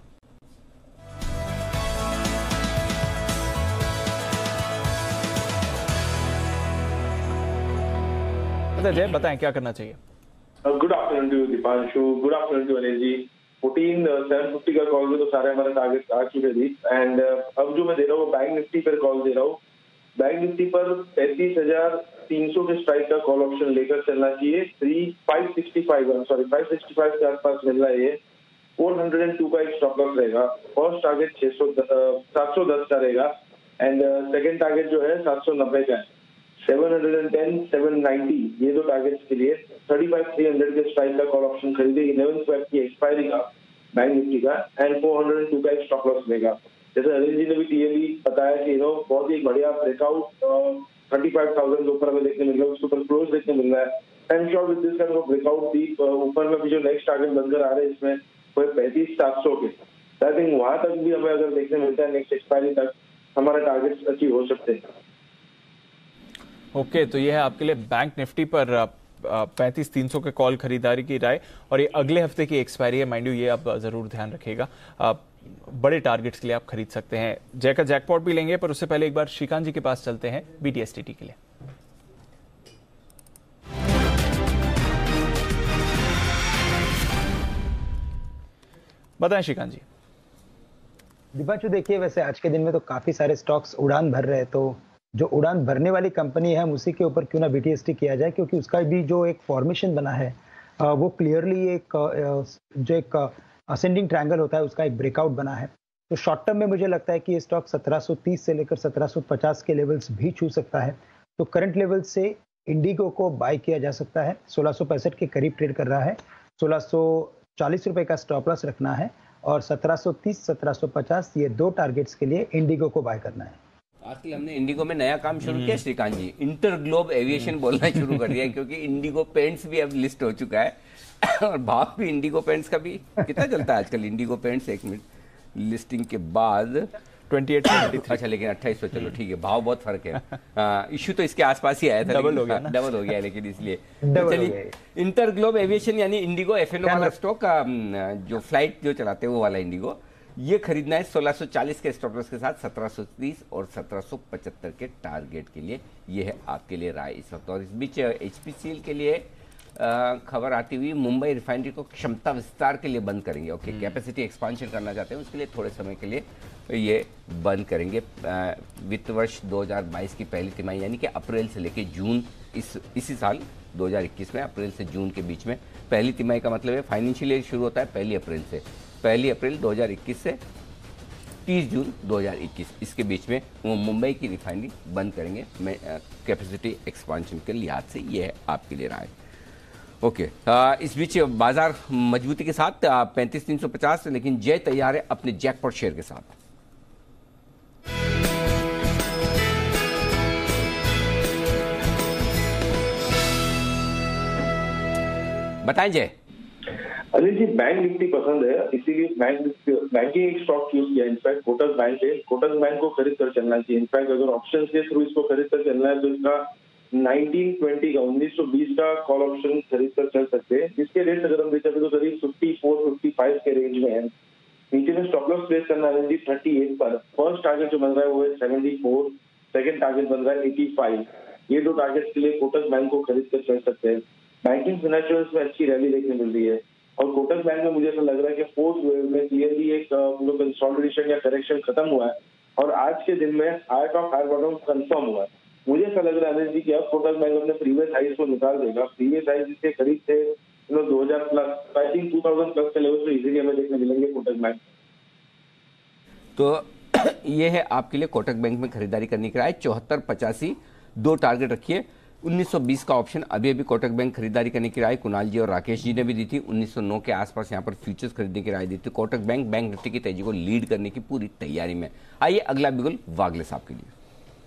जय बताएं क्या करना चाहिए। Good afternoon to Deepanshu, good afternoon to Anil ji. Fourteen seven fifty का कॉल में तो सारे हमारे टारगेट आ चुके थे एंड अब जो मैं दे रहा हूँ बैंक निफ्टी पर कॉल दे रहा हूँ। बैंक निफ्टी पर पैंतीस हजार तीन सौ के स्ट्राइक का कॉल ऑप्शन लेकर चलना चाहिए। Three five sixty five sorry five sixty five के आसपास मिल रहा है ये। फोर हंड्रेड एंड टू का एक स्टॉप लॉस रहेगा। फर्स्ट टारगेट छह सौ सात सौ दस का रहेगा एंड सेकेंड टारगेट जो है सात सौ नब्बे का है। Seven hundred ten, seven ninety ये दो टारगेट्स के लिए थर्टी फाइव थ्री हंड्रेड के स्ट्राइक का कॉल ऑप्शन खरीदे। इलेवन स्वैप की एक्सपायरी का बैंक निफ्टी का एंड फोर हंड्रेड टू का एक स्टॉप लॉस लेगा। जैसे अनिल जी ने भी क्लियरली बताया कि यू नो बहुत ही बढ़िया ब्रेकआउट थर्टी फाइव थाउजेंड के ऊपर हमें देखने मिल रहा है, उसके ऊपर क्लोज देखने मिल रहा है। I am sure with this kind of breakout दी ऊपर में भी जो नेक्स्ट टारगेट बनकर आ रहे हैं इसमें वो पैंतीस सात सौ के। आई थिंक वहां तक भी हमें अगर देखने मिलता है नेक्स्ट एक्सपायरी तक हमारे टारगेट्स अचीव हो सकते हैं। ओके okay, तो ये है आपके लिए बैंक निफ्टी पर पैंतीस तीन सौ के कॉल खरीदारी की राय और ये अगले हफ्ते की एक्सपायरी है, माइंड यू ये आप जरूर ध्यान रखिएगा। आप बड़े टारगेट्स के लिए आप खरीद सकते हैं। जय का जैकपॉट भी लेंगे पर उससे पहले एक बार श्रीकांत जी के पास चलते हैं बीटीएसटी के लिए। बताएं श्रीकांत जी। दीपांशु देखिए वैसे आज के दिन में तो काफी सारे स्टॉक्स उड़ान भर रहे हैं, तो जो उड़ान भरने वाली कंपनी है हम उसी के ऊपर क्यों ना बीटीएसटी किया जाए, क्योंकि उसका भी जो एक फॉर्मेशन बना है वो क्लियरली एक जो एक असेंडिंग ट्रायंगल होता है उसका एक ब्रेकआउट बना है। तो शॉर्ट टर्म में मुझे लगता है कि ये स्टॉक सत्रह सौ तीस से लेकर सत्रह सौ पचास के लेवल्स भी छू सकता है। तो करंट लेवल से इंडिगो को बाय किया जा सकता है। सोलह सौ पैंसठ के करीब ट्रेड कर रहा है। सोलह सौ चालीस रुपए का स्टॉप लॉस रखना है और सत्रह सौ तीस सत्रह सौ पचास ये दो टारगेट्स के लिए इंडिगो को बाय करना है। आजकल हमने इंडिगो में नया काम शुरू किया श्रीकांत जी, इंटर ग्लोब एविएशन बोलना शुरू कर दिया है क्योंकि इंडिगो पेंट्स भी अब लिस्ट हो चुका है और भाव भी इंडिगो पेंट्स का भी कितना चलता है आजकल इंडिगो पेंट्स। एक मिनट लिस्टिंग के बाद अट्ठाईस अच्छा लेकिन अट्ठाईस सौ चलो ठीक है, भाव बहुत फर्क है। इश्यू तो इसके आसपास ही आया था, डबल हो गया ना? डबल हो गया लेकिन इसलिए चलिए इंटर ग्लोब एविएशन यानी इंडिगो एफएनओ वाला स्टॉक जो फ्लाइट जो चलाते हैं वो वाला इंडिगो ये खरीदना है सोलह सौ चालीस के स्टॉप लॉस के साथ सत्रह सौ तीस और सत्रह सौ पचहत्तर के टारगेट के लिए। ये है आपके लिए राय इस वक्त। और इस बीच एचपीसीएल के लिए खबर आती हुई मुंबई रिफाइनरी को क्षमता विस्तार के लिए बंद करेंगे। ओके, कैपेसिटी एक्सपांशन करना चाहते हैं उसके लिए थोड़े समय के लिए ये बंद करेंगे। वित्त वर्ष दो हज़ार बाईस की पहली तिमाही यानी कि अप्रैल से लेकर जून इस इसी साल दो हज़ार इक्कीस में अप्रैल से जून के बीच में, पहली तिमाही का मतलब है फाइनेंशियल ईयर शुरू होता है पहली अप्रैल से, पहली अप्रैल दो हज़ार इक्कीस से तीस जून दो हज़ार इक्कीस इसके बीच में वो मुंबई की रिफाइनरी बंद करेंगे कैपेसिटी एक्सपांशन के लिहाज से। ये है आपके लिए राय। ओके, आ, इस बीच बाजार मजबूती के साथ पैंतीस तीन सौ पचास, लेकिन जय तैयार है अपने जैकपॉट शेयर के साथ। बताएं जय। अनिल जी बैंक निफ्टी पसंद है इसीलिए बैंक बैंक ही एक स्टॉक यूज किया। इनफैक्ट कोटक बैंक है, कोटक बैंक को खरीद कर चलना चाहिए। इनफैक्ट अगर ऑप्शन के थ्रू इसको खरीद कर चलना है तो इसका नाइनटीन ट्वेंटी का उन्नीस सौ बीस का कॉल ऑप्शन खरीद कर चल सकते हैं। इसके रेट अगर हम देखें तो करीब फिफ्टी फोर फिफ्टी फाइव के रेंज में है। नीचे में स्टॉप लॉस प्लेस करना है जी थर्टी एट पर। फर्स्ट टारगेट जो बन रहा है वो है सेवेंटी फोर, सेकेंड टारगेट बन रहा है एटी फाइव। ये दो टारगेट के लिए कोटक बैंक को खरीद कर चल सकते हैं। बैंकिंग फाइनेंशियल्स में अच्छी रैली देखने मिल रही है और कोटक बैंक में मुझे ऐसा लग रहा है कि फोर्थ वेव में क्लियरली एक कंसोलिडेशन या करेक्शन खत्म हुआ है और आज के दिन में high top high bottom confirm हुआ है। मुझे ऐसा लग रहा है अनिल जी कि अब कोटक बैंक अपने प्रीवियस हाइज को निकाल देगा। प्रीवियस हाइज जिसके करीब थे दो हजार plus, I think two thousand plus के लेवल पे इजीली हमें देखने मिलेंगे कोटक बैंक। तो ये है आपके लिए कोटक बैंक में खरीदारी करने की राय। चौहत्तर पचासी दो टारगेट रखिए। उन्नीस सौ बीस का ऑप्शन अभी अभी कोटक बैंक खरीदारी करने की राय कुणाल जी और राकेश जी ने भी दी थी। उन्नीस सौ नौ के आसपास यहाँ पर फ्यूचर्स खरीदने की राय दी थी। कोटक बैंक बैंक निफ्टी की तेजी को लीड करने की पूरी तैयारी में। आइए अगला बिगुल वागले साहब के लिए।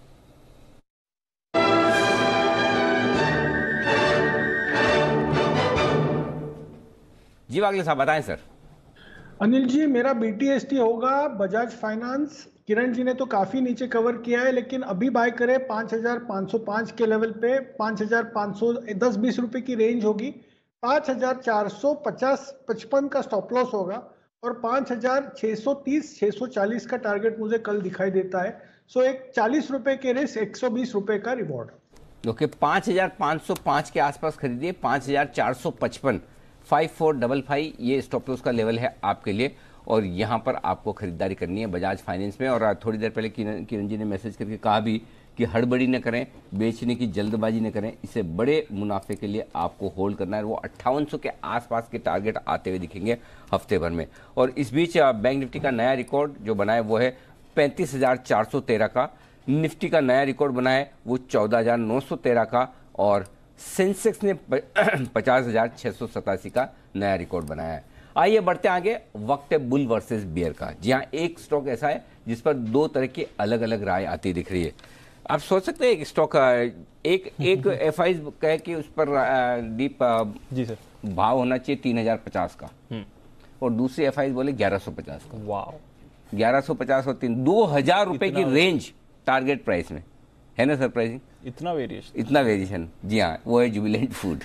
जी वागले साहब बताएं सर। अनिल जी, मेरा बीटीएसटी होगा बजाज फाइनेंस, किरण जी ने तो काफी नीचे कवर किया है, लेकिन अभी बाय करें पाँच हज़ार पाँच सौ पाँच के लेवल पे, पाँच हज़ार पाँच सौ दस बीस रुपए की रेंज होगी, पाँच हज़ार चार सौ पचास पचपन का स्टॉप लॉस होगा और पाँच हज़ार छह सौ तीस छह सौ चालीस का टारगेट मुझे कल दिखाई देता है। सो एक चालीस रुपए के रेस एक सौ बीस रुपए का रिवॉर्ड। ओके, पाँच हजार पाँच सौ पाँच के आसपास खरीदिए, पाँच हजार चार सौ पचपन फाइव फोर डबल फाइव ये स्टॉप लॉस का लेवल है आपके लिए और यहाँ पर आपको खरीदारी करनी है बजाज फाइनेंस में। और थोड़ी देर पहले किरण किरण जी ने मैसेज करके कहा भी कि हड़बड़ी न करें, बेचने की जल्दबाजी न करें, इसे बड़े मुनाफे के लिए आपको होल्ड करना है। वो अट्ठावन सौ के आसपास के टारगेट आते हुए दिखेंगे हफ्ते भर में। और इस बीच बैंक निफ्टी का नया रिकॉर्ड जो बना है वो है पैंतीस हजार चार सौ तेरह का, निफ्टी का नया रिकॉर्ड बना है वो चौदह हजार नौ सौ तेरह का और सेंसेक्स ने पचास हजार छः सौ सतासी का नया रिकॉर्ड बनाया है। आइए बढ़ते आगे, वक्त है बुल वर्सेस बियर का। जी हाँ, एक स्टॉक ऐसा है जिस पर दो तरह की अलग अलग राय आती दिख रही है। आप सोच सकते हैं एक स्टॉक एक एक एफ आई कहे कि उस पर डीप जी सर भाव होना चाहिए तीन हजार पचास का और दूसरी एफ आई बोले ग्यारह सौ पचास का। वाह, ग्यारह सौ पचास और तीन दो हजार रुपए की रेंज टारगेट प्राइस में है ना सरप्राइजिंग, इतना वेरिएशन इतना वेरिएशन। जी हाँ, वो है जुबिलेंट फूड।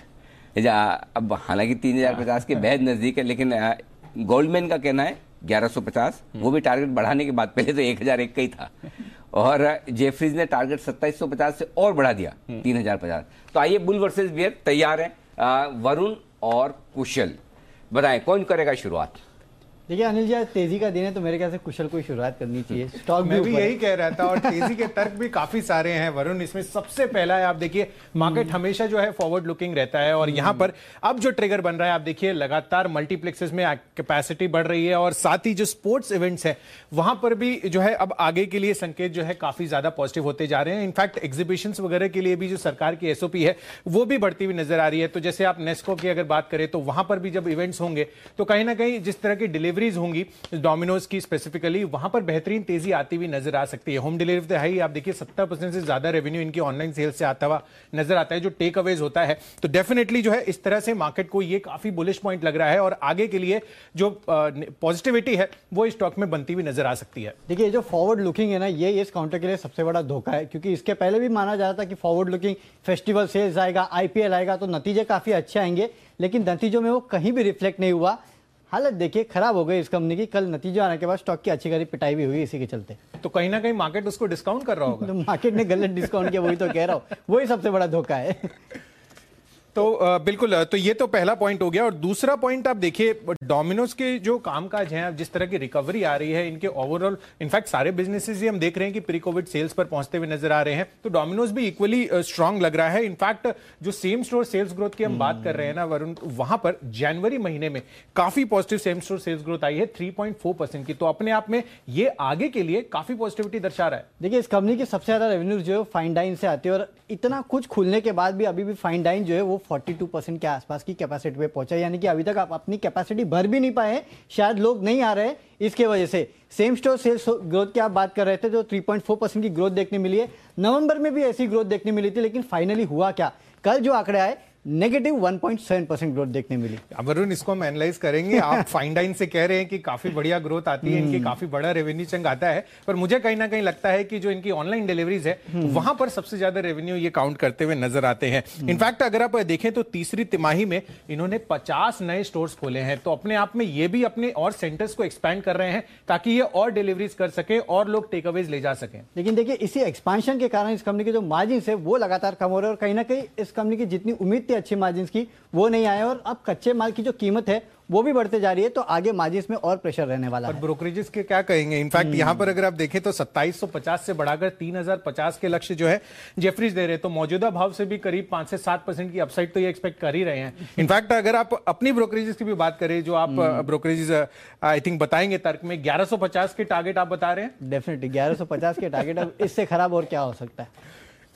अब हालांकि तीन हजार पचास के बेहद नजदीक है, लेकिन गोल्डमैन का कहना है ग्यारह सौ पचास, वो भी टारगेट बढ़ाने के बाद, पहले तो एक हजार एक का ही था और जेफरीज ने टारगेट सत्ताईस सौ पचास से और बढ़ा दिया तीन हजार पचास। तो आइए बुल वर्सेस बियर तैयार है, वरुण और कुशल, बताएं कौन करेगा शुरुआत। देखिए अनिल जी, आज तेजी का दिन है तो मेरे ख्याल से कुशल को शुरुआत करनी चाहिए। स्टॉक मैं भी यही कह रहा था और तेजी के तर्क भी काफी सारे हैं वरुण। इसमें सबसे पहला है, आप देखिए मार्केट हमेशा जो है फॉरवर्ड लुकिंग रहता है और यहाँ पर अब जो ट्रिगर बन रहा है, आप देखिए लगातार मल्टीप्लेक्सेस में कैपेसिटी बढ़ रही है और साथ ही जो स्पोर्ट्स इवेंट्स है वहां पर भी जो है अब आगे के लिए संकेत जो है काफी ज्यादा पॉजिटिव होते जा रहे हैं। इनफैक्ट एग्जीबिशंस वगैरह के लिए भी जो सरकार की एसओपी है वो भी बढ़ती हुई नजर आ रही है। तो जैसे आप नेस्को की अगर बात करें तो वहां पर भी जब इवेंट्स होंगे तो कहीं ना कहीं जिस तरह की डिलीवरीज होंगी डोमिनोज की स्पेसिफिकली, वहां पर बेहतरीन तेजी आती हुई नजर आ सकती है। होम डिलीवरी तो है ही, आप देखिए सत्तर परसेंट से ज्यादा रेवेन्यू इनकी ऑनलाइन सेल्स से आता हुआ नजर आता है जो टेक अवेज होता है। तो डेफिनेटली जो है इस तरह से मार्केट को ये काफी बुलिश पॉइंट लग रहा है और आगे के लिए जो पॉजिटिविटी है वो स्टॉक में बनती हुई नजर आ सकती है। देखिए जो फॉरवर्ड लुकिंग है ना, ये इस काउंटर के लिए सबसे बड़ा धोखा है, क्योंकि इसके पहले भी माना जा रहा था कि फॉरवर्ड लुकिंग फेस्टिवल सेल्स आएगा, आईपीएल आएगा तो नतीजे काफी अच्छे आएंगे, लेकिन नतीजों में वो कहीं भी रिफ्लेक्ट नहीं हुआ। हालत देखिए खराब हो गई इस कंपनी की। कल नतीजा आने के बाद स्टॉक की अच्छी खासी पिटाई भी हुई इसी के चलते। तो कहीं ना कहीं मार्केट उसको डिस्काउंट कर रहा होगा। तो मार्केट ने गलत डिस्काउंट किया, वही तो कह रहा हूं, वही सबसे बड़ा धोखा है। तो बिल्कुल, तो ये तो पहला पॉइंट हो गया। और दूसरा पॉइंट आप देखिए डोमिनोज के जो कामकाज हैं, जिस तरह की रिकवरी आ रही है इनके ओवरऑल, इनफैक्ट सारे बिजनेसेस ही हम देख रहे हैं कि प्री कोविड सेल्स पर पहुंचते हुए नजर आ रहे हैं। तो डोमिनोज भी इक्वली स्ट्रांग लग रहा है। इनफैक्ट जो सेम स्टोर सेल्स ग्रोथ की हम बात कर रहे हैं ना वरुण, वहां पर जनवरी महीने में काफी positive same store sales growth आई है थ्री पॉइंट फोर परसेंट की। तो अपने आप में ये आगे के लिए काफी पॉजिटिविटी दर्शा रहा है। देखिए इस कंपनी की सबसे ज्यादा रेवेन्यू जो है फाइन डाइन से आती है और इतना कुछ खुलने के बाद भी अभी भी फाइन डाइन जो है वो बयालीस परसेंट के आसपास की कैपेसिटी पे पहुंचा, यानी कि अभी तक आप अपनी कैपेसिटी भर भी नहीं पाए, शायद लोग नहीं आ रहे इसके वजह से। सेम स्टोर सेल्स ग्रोथ की आप बात कर रहे थे जो तीन पॉइंट चार परसेंट की ग्रोथ देखने मिली है, नवंबर में भी ऐसी ग्रोथ देखने मिली थी, लेकिन फाइनली हुआ क्या, कल जो आंकड़े आए negative one point seven percent growth देखने मिली। वरुण इसको हम एनालाइज करेंगे। आप फाइन डाइन से कह रहे हैं कि काफी बढ़िया ग्रोथ आती है, इनकी काफी बड़ा रेवेन्यू चंग आता है, पर मुझे कहीं ना कहीं लगता है कि जो इनकी ऑनलाइन डिलीवरीज है वहां पर सबसे ज्यादा रेवेन्यू ये काउंट करते हुए नजर आते हैं। इनफैक्ट अगर आप देखें तो तीसरी तिमाही में इन्होंने पचास नए स्टोर्स खोले हैं। तो अपने आप में ये भी अपने और सेंटर्स को एक्सपैंड कर रहे हैं ताकि ये और डिलीवरीज कर सके और लोग टेक अवेज ले जा सकें। लेकिन देखिए इसी एक्सपांशन के कारण इस कंपनी के जो मार्जिन है वो लगातार कम हो रहे हैं और कहीं ना कहीं इस कंपनी की जितनी उम्मीद थी अच्छी मार्जिन की वो नहीं आए और अब कच्चे माल की जो कीमत है वो भी बढ़ते जा रही है, तो आगे मार्जिन्स में और प्रेशर रहने वाला और है। ब्रोकरेजेस के क्या कहेंगे। इनफैक्ट यहां पर अगर आप देखें तो सत्ताईस सौ पचास से बढ़ाकर तीन हजार पचास के लक्ष्य जो है जेफरीज दे रहे, तो मौजूदा भाव से भी करीब पांच से सात परसेंट की अपसाइड तो ये एक्सपेक्ट कर ही रहे हैं। इनफैक्ट अगर आप अपनी ब्रोकरेजेस की भी बात करें, जो आप ब्रोकरेजेस आई थिंक बताएंगे तर्क में, ग्यारह सौ पचास के टारगेट आप बता रहे हैं। डेफिनेटली ग्यारह सौ पचास के टारगेट, अब इससे खराब और क्या हो सकता है।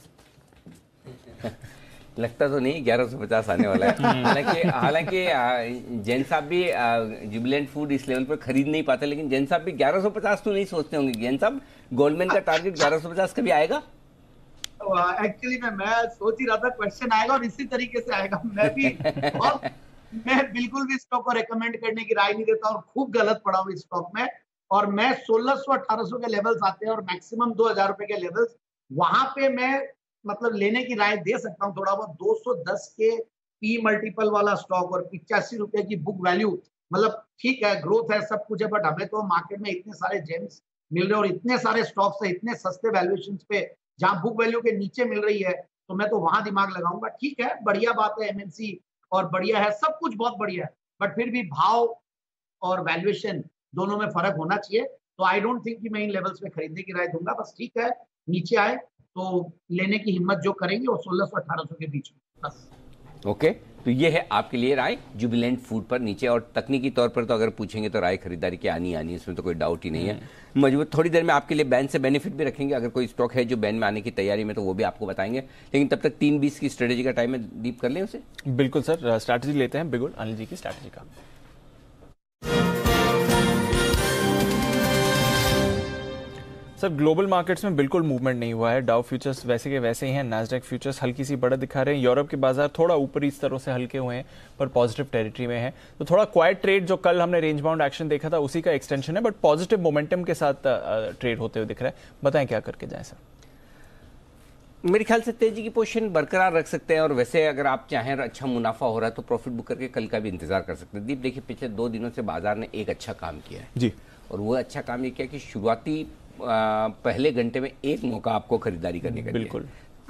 लगता तो नहीं ग्यारह सौ पचास आने वाला है। हालांकि हालांकि जैन साहब भी जुबिलेंट फूड इस लेवल पर खरीद नहीं पाते, लेकिन जैन साहब भी ग्यारह सौ पचास तो नहीं सोचते होंगे। जैन साहब गोल्डमैन का टारगेट ग्यारह सौ पचास कभी आएगा? एक्चुअली मैं मैं सोच ही रहा था क्वेश्चन आएगा और इसी तरीके से आएगा। मैं भी और मैं बिल्कुल भी स्टॉक को रेकमेंड करने की राय नहीं देता और खूब गलत पड़ा हूँ इस स्टॉक में। और मैं सोलह सौ अठारह सौ के लेवल्स आते हैं और मैक्सिमम दो हजार रुपए के लेवल्स, वहां पे मैं मतलब लेने की राय दे सकता हूँ थोड़ा बहुत। दो सौ दस के पी मल्टीपल वाला स्टॉक और पिचासी रुपए की बुक वैल्यू, मतलब ठीक है, ग्रोथ है, सब कुछ है, बट हमें तो मार्केट में इतने सारे जेम्स मिल रहे हैं और इतने सारे स्टॉक्स है इतने सस्ते वैल्यूएशन पे, जहां बुक वैल्यू के नीचे मिल रही है, तो मैं तो वहां दिमाग लगाऊंगा। ठीक है, बढ़िया बात है, एमएनसी और बढ़िया है, सब कुछ बहुत बढ़िया है, बट फिर भी भाव और वैल्यूएशन दोनों में फर्क होना चाहिए। तो आई डोंट थिंक कि मैं इन लेवल्स पे खरीदने की राय दूंगा। बस ठीक है, नीचे आए तो लेने की हिम्मत जो करेंगे वो सोलह सौ अठारह सौ के बीच में बस। ओके okay, तो ये है आपके लिए राय जुबिलेंट फूड पर नीचे। और तकनीकी तौर पर तो अगर पूछेंगे तो राय खरीदारी की आनी आनी है, इसमें तो कोई डाउट ही नहीं है। मजबूत थोड़ी देर में आपके लिए बैन से बेनिफिट भी रखेंगे, अगर कोई स्टॉक है जो बैन में आने की तैयारी में तो वो भी आपको बताएंगे। लेकिन तब तक तीन बीस की स्ट्रेटेजी का टाइम है, डीप कर लें उसे। बिल्कुल सर, स्ट्रैटेजी लेते हैं बिगुल अनिल जी की स्ट्रैटेजी का। सर ग्लोबल मार्केट्स में बिल्कुल मूवमेंट नहीं हुआ है, डाउ फ्यूचर्स वैसे के वैसे ही हैं, नैस्डैक फ्यूचर्स हल्की सी बढ़त दिखा रहे हैं, यूरोप के बाजार थोड़ा ऊपरी स्तरों से हल्के हुए हैं पर पॉजिटिव टेरिटरी में है। तो थोड़ा क्वाइट ट्रेड जो कल हमने रेंज बाउंड एक्शन देखा था उसी का एक्सटेंशन है, बट पॉजिटिव मोमेंटम के साथ ट्रेड होते हुए दिख रहा है। बताएं क्या करके जाएं सर? मेरे ख्याल से तेजी की पोजीशन बरकरार रख सकते हैं, और वैसे अगर आप चाहें अच्छा मुनाफा हो रहा है तो प्रॉफिट बुक करके कल का भी इंतजार कर सकते हैं। दीप देखिए, पिछले दो दिनों से बाजार ने एक अच्छा काम किया है जी, और वो अच्छा काम ये किया कि शुरुआती आ, पहले घंटे में एक मौका आपको खरीदारी करने का बिल्कुल।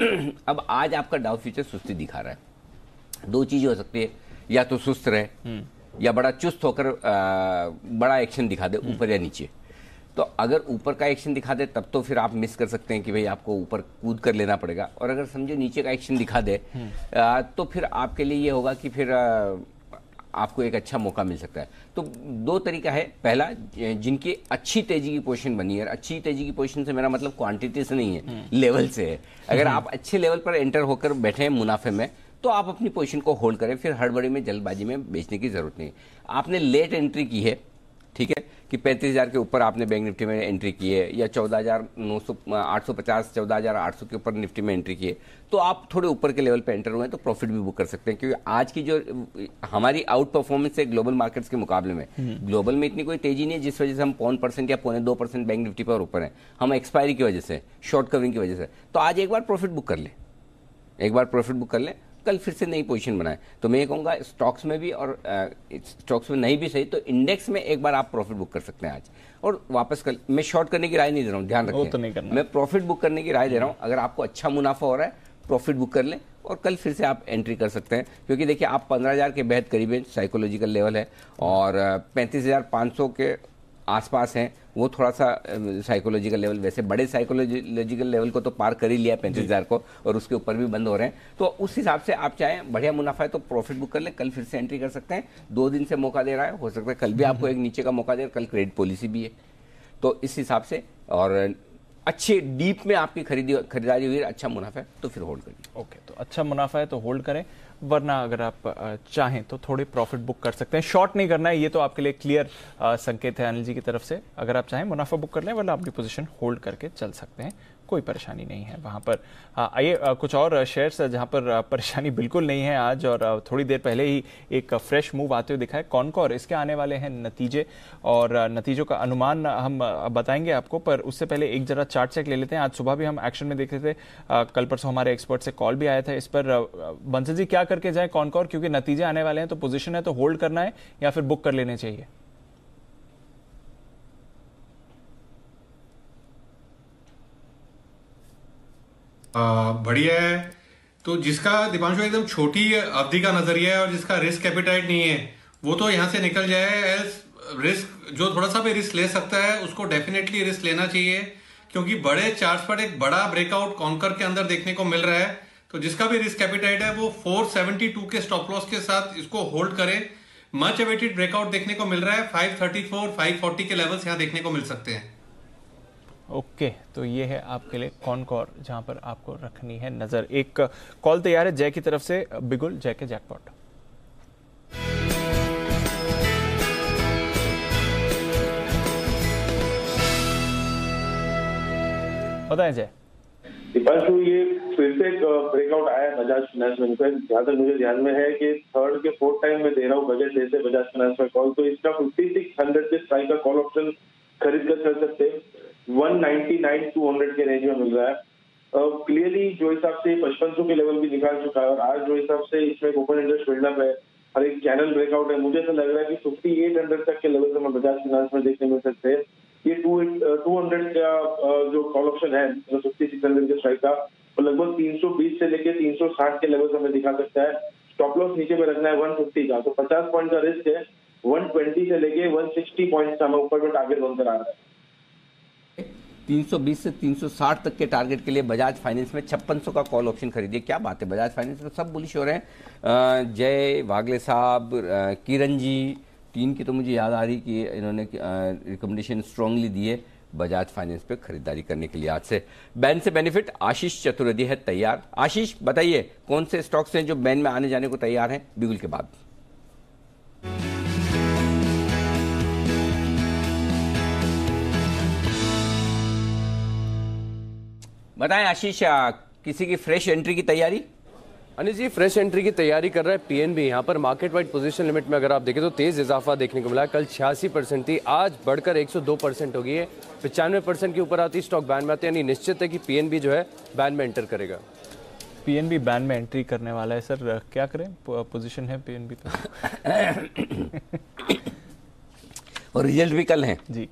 अब आज आपका डाउ फ्यूचर सुस्ती दिखा रहा है। दो चीजें हो सकती है, या तो सुस्त रहे या बड़ा चुस्त होकर आ, बड़ा एक्शन दिखा दे ऊपर या नीचे। तो अगर ऊपर का एक्शन दिखा दे तब तो फिर आप मिस कर सकते हैं कि भाई आपको ऊपर कूद कर लेना पड़ेगा, और अगर समझो नीचे का एक्शन दिखा दे आ, तो फिर आपके लिए ये होगा कि फिर आ, आपको एक अच्छा मौका मिल सकता है। तो दो तरीका है, पहला जिनकी अच्छी तेजी की पोजीशन बनी है, अच्छी तेजी की पोजीशन से मेरा मतलब क्वांटिटी से नहीं है, लेवल से है। अगर आप अच्छे लेवल पर एंटर होकर बैठे हैं मुनाफे में तो आप अपनी पोजीशन को होल्ड करें, फिर हड़बड़ी में जल्दबाजी में बेचने की जरूरत नहीं। आपने लेट एंट्री की है, ठीक है, कि पैंतीस हजार के ऊपर आपने बैंक निफ्टी में एंट्री की है, या चौदह हजार नौ सौ आठ सौ पचास चौदह हजार आठ सौ के ऊपर निफ्टी में एंट्री की है, तो आप थोड़े ऊपर के लेवल पे एंटर हुए हैं तो प्रॉफिट भी बुक कर सकते हैं। क्योंकि आज की जो हमारी आउट परफॉर्मेंस है ग्लोबल मार्केट्स के मुकाबले में, ग्लोबल में इतनी कोई तेजी नहीं है जिस वजह से हम पौन परसेंट या पौने दो परसेंट बैंक निफ्टी पर ऊपर हैं। हम एक्सपायरी की वजह से, शॉर्ट कवरिंग की वजह से, तो आज एक बार प्रॉफिट बुक कर ले, एक बार प्रॉफिट बुक कर ले, कल फिर से नई पोजीशन बनाए। तो मैं ये कहूँगा स्टॉक्स में भी और स्टॉक्स में नहीं भी सही तो इंडेक्स में एक बार आप प्रॉफिट बुक कर सकते हैं आज, और वापस कल। मैं शॉर्ट करने की राय नहीं दे रहा हूँ, ध्यान रखें, तो नहीं करना। मैं प्रॉफिट बुक करने की राय दे रहा हूँ। अगर आपको अच्छा मुनाफा हो रहा है प्रॉफिट बुक कर लें और कल फिर से आप एंट्री कर सकते हैं। क्योंकि देखिए आप पंद्रह हजार के बेहद करीब है, साइकोलॉजिकल लेवल है, और पैंतीस हजार पाँच सौ के आसपास हैं, वो थोड़ा सा साइकोलॉजिकल लेवल, वैसे बड़े साइकोलॉजिकल लेवल को तो पार कर ही लिया पैंतीस हजार को, और उसके ऊपर भी बंद हो रहे हैं। तो उस हिसाब से आप चाहें बढ़िया मुनाफा है तो प्रॉफिट बुक कर ले, कल फिर से एंट्री कर सकते हैं। दो दिन से मौका दे रहा है, हो सकता है कल भी आपको एक नीचे का मौका दे, कल क्रेडिट पॉलिसी भी है, तो इस हिसाब से। और अच्छे डीप में आपकी खरीदी खरीदारी हुई, अच्छा मुनाफा है तो फिर होल्ड करिए। ओके, तो अच्छा मुनाफा है तो होल्ड करें, वरना अगर आप चाहें तो थोड़े प्रॉफिट बुक कर सकते हैं। शॉर्ट नहीं करना है, ये तो आपके लिए क्लियर संकेत है अनिल जी की तरफ से। अगर आप चाहें मुनाफा बुक कर लें, वरना अपनी पोजीशन होल्ड करके चल सकते हैं, कोई परेशानी नहीं है वहाँ पर। आइए कुछ और शेयर्स जहाँ पर परेशानी बिल्कुल नहीं है आज, और थोड़ी देर पहले ही एक फ्रेश मूव आते हुए दिखा है कॉनकोर। इसके आने वाले हैं नतीजे, और नतीजों का अनुमान हम बताएंगे आपको, पर उससे पहले एक जरा चार्ट चेक ले लेते हैं। आज सुबह भी हम एक्शन में देख रहे थे, कल परसों हमारे एक्सपर्ट से कॉल भी आया था इस पर। बंसल जी क्या करके जाए कॉनकोर, क्योंकि नतीजे आने वाले हैं, तो पोजीशन है तो होल्ड करना है या फिर बुक कर लेने चाहिए? बढ़िया है। तो जिसका दीपांशु एकदम छोटी अवधि का नजरिया है और जिसका रिस्क कैपिटाइट नहीं है, वो तो यहां से निकल जाए। एज रिस्क जो थोड़ा सा भी रिस्क ले सकता है उसको डेफिनेटली रिस्क लेना चाहिए, क्योंकि बड़े चार्ट्स पर एक बड़ा ब्रेकआउट कॉन्कर के अंदर देखने को मिल रहा है। तो जिसका भी रिस्क कैपिटाइट है वो चार सौ बहत्तर के स्टॉप लॉस के साथ इसको होल्ड करे। मच अवेटेड ब्रेकआउट देखने को मिल रहा है, पाँच सौ चौंतीस, पाँच सौ चालीस के लेवल्स यहां देखने को मिल सकते हैं। ओके okay, तो ये है आपके लिए कॉनकोर जहां पर आपको रखनी है नजर। एक कॉल तैयार है जय की तरफ से, बिगुल जय के जैकपॉट। बताएं जय। दीपांशु, ये फिर से एक ब्रेकआउट आया बजाज फाइनेंस में, जहां तक मुझे ध्यान में है कि थर्ड के फोर्थ टाइम में दे रहा हूँ बजट जैसे बजाज फाइनेंस में कॉल, तो इसका फिफ्टी सिक्स हंड्रेड के स्ट्राइक का कॉल ऑप्शन खरीद कर चल सकते हैं। One ninety nine two hundred के रेंज में मिल रहा है। क्लियरली uh, जो हिसाब से पचपन सौ के लेवल भी निकाल चुका है और आज जो हिसाब से इसमें ओपन इंटरेस्ट बिल्डअप है और एक चैनल ब्रेकआउट है, मुझे ऐसा लग रहा है कि फिफ्टी एट हंड्रेड तक के लेवल हमें बजाज फाइनेंस में देखने मिल सकते हैं। ये टू टू हंड्रेड का uh, जो कॉल ऑप्शन है फिफ्टी सिक्स हंड्रेड के स्ट्राइक का, वो लगभग तीन सौ बीस से लेके तीन सौ साठ के लेवल हमें दिखा सकता है। स्टॉप लॉस नीचे में रखना है वन फिफ्टी का, तो पचास पॉइंट का रिस्क है। वन ट्वेंटी से लेके वन सिक्सटी पॉइंट हमें ऊपर में टारगेट बनकर आ रहा है। तीन सौ बीस से तीन सौ साठ तक के टारगेट के लिए बजाज फाइनेंस में छप्पन सौ का कॉल ऑप्शन खरीदिए। क्या बात है, बजाज फाइनेंस में सब बुलिश हो रहे हैं। जय वागले साहब, किरण जी, तीन की तो मुझे याद आ रही कि इन्होंने रिकमेंडेशन स्ट्रांगली दिए बजाज फाइनेंस पे खरीदारी करने के लिए। आज से बैन से बेनिफिट, आशीष चतुर्वेदी है तैयार। आशीष बताइए कौन से स्टॉक्स हैं जो बैन में आने जाने को तैयार हैं बिगुल के बाद? बताएं आशीष, किसी की फ्रेश एंट्री की तैयारी? अनिल जी, फ्रेश एंट्री की तैयारी कर रहा है पीएनबी। यहाँ पर मार्केट वाइड पोजीशन लिमिट में अगर आप देखें तो तेज इजाफा देखने को मिला है। कल छियासी परसेंट थी, आज बढ़कर एक सौ दो परसेंट हो गई है। पचानवे परसेंट के ऊपर आती स्टॉक बैन में आते हैं, यानी निश्चित है कि पीएनबी जो है बैन में एंटर करेगा। पीएनबी बैन में एंट्री करने वाला है सर, क्या करें? पोजीशन है पीएनबी पे और रिजल्ट भी कल है जी।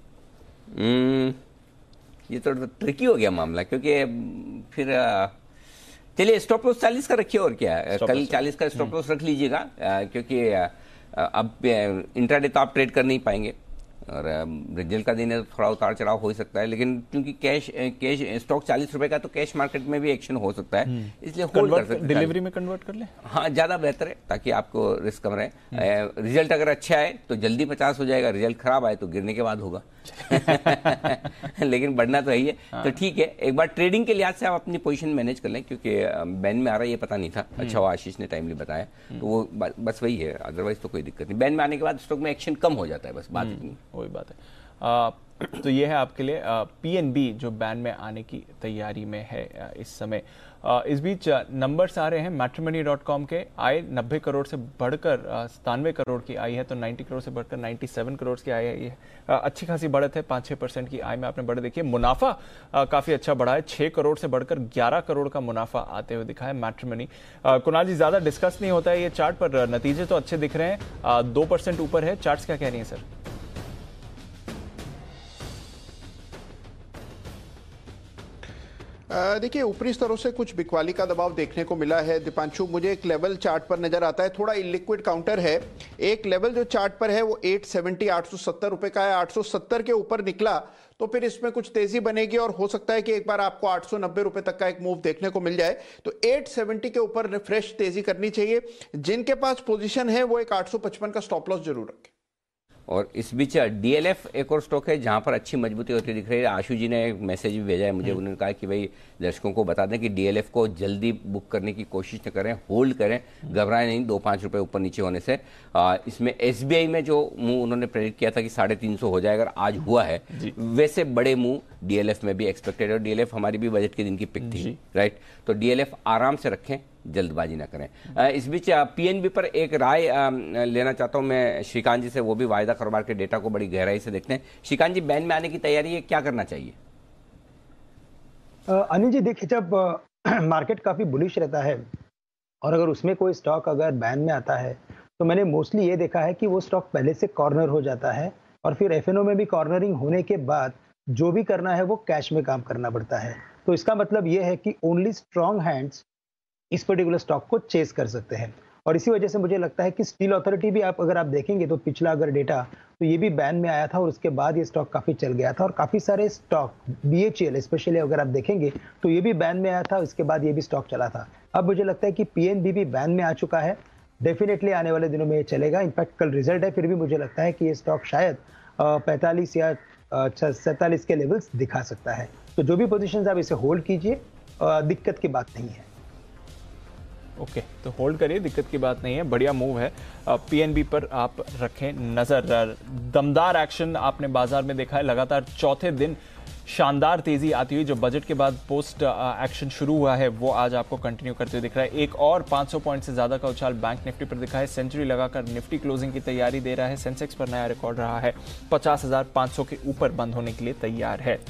ये तो ट्रिकी हो गया मामला, क्योंकि फिर चलिए स्टॉप लॉस चालीस का रखिए और क्या है, कल चालीस का स्टॉप लॉस रख लीजिएगा, क्योंकि अब इंट्राडे तो आप ट्रेड कर नहीं पाएंगे और रिजल्ट का दिन है तो थोड़ा उतार चढ़ाव हो ही सकता है, लेकिन क्योंकि कैश कैश स्टॉक चालीस रुपए का तो कैश मार्केट में भी एक्शन हो सकता है, इसलिए होल्ड कर सकते हैं। डिलीवरी में कन्वर्ट कर ले, हाँ ज्यादा बेहतर है ताकि आपको रिस्क कम रहे। रिजल्ट अगर अच्छा आए तो जल्दी पचास हो जाएगा, रिजल्ट खराब आए तो गिरने के बाद होगा लेकिन बढ़ना तो है ही है। हाँ। तो ठीक है, एक बार ट्रेडिंग के लिहाज से आप अपनी पोजीशन मैनेज कर लें, क्योंकि बैन में आ रहा है ये पता नहीं था। अच्छा हुआ आशीष ने टाइमली बताया, तो वो बस वही है, अदरवाइज तो कोई दिक्कत नहीं। बैन में आने के बाद स्टॉक में एक्शन कम हो जाता है, बस बात इतनी। वही बात है। आ, तो ये है आपके लिए पीएनबी जो बैन में आने की तैयारी में है आ, इस समय। आ, इस बीच नंबर्स आ रहे हैं मैट्रिमनी डॉट कॉम के। आय नब्बे करोड़ से बढ़कर सतानवे करोड़ की आई है, तो नब्बे करोड़ से बढ़कर सत्तानवे करोड़ की आई है। ये आ, अच्छी खासी बढ़त है, पाँच छः परसेंट की आय में आपने बढ़त देखी है। मुनाफा आ, काफी अच्छा बढ़ा है, छः करोड़ से बढ़कर ग्यारह करोड़ का मुनाफा आते हुए दिखा है मैट्रिमनी। कुणाल जी, ज्यादा डिस्कस नहीं होता है ये चार्ट, पर नतीजे तो अच्छे दिख रहे हैं, दो परसेंट ऊपर है। चार्ट्स क्या कह रही है सर? देखिए, ऊपरी स्तरों से कुछ बिकवाली का दबाव देखने को मिला है दीपांशु। मुझे एक लेवल चार्ट पर नजर आता है, थोड़ा इलिक्विड काउंटर है। एक लेवल जो चार्ट पर है वो आठ सौ सत्तर आठ सौ सत्तर रुपए का है। आठ सौ सत्तर के ऊपर निकला तो फिर इसमें कुछ तेजी बनेगी और हो सकता है कि एक बार आपको आठ सौ नब्बे रुपए तक का एक मूव देखने को मिल जाए। तो आठ सौ सत्तर के ऊपर फ्रेश तेजी करनी चाहिए। जिनके पास पोजीशन है वो एक आठ सौ पचपन का स्टॉप लॉस जरूर रखें। और इस बीच डीएलएफ एक और स्टॉक है जहां पर अच्छी मजबूती होती दिख रही है। आशु जी ने एक मैसेज भी भेजा है मुझे, उन्होंने कहा कि भाई दर्शकों को बता दें कि डीएलएफ को जल्दी बुक करने की कोशिश न करें, होल्ड करें, घबराएं नहीं दो पाँच रुपए ऊपर नीचे होने से। आ, इसमें एसबीआई में जो मुंह उन्होंने प्रेडिक्ट किया था कि साढ़े तीन सौ हो जाएगा, अगर आज हुआ है, वैसे बड़े मुंह डीएलएफ में भी एक्सपेक्टेड है। और डीएलएफ हमारी भी बजट के दिन की पिक थी, राइट? तो डीएलएफ आराम से रखें, जल्दबाजी ना करें। इस बीच पीएनबी पर एक राय लेना चाहता हूं मैं श्रीकांत जी से, वो भी वायदा कारोबार के डेटा को बड़ी गहराई से देखते हैं। श्रीकांत जी, बैन में आने की तैयारी है, क्या करना चाहिए? अनिल जी, देखिए, जब मार्केट काफी बुलिश रहता है और अगर उसमें कोई स्टॉक अगर बैन में आता है तो मैंने मोस्टली ये देखा है कि वो स्टॉक पहले से कॉर्नर हो जाता है और फिर एफएनओ में भी कॉर्नरिंग होने के बाद जो भी करना है वो कैश में काम करना पड़ता है। तो इसका मतलब ये है कि ओनली स्ट्रॉन्ग हैंड्स इस पर्टिकुलर स्टॉक को चेस कर सकते हैं। और इसी वजह से मुझे लगता है कि स्टील अथॉरिटी भी आप अगर आप देखेंगे तो पिछला अगर डेटा तो ये भी बैन में आया था और उसके बाद ये स्टॉक काफी चल गया था। और काफी सारे स्टॉक बीएचईएल स्पेशली अगर आप देखेंगे तो ये भी बैन में आया था, उसके बाद ये भी स्टॉक चला था। अब मुझे लगता है कि पीएनबी भी बैन में आ चुका है, डेफिनेटली आने वाले दिनों में ये चलेगा। इनफैक्ट कल रिजल्ट है, फिर भी मुझे लगता है कि ये स्टॉक शायद पैंतालीस या सैंतालीस के लेवल्स दिखा सकता है। तो जो भी पोजीशंस आप इसे होल्ड कीजिए, दिक्कत की बात नहीं है। ओके okay, तो होल्ड करिए, दिक्कत की बात नहीं है, बढ़िया मूव है। पीएनबी पर आप रखें नजर। दमदार एक्शन आपने बाजार में देखा है, लगातार चौथे दिन शानदार तेजी आती हुई जो बजट के बाद पोस्ट एक्शन शुरू हुआ है वो आज आपको कंटिन्यू करते हुए दिख रहा है। एक और पाँच सौ पॉइंट से ज्यादा का उछाल बैंक निफ्टी पर दिखा है। सेंचुरी लगाकर निफ्टी क्लोजिंग की तैयारी दे रहा है। सेंसेक्स पर नया रिकॉर्ड रहा है, पचास हजार पाँच सौ के ऊपर बंद होने के लिए तैयार है।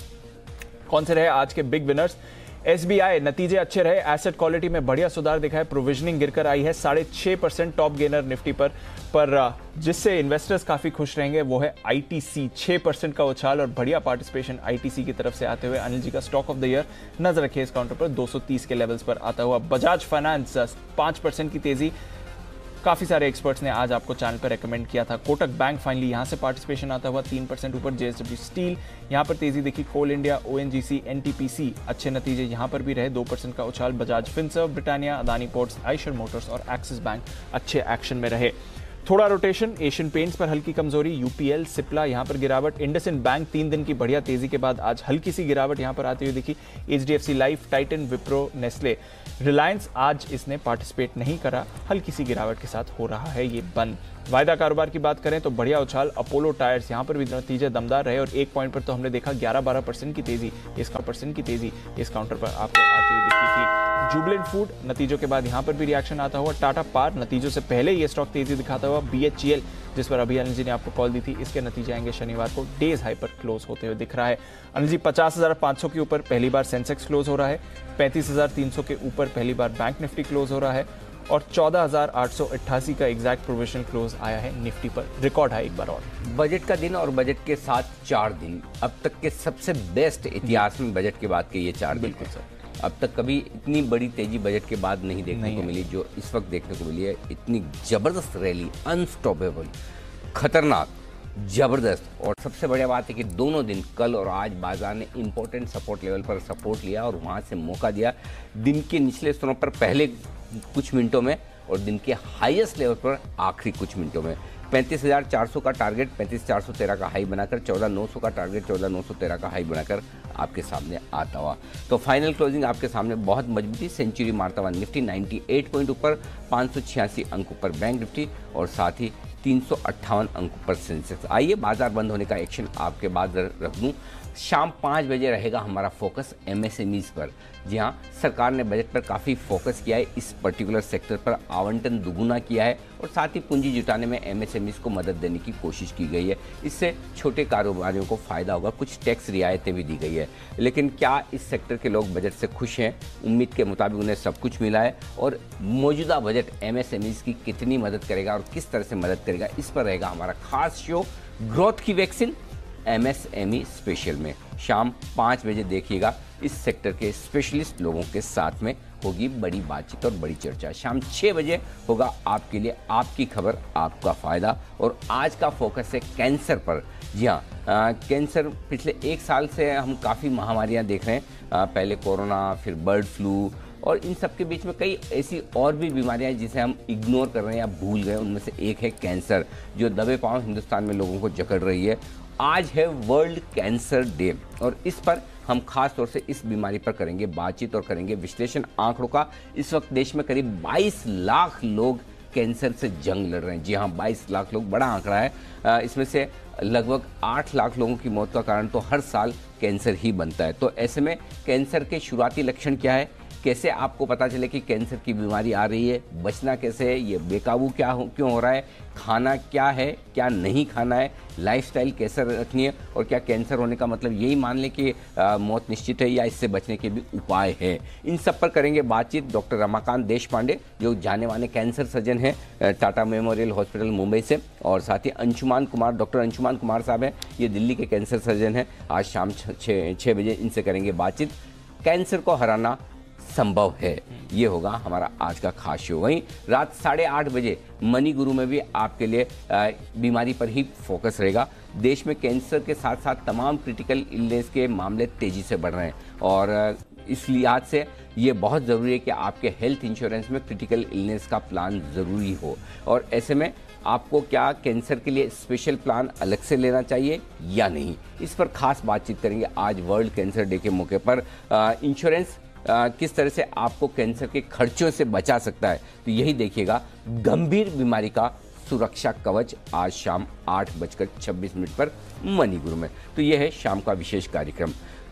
कौन से रहे आज के बिग विनर्स? एसबीआई, नतीजे अच्छे रहे, एसेट क्वालिटी में बढ़िया सुधार दिखा है, प्रोविजनिंग गिरकर आई है साढ़े छह परसेंट टॉप गेनर निफ्टी पर पर जिससे इन्वेस्टर्स काफी खुश रहेंगे वो है आईटीसी। छह परसेंट का उछाल और बढ़िया पार्टिसिपेशन आईटीसी की तरफ से आते हुए अनिल जी का स्टॉक ऑफ द ईयर नजर रखिए इस काउंटर पर दो सौ तीस के लेवल्स पर आता हुआ। बजाज फाइनेंस पांच परसेंट की तेजी, काफी सारे एक्सपर्ट्स ने आज आपको चैनल पर रेकमेंड किया था। कोटक बैंक फाइनली यहां से पार्टिसिपेशन आता हुआ तीन परसेंट ऊपर। जेएसडब्ल्यू स्टील यहां पर तेजी देखी। कोल इंडिया, ओएनजीसी, एनटीपीसी अच्छे नतीजे यहां पर भी रहे, दो परसेंट का उछाल। Bajaj Finserv, Britannia, Adani Ports, Eicher Motors और एक्सिस बैंक अच्छे एक्शन में रहे। थोड़ा रोटेशन, एशियन पेंट्स पर हल्की कमजोरी, यूपीएल, सिप्ला यहां पर गिरावट। इंडसइंड बैंक तीन दिन की बढ़िया तेजी के बाद आज हल्की सी गिरावट यहां पर आती हुई दिखी। HDFC Life, Titan, Wipro, Nestle, Reliance आज इसने पार्टिसिपेट नहीं करा, हल्की सी गिरावट के साथ हो रहा है ये बंद। वायदा कारोबार की बात करें तो बढ़िया उछाल। अपोलो टायर्स यहां पर भी नतीजे दमदार रहे और एक पॉइंट पर तो हमने देखा ग्यारह बारह परसेंट की तेजी इस परसेंट की तेजी इस काउंटर पर आपको आती हुई दिखी थी। जुबलेंट फूड नतीजों के बाद यहां पर भी रिएक्शन आता हुआ। टाटा पार नतीजों से पहले ये स्टॉक तेजी दिखाता हुआ। बीएचईएल जिस पर अभी अनिल जी ने आपको कॉल दी थी, इसके नतीजे आएंगे शनिवार को, डेज हाई पर क्लोज होते हुए दिख रहा है। अनिल जी, पचास हजार पाँच सौ के ऊपर पहली बार सेंसेक्स क्लोज हो रहा है, पैंतीस हजार तीन सौ के ऊपर पहली बार बैंक निफ्टी क्लोज हो रहा है और चौदह हजार आठ सौ अट्ठासी का एग्जैक्ट प्रोविजन क्लोज आया है निफ्टी पर। रिकॉर्ड है एक बार और। बजट का दिन और बजट के साथ चार दिन अब तक के सबसे बेस्ट इतिहास में बजट के बाद के ये चार दिन। बिल्कुल सर, अब तक कभी इतनी बड़ी तेजी बजट के बाद नहीं देखने नहीं को मिली जो इस वक्त देखने को मिली है। इतनी जबरदस्त रैली, अनस्टॉपेबल, खतरनाक, जबरदस्त। और सबसे बढ़िया बात है कि दोनों दिन, कल और आज, बाजार ने इंपॉर्टेंट सपोर्ट लेवल पर सपोर्ट लिया और वहां से मौका दिया दिन के निचले स्तरों पर पहले कुछ मिनटों में और दिन के हाईएस्ट लेवल पर आखिरी कुछ मिनटों में। पैंतीस हजार चार सौ का टारगेट पैंतीस चार सौ तेरह का हाई बनाकर, चौदह नौ सौ का टारगेट चौदह नौ सौ तेरह का हाई बनाकर आपके सामने आता हुआ। तो फाइनल क्लोजिंग आपके सामने बहुत मजबूती, सेंचुरी मारता हुआ निफ्टी अट्ठानवे पॉइंट ऊपर, पाँच सौ छियासी अंक ऊपर बैंक निफ्टी और साथ ही तीन सौ अट्ठावन अंक पर सेंसेक्स। आइए बाजार बंद होने का एक्शन आपके बाद रख दूं। शाम पाँच बजे रहेगा हमारा फोकस एमएसएमईज पर। जी हाँ, सरकार ने बजट पर काफ़ी फोकस किया है, इस पर्टिकुलर सेक्टर पर आवंटन दुगुना किया है और साथ ही पूंजी जुटाने में एमएसएमईज को मदद देने की कोशिश की गई है। इससे छोटे कारोबारियों को फायदा होगा, कुछ टैक्स रियायतें भी दी गई है। लेकिन क्या इस सेक्टर के लोग बजट से खुश हैं? उम्मीद के मुताबिक उन्हें सब कुछ मिला है और मौजूदा बजट एमएसएमईज की कितनी मदद करेगा और किस तरह से मदद करेगा, इस पर रहेगा हमारा खास शो ग्रोथ की वैक्सीन एमएसएमई स्पेशल में। शाम पाँच बजे देखिएगा, इस सेक्टर के स्पेशलिस्ट लोगों के साथ में होगी बड़ी बातचीत और बड़ी चर्चा। शाम छः बजे होगा आपके लिए आपकी खबर, आपका फायदा। और आज का फोकस है कैंसर पर। जी हाँ, कैंसर पिछले एक साल से हम काफ़ी महामारियां देख रहे हैं। आ, पहले कोरोना, फिर बर्ड फ्लू और इन सब के बीच में कई ऐसी और भी बीमारियां हैं जिसे हम इग्नोर कर रहे हैं या भूल गए। उनमें से एक है कैंसर, जो दबे पांव हिंदुस्तान में लोगों को जकड़ रही है। आज है वर्ल्ड कैंसर डे और इस पर हम खास तौर से इस बीमारी पर करेंगे बातचीत और करेंगे विश्लेषण आंकड़ों का। इस वक्त देश में करीब बाईस लाख लोग कैंसर से जंग लड़ रहे हैं। जी हाँ, बाईस लाख लोग, बड़ा आंकड़ा है। इसमें से लगभग आठ लाख लोगों की मौत का कारण तो हर साल कैंसर ही बनता है। तो ऐसे में कैंसर के शुरुआती लक्षण क्या है, कैसे आपको पता चले कि कैंसर की बीमारी आ रही है, बचना कैसे है, ये बेकाबू क्या हो क्यों हो रहा है, खाना क्या है क्या नहीं खाना है, लाइफस्टाइल कैसे रखनी है और क्या कैंसर होने का मतलब यही मान लें कि आ, मौत निश्चित है या इससे बचने के भी उपाय है, इन सब पर करेंगे बातचीत डॉक्टर रमाकांत देशपांडे, जो जाने माने कैंसर सर्जन हैं टाटा मेमोरियल हॉस्पिटल मुंबई से, और साथ ही अंशुमान कुमार, डॉक्टर अंशुमान कुमार साहब हैं, ये दिल्ली के कैंसर सर्जन हैं। आज शाम छः छः बजे इनसे करेंगे बातचीत। कैंसर को हराना संभव है, ये होगा हमारा आज का खास शो। वहीं रात साढ़े आठ बजे मनी गुरु में भी आपके लिए बीमारी पर ही फोकस रहेगा। देश में कैंसर के साथ साथ तमाम क्रिटिकल इलनेस के मामले तेजी से बढ़ रहे हैं और इस लिहाज से ये बहुत ज़रूरी है कि आपके हेल्थ इंश्योरेंस में क्रिटिकल इलनेस का प्लान ज़रूरी हो। और ऐसे में आपको क्या कैंसर के लिए स्पेशल प्लान अलग से लेना चाहिए या नहीं, इस पर खास बातचीत करेंगे आज वर्ल्ड कैंसर डे के मौके पर। इंश्योरेंस किस तरह से आपको कैंसर के खर्चों से बचा सकता है, तो यही देखिएगा गंभीर बीमारी का सुरक्षा कवच, आज शाम आठ बजकर छब्बीस मिनट पर मनी गुरु में। तो यह है शाम का विशेष कार्यक्रम।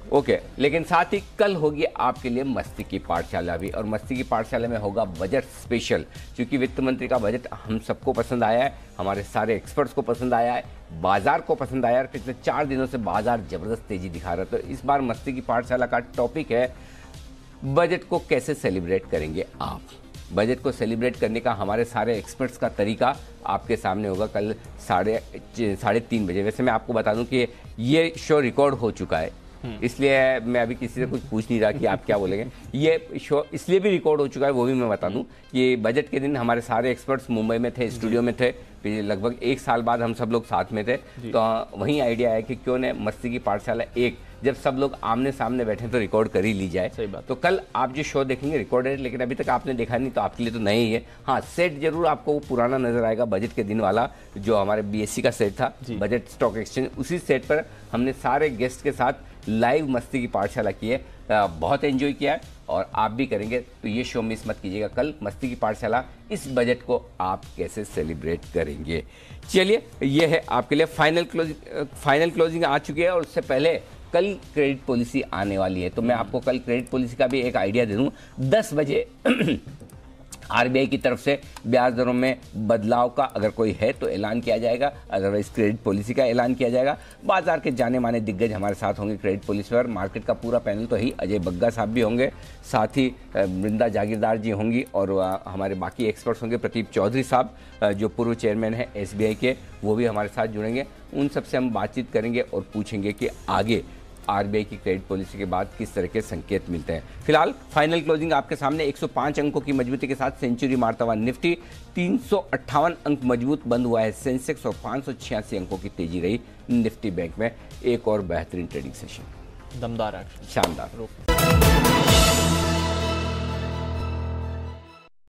ओके, लेकिन साथ ही कल होगी आपके लिए मस्ती की पाठशाला भी, और मस्ती की पाठशाला में होगा बजट स्पेशल, क्योंकि वित्त मंत्री का बजट हम सबको पसंद आया है, हमारे सारे एक्सपर्ट्स को पसंद आया है, बाजार को पसंद आया है। पिछले चार दिनों से बाजार जबरदस्त तेजी दिखा रहा है। तो इस बार मस्ती की पाठशाला का टॉपिक है बजट को कैसे सेलिब्रेट करेंगे आप। बजट को सेलिब्रेट करने का हमारे सारे एक्सपर्ट्स का तरीका आपके सामने होगा कल साढ़े साढ़े तीन बजे। वैसे मैं आपको बता दूं कि ये शो रिकॉर्ड हो चुका है, इसलिए मैं अभी किसी से कुछ पूछ नहीं रहा कि आप क्या बोलेंगे। ये शो इसलिए भी रिकॉर्ड हो चुका है, वो भी मैं बता दूं कि बजट के दिन हमारे सारे एक्सपर्ट्स मुंबई में थे, स्टूडियो में थे, लगभग एक साल बाद हम सब लोग साथ में थे। तो वहीं आइडिया है कि क्यों न मस्ती की पाठशाला एक, जब सब लोग आमने सामने बैठे तो रिकॉर्ड कर ही ली जाए। सही बात। तो कल आप जो शो देखेंगे रिकॉर्डेड, लेकिन अभी तक आपने देखा नहीं तो आपके लिए तो नया ही है। हाँ, सेट जरूर आपको वो पुराना नजर आएगा, बजट के दिन वाला जो हमारे बीएससी का सेट था, बजट स्टॉक एक्सचेंज, उसी सेट पर हमने सारे गेस्ट के साथ लाइव मस्ती की पाठशाला की है। बहुत एंजॉय किया है और आप भी करेंगे, तो ये शो मिस मत कीजिएगा। कल मस्ती की पाठशाला, इस बजट को आप कैसे सेलिब्रेट करेंगे। चलिए, ये है आपके लिए फाइनल क्लोजिंग। फाइनल क्लोजिंग आ चुकी है और उससे पहले कल क्रेडिट पॉलिसी आने वाली है, तो मैं आपको कल क्रेडिट पॉलिसी का भी एक आइडिया दे दूं। दस बजे आरबीआई की तरफ से ब्याज दरों में बदलाव का अगर कोई है तो ऐलान किया जाएगा, अदरवाइज क्रेडिट पॉलिसी का ऐलान किया जाएगा। बाजार के जाने माने दिग्गज हमारे साथ होंगे क्रेडिट पॉलिसी पर। मार्केट का पूरा पैनल तो ही, अजय बग्गा साहब भी होंगे, साथ ही वृंदा जागीरदार जी होंगी और हमारे बाकी एक्सपर्ट्स होंगे। प्रदीप चौधरी साहब जो पूर्व चेयरमैन है एसबीआई के, वो भी हमारे साथ जुड़ेंगे। उन सबसे हम बातचीत करेंगे और पूछेंगे कि आगे आरबीआई की क्रेडिट पॉलिसी के बाद किस तरह के संकेत मिलते हैं। फिलहाल फाइनल क्लोजिंग आपके सामने एक सौ पाँच अंकों की मजबूती के साथ सेंचुरी मारता हुआ निफ्टी तीन सौ अट्ठावन अंक मजबूत बंद हुआ है सेंसेक्स, और पाँच सौ छियासी अंकों की तेजी रही निफ्टी बैंक में। एक और बेहतरीन ट्रेडिंग सेशन, दमदार, शानदार।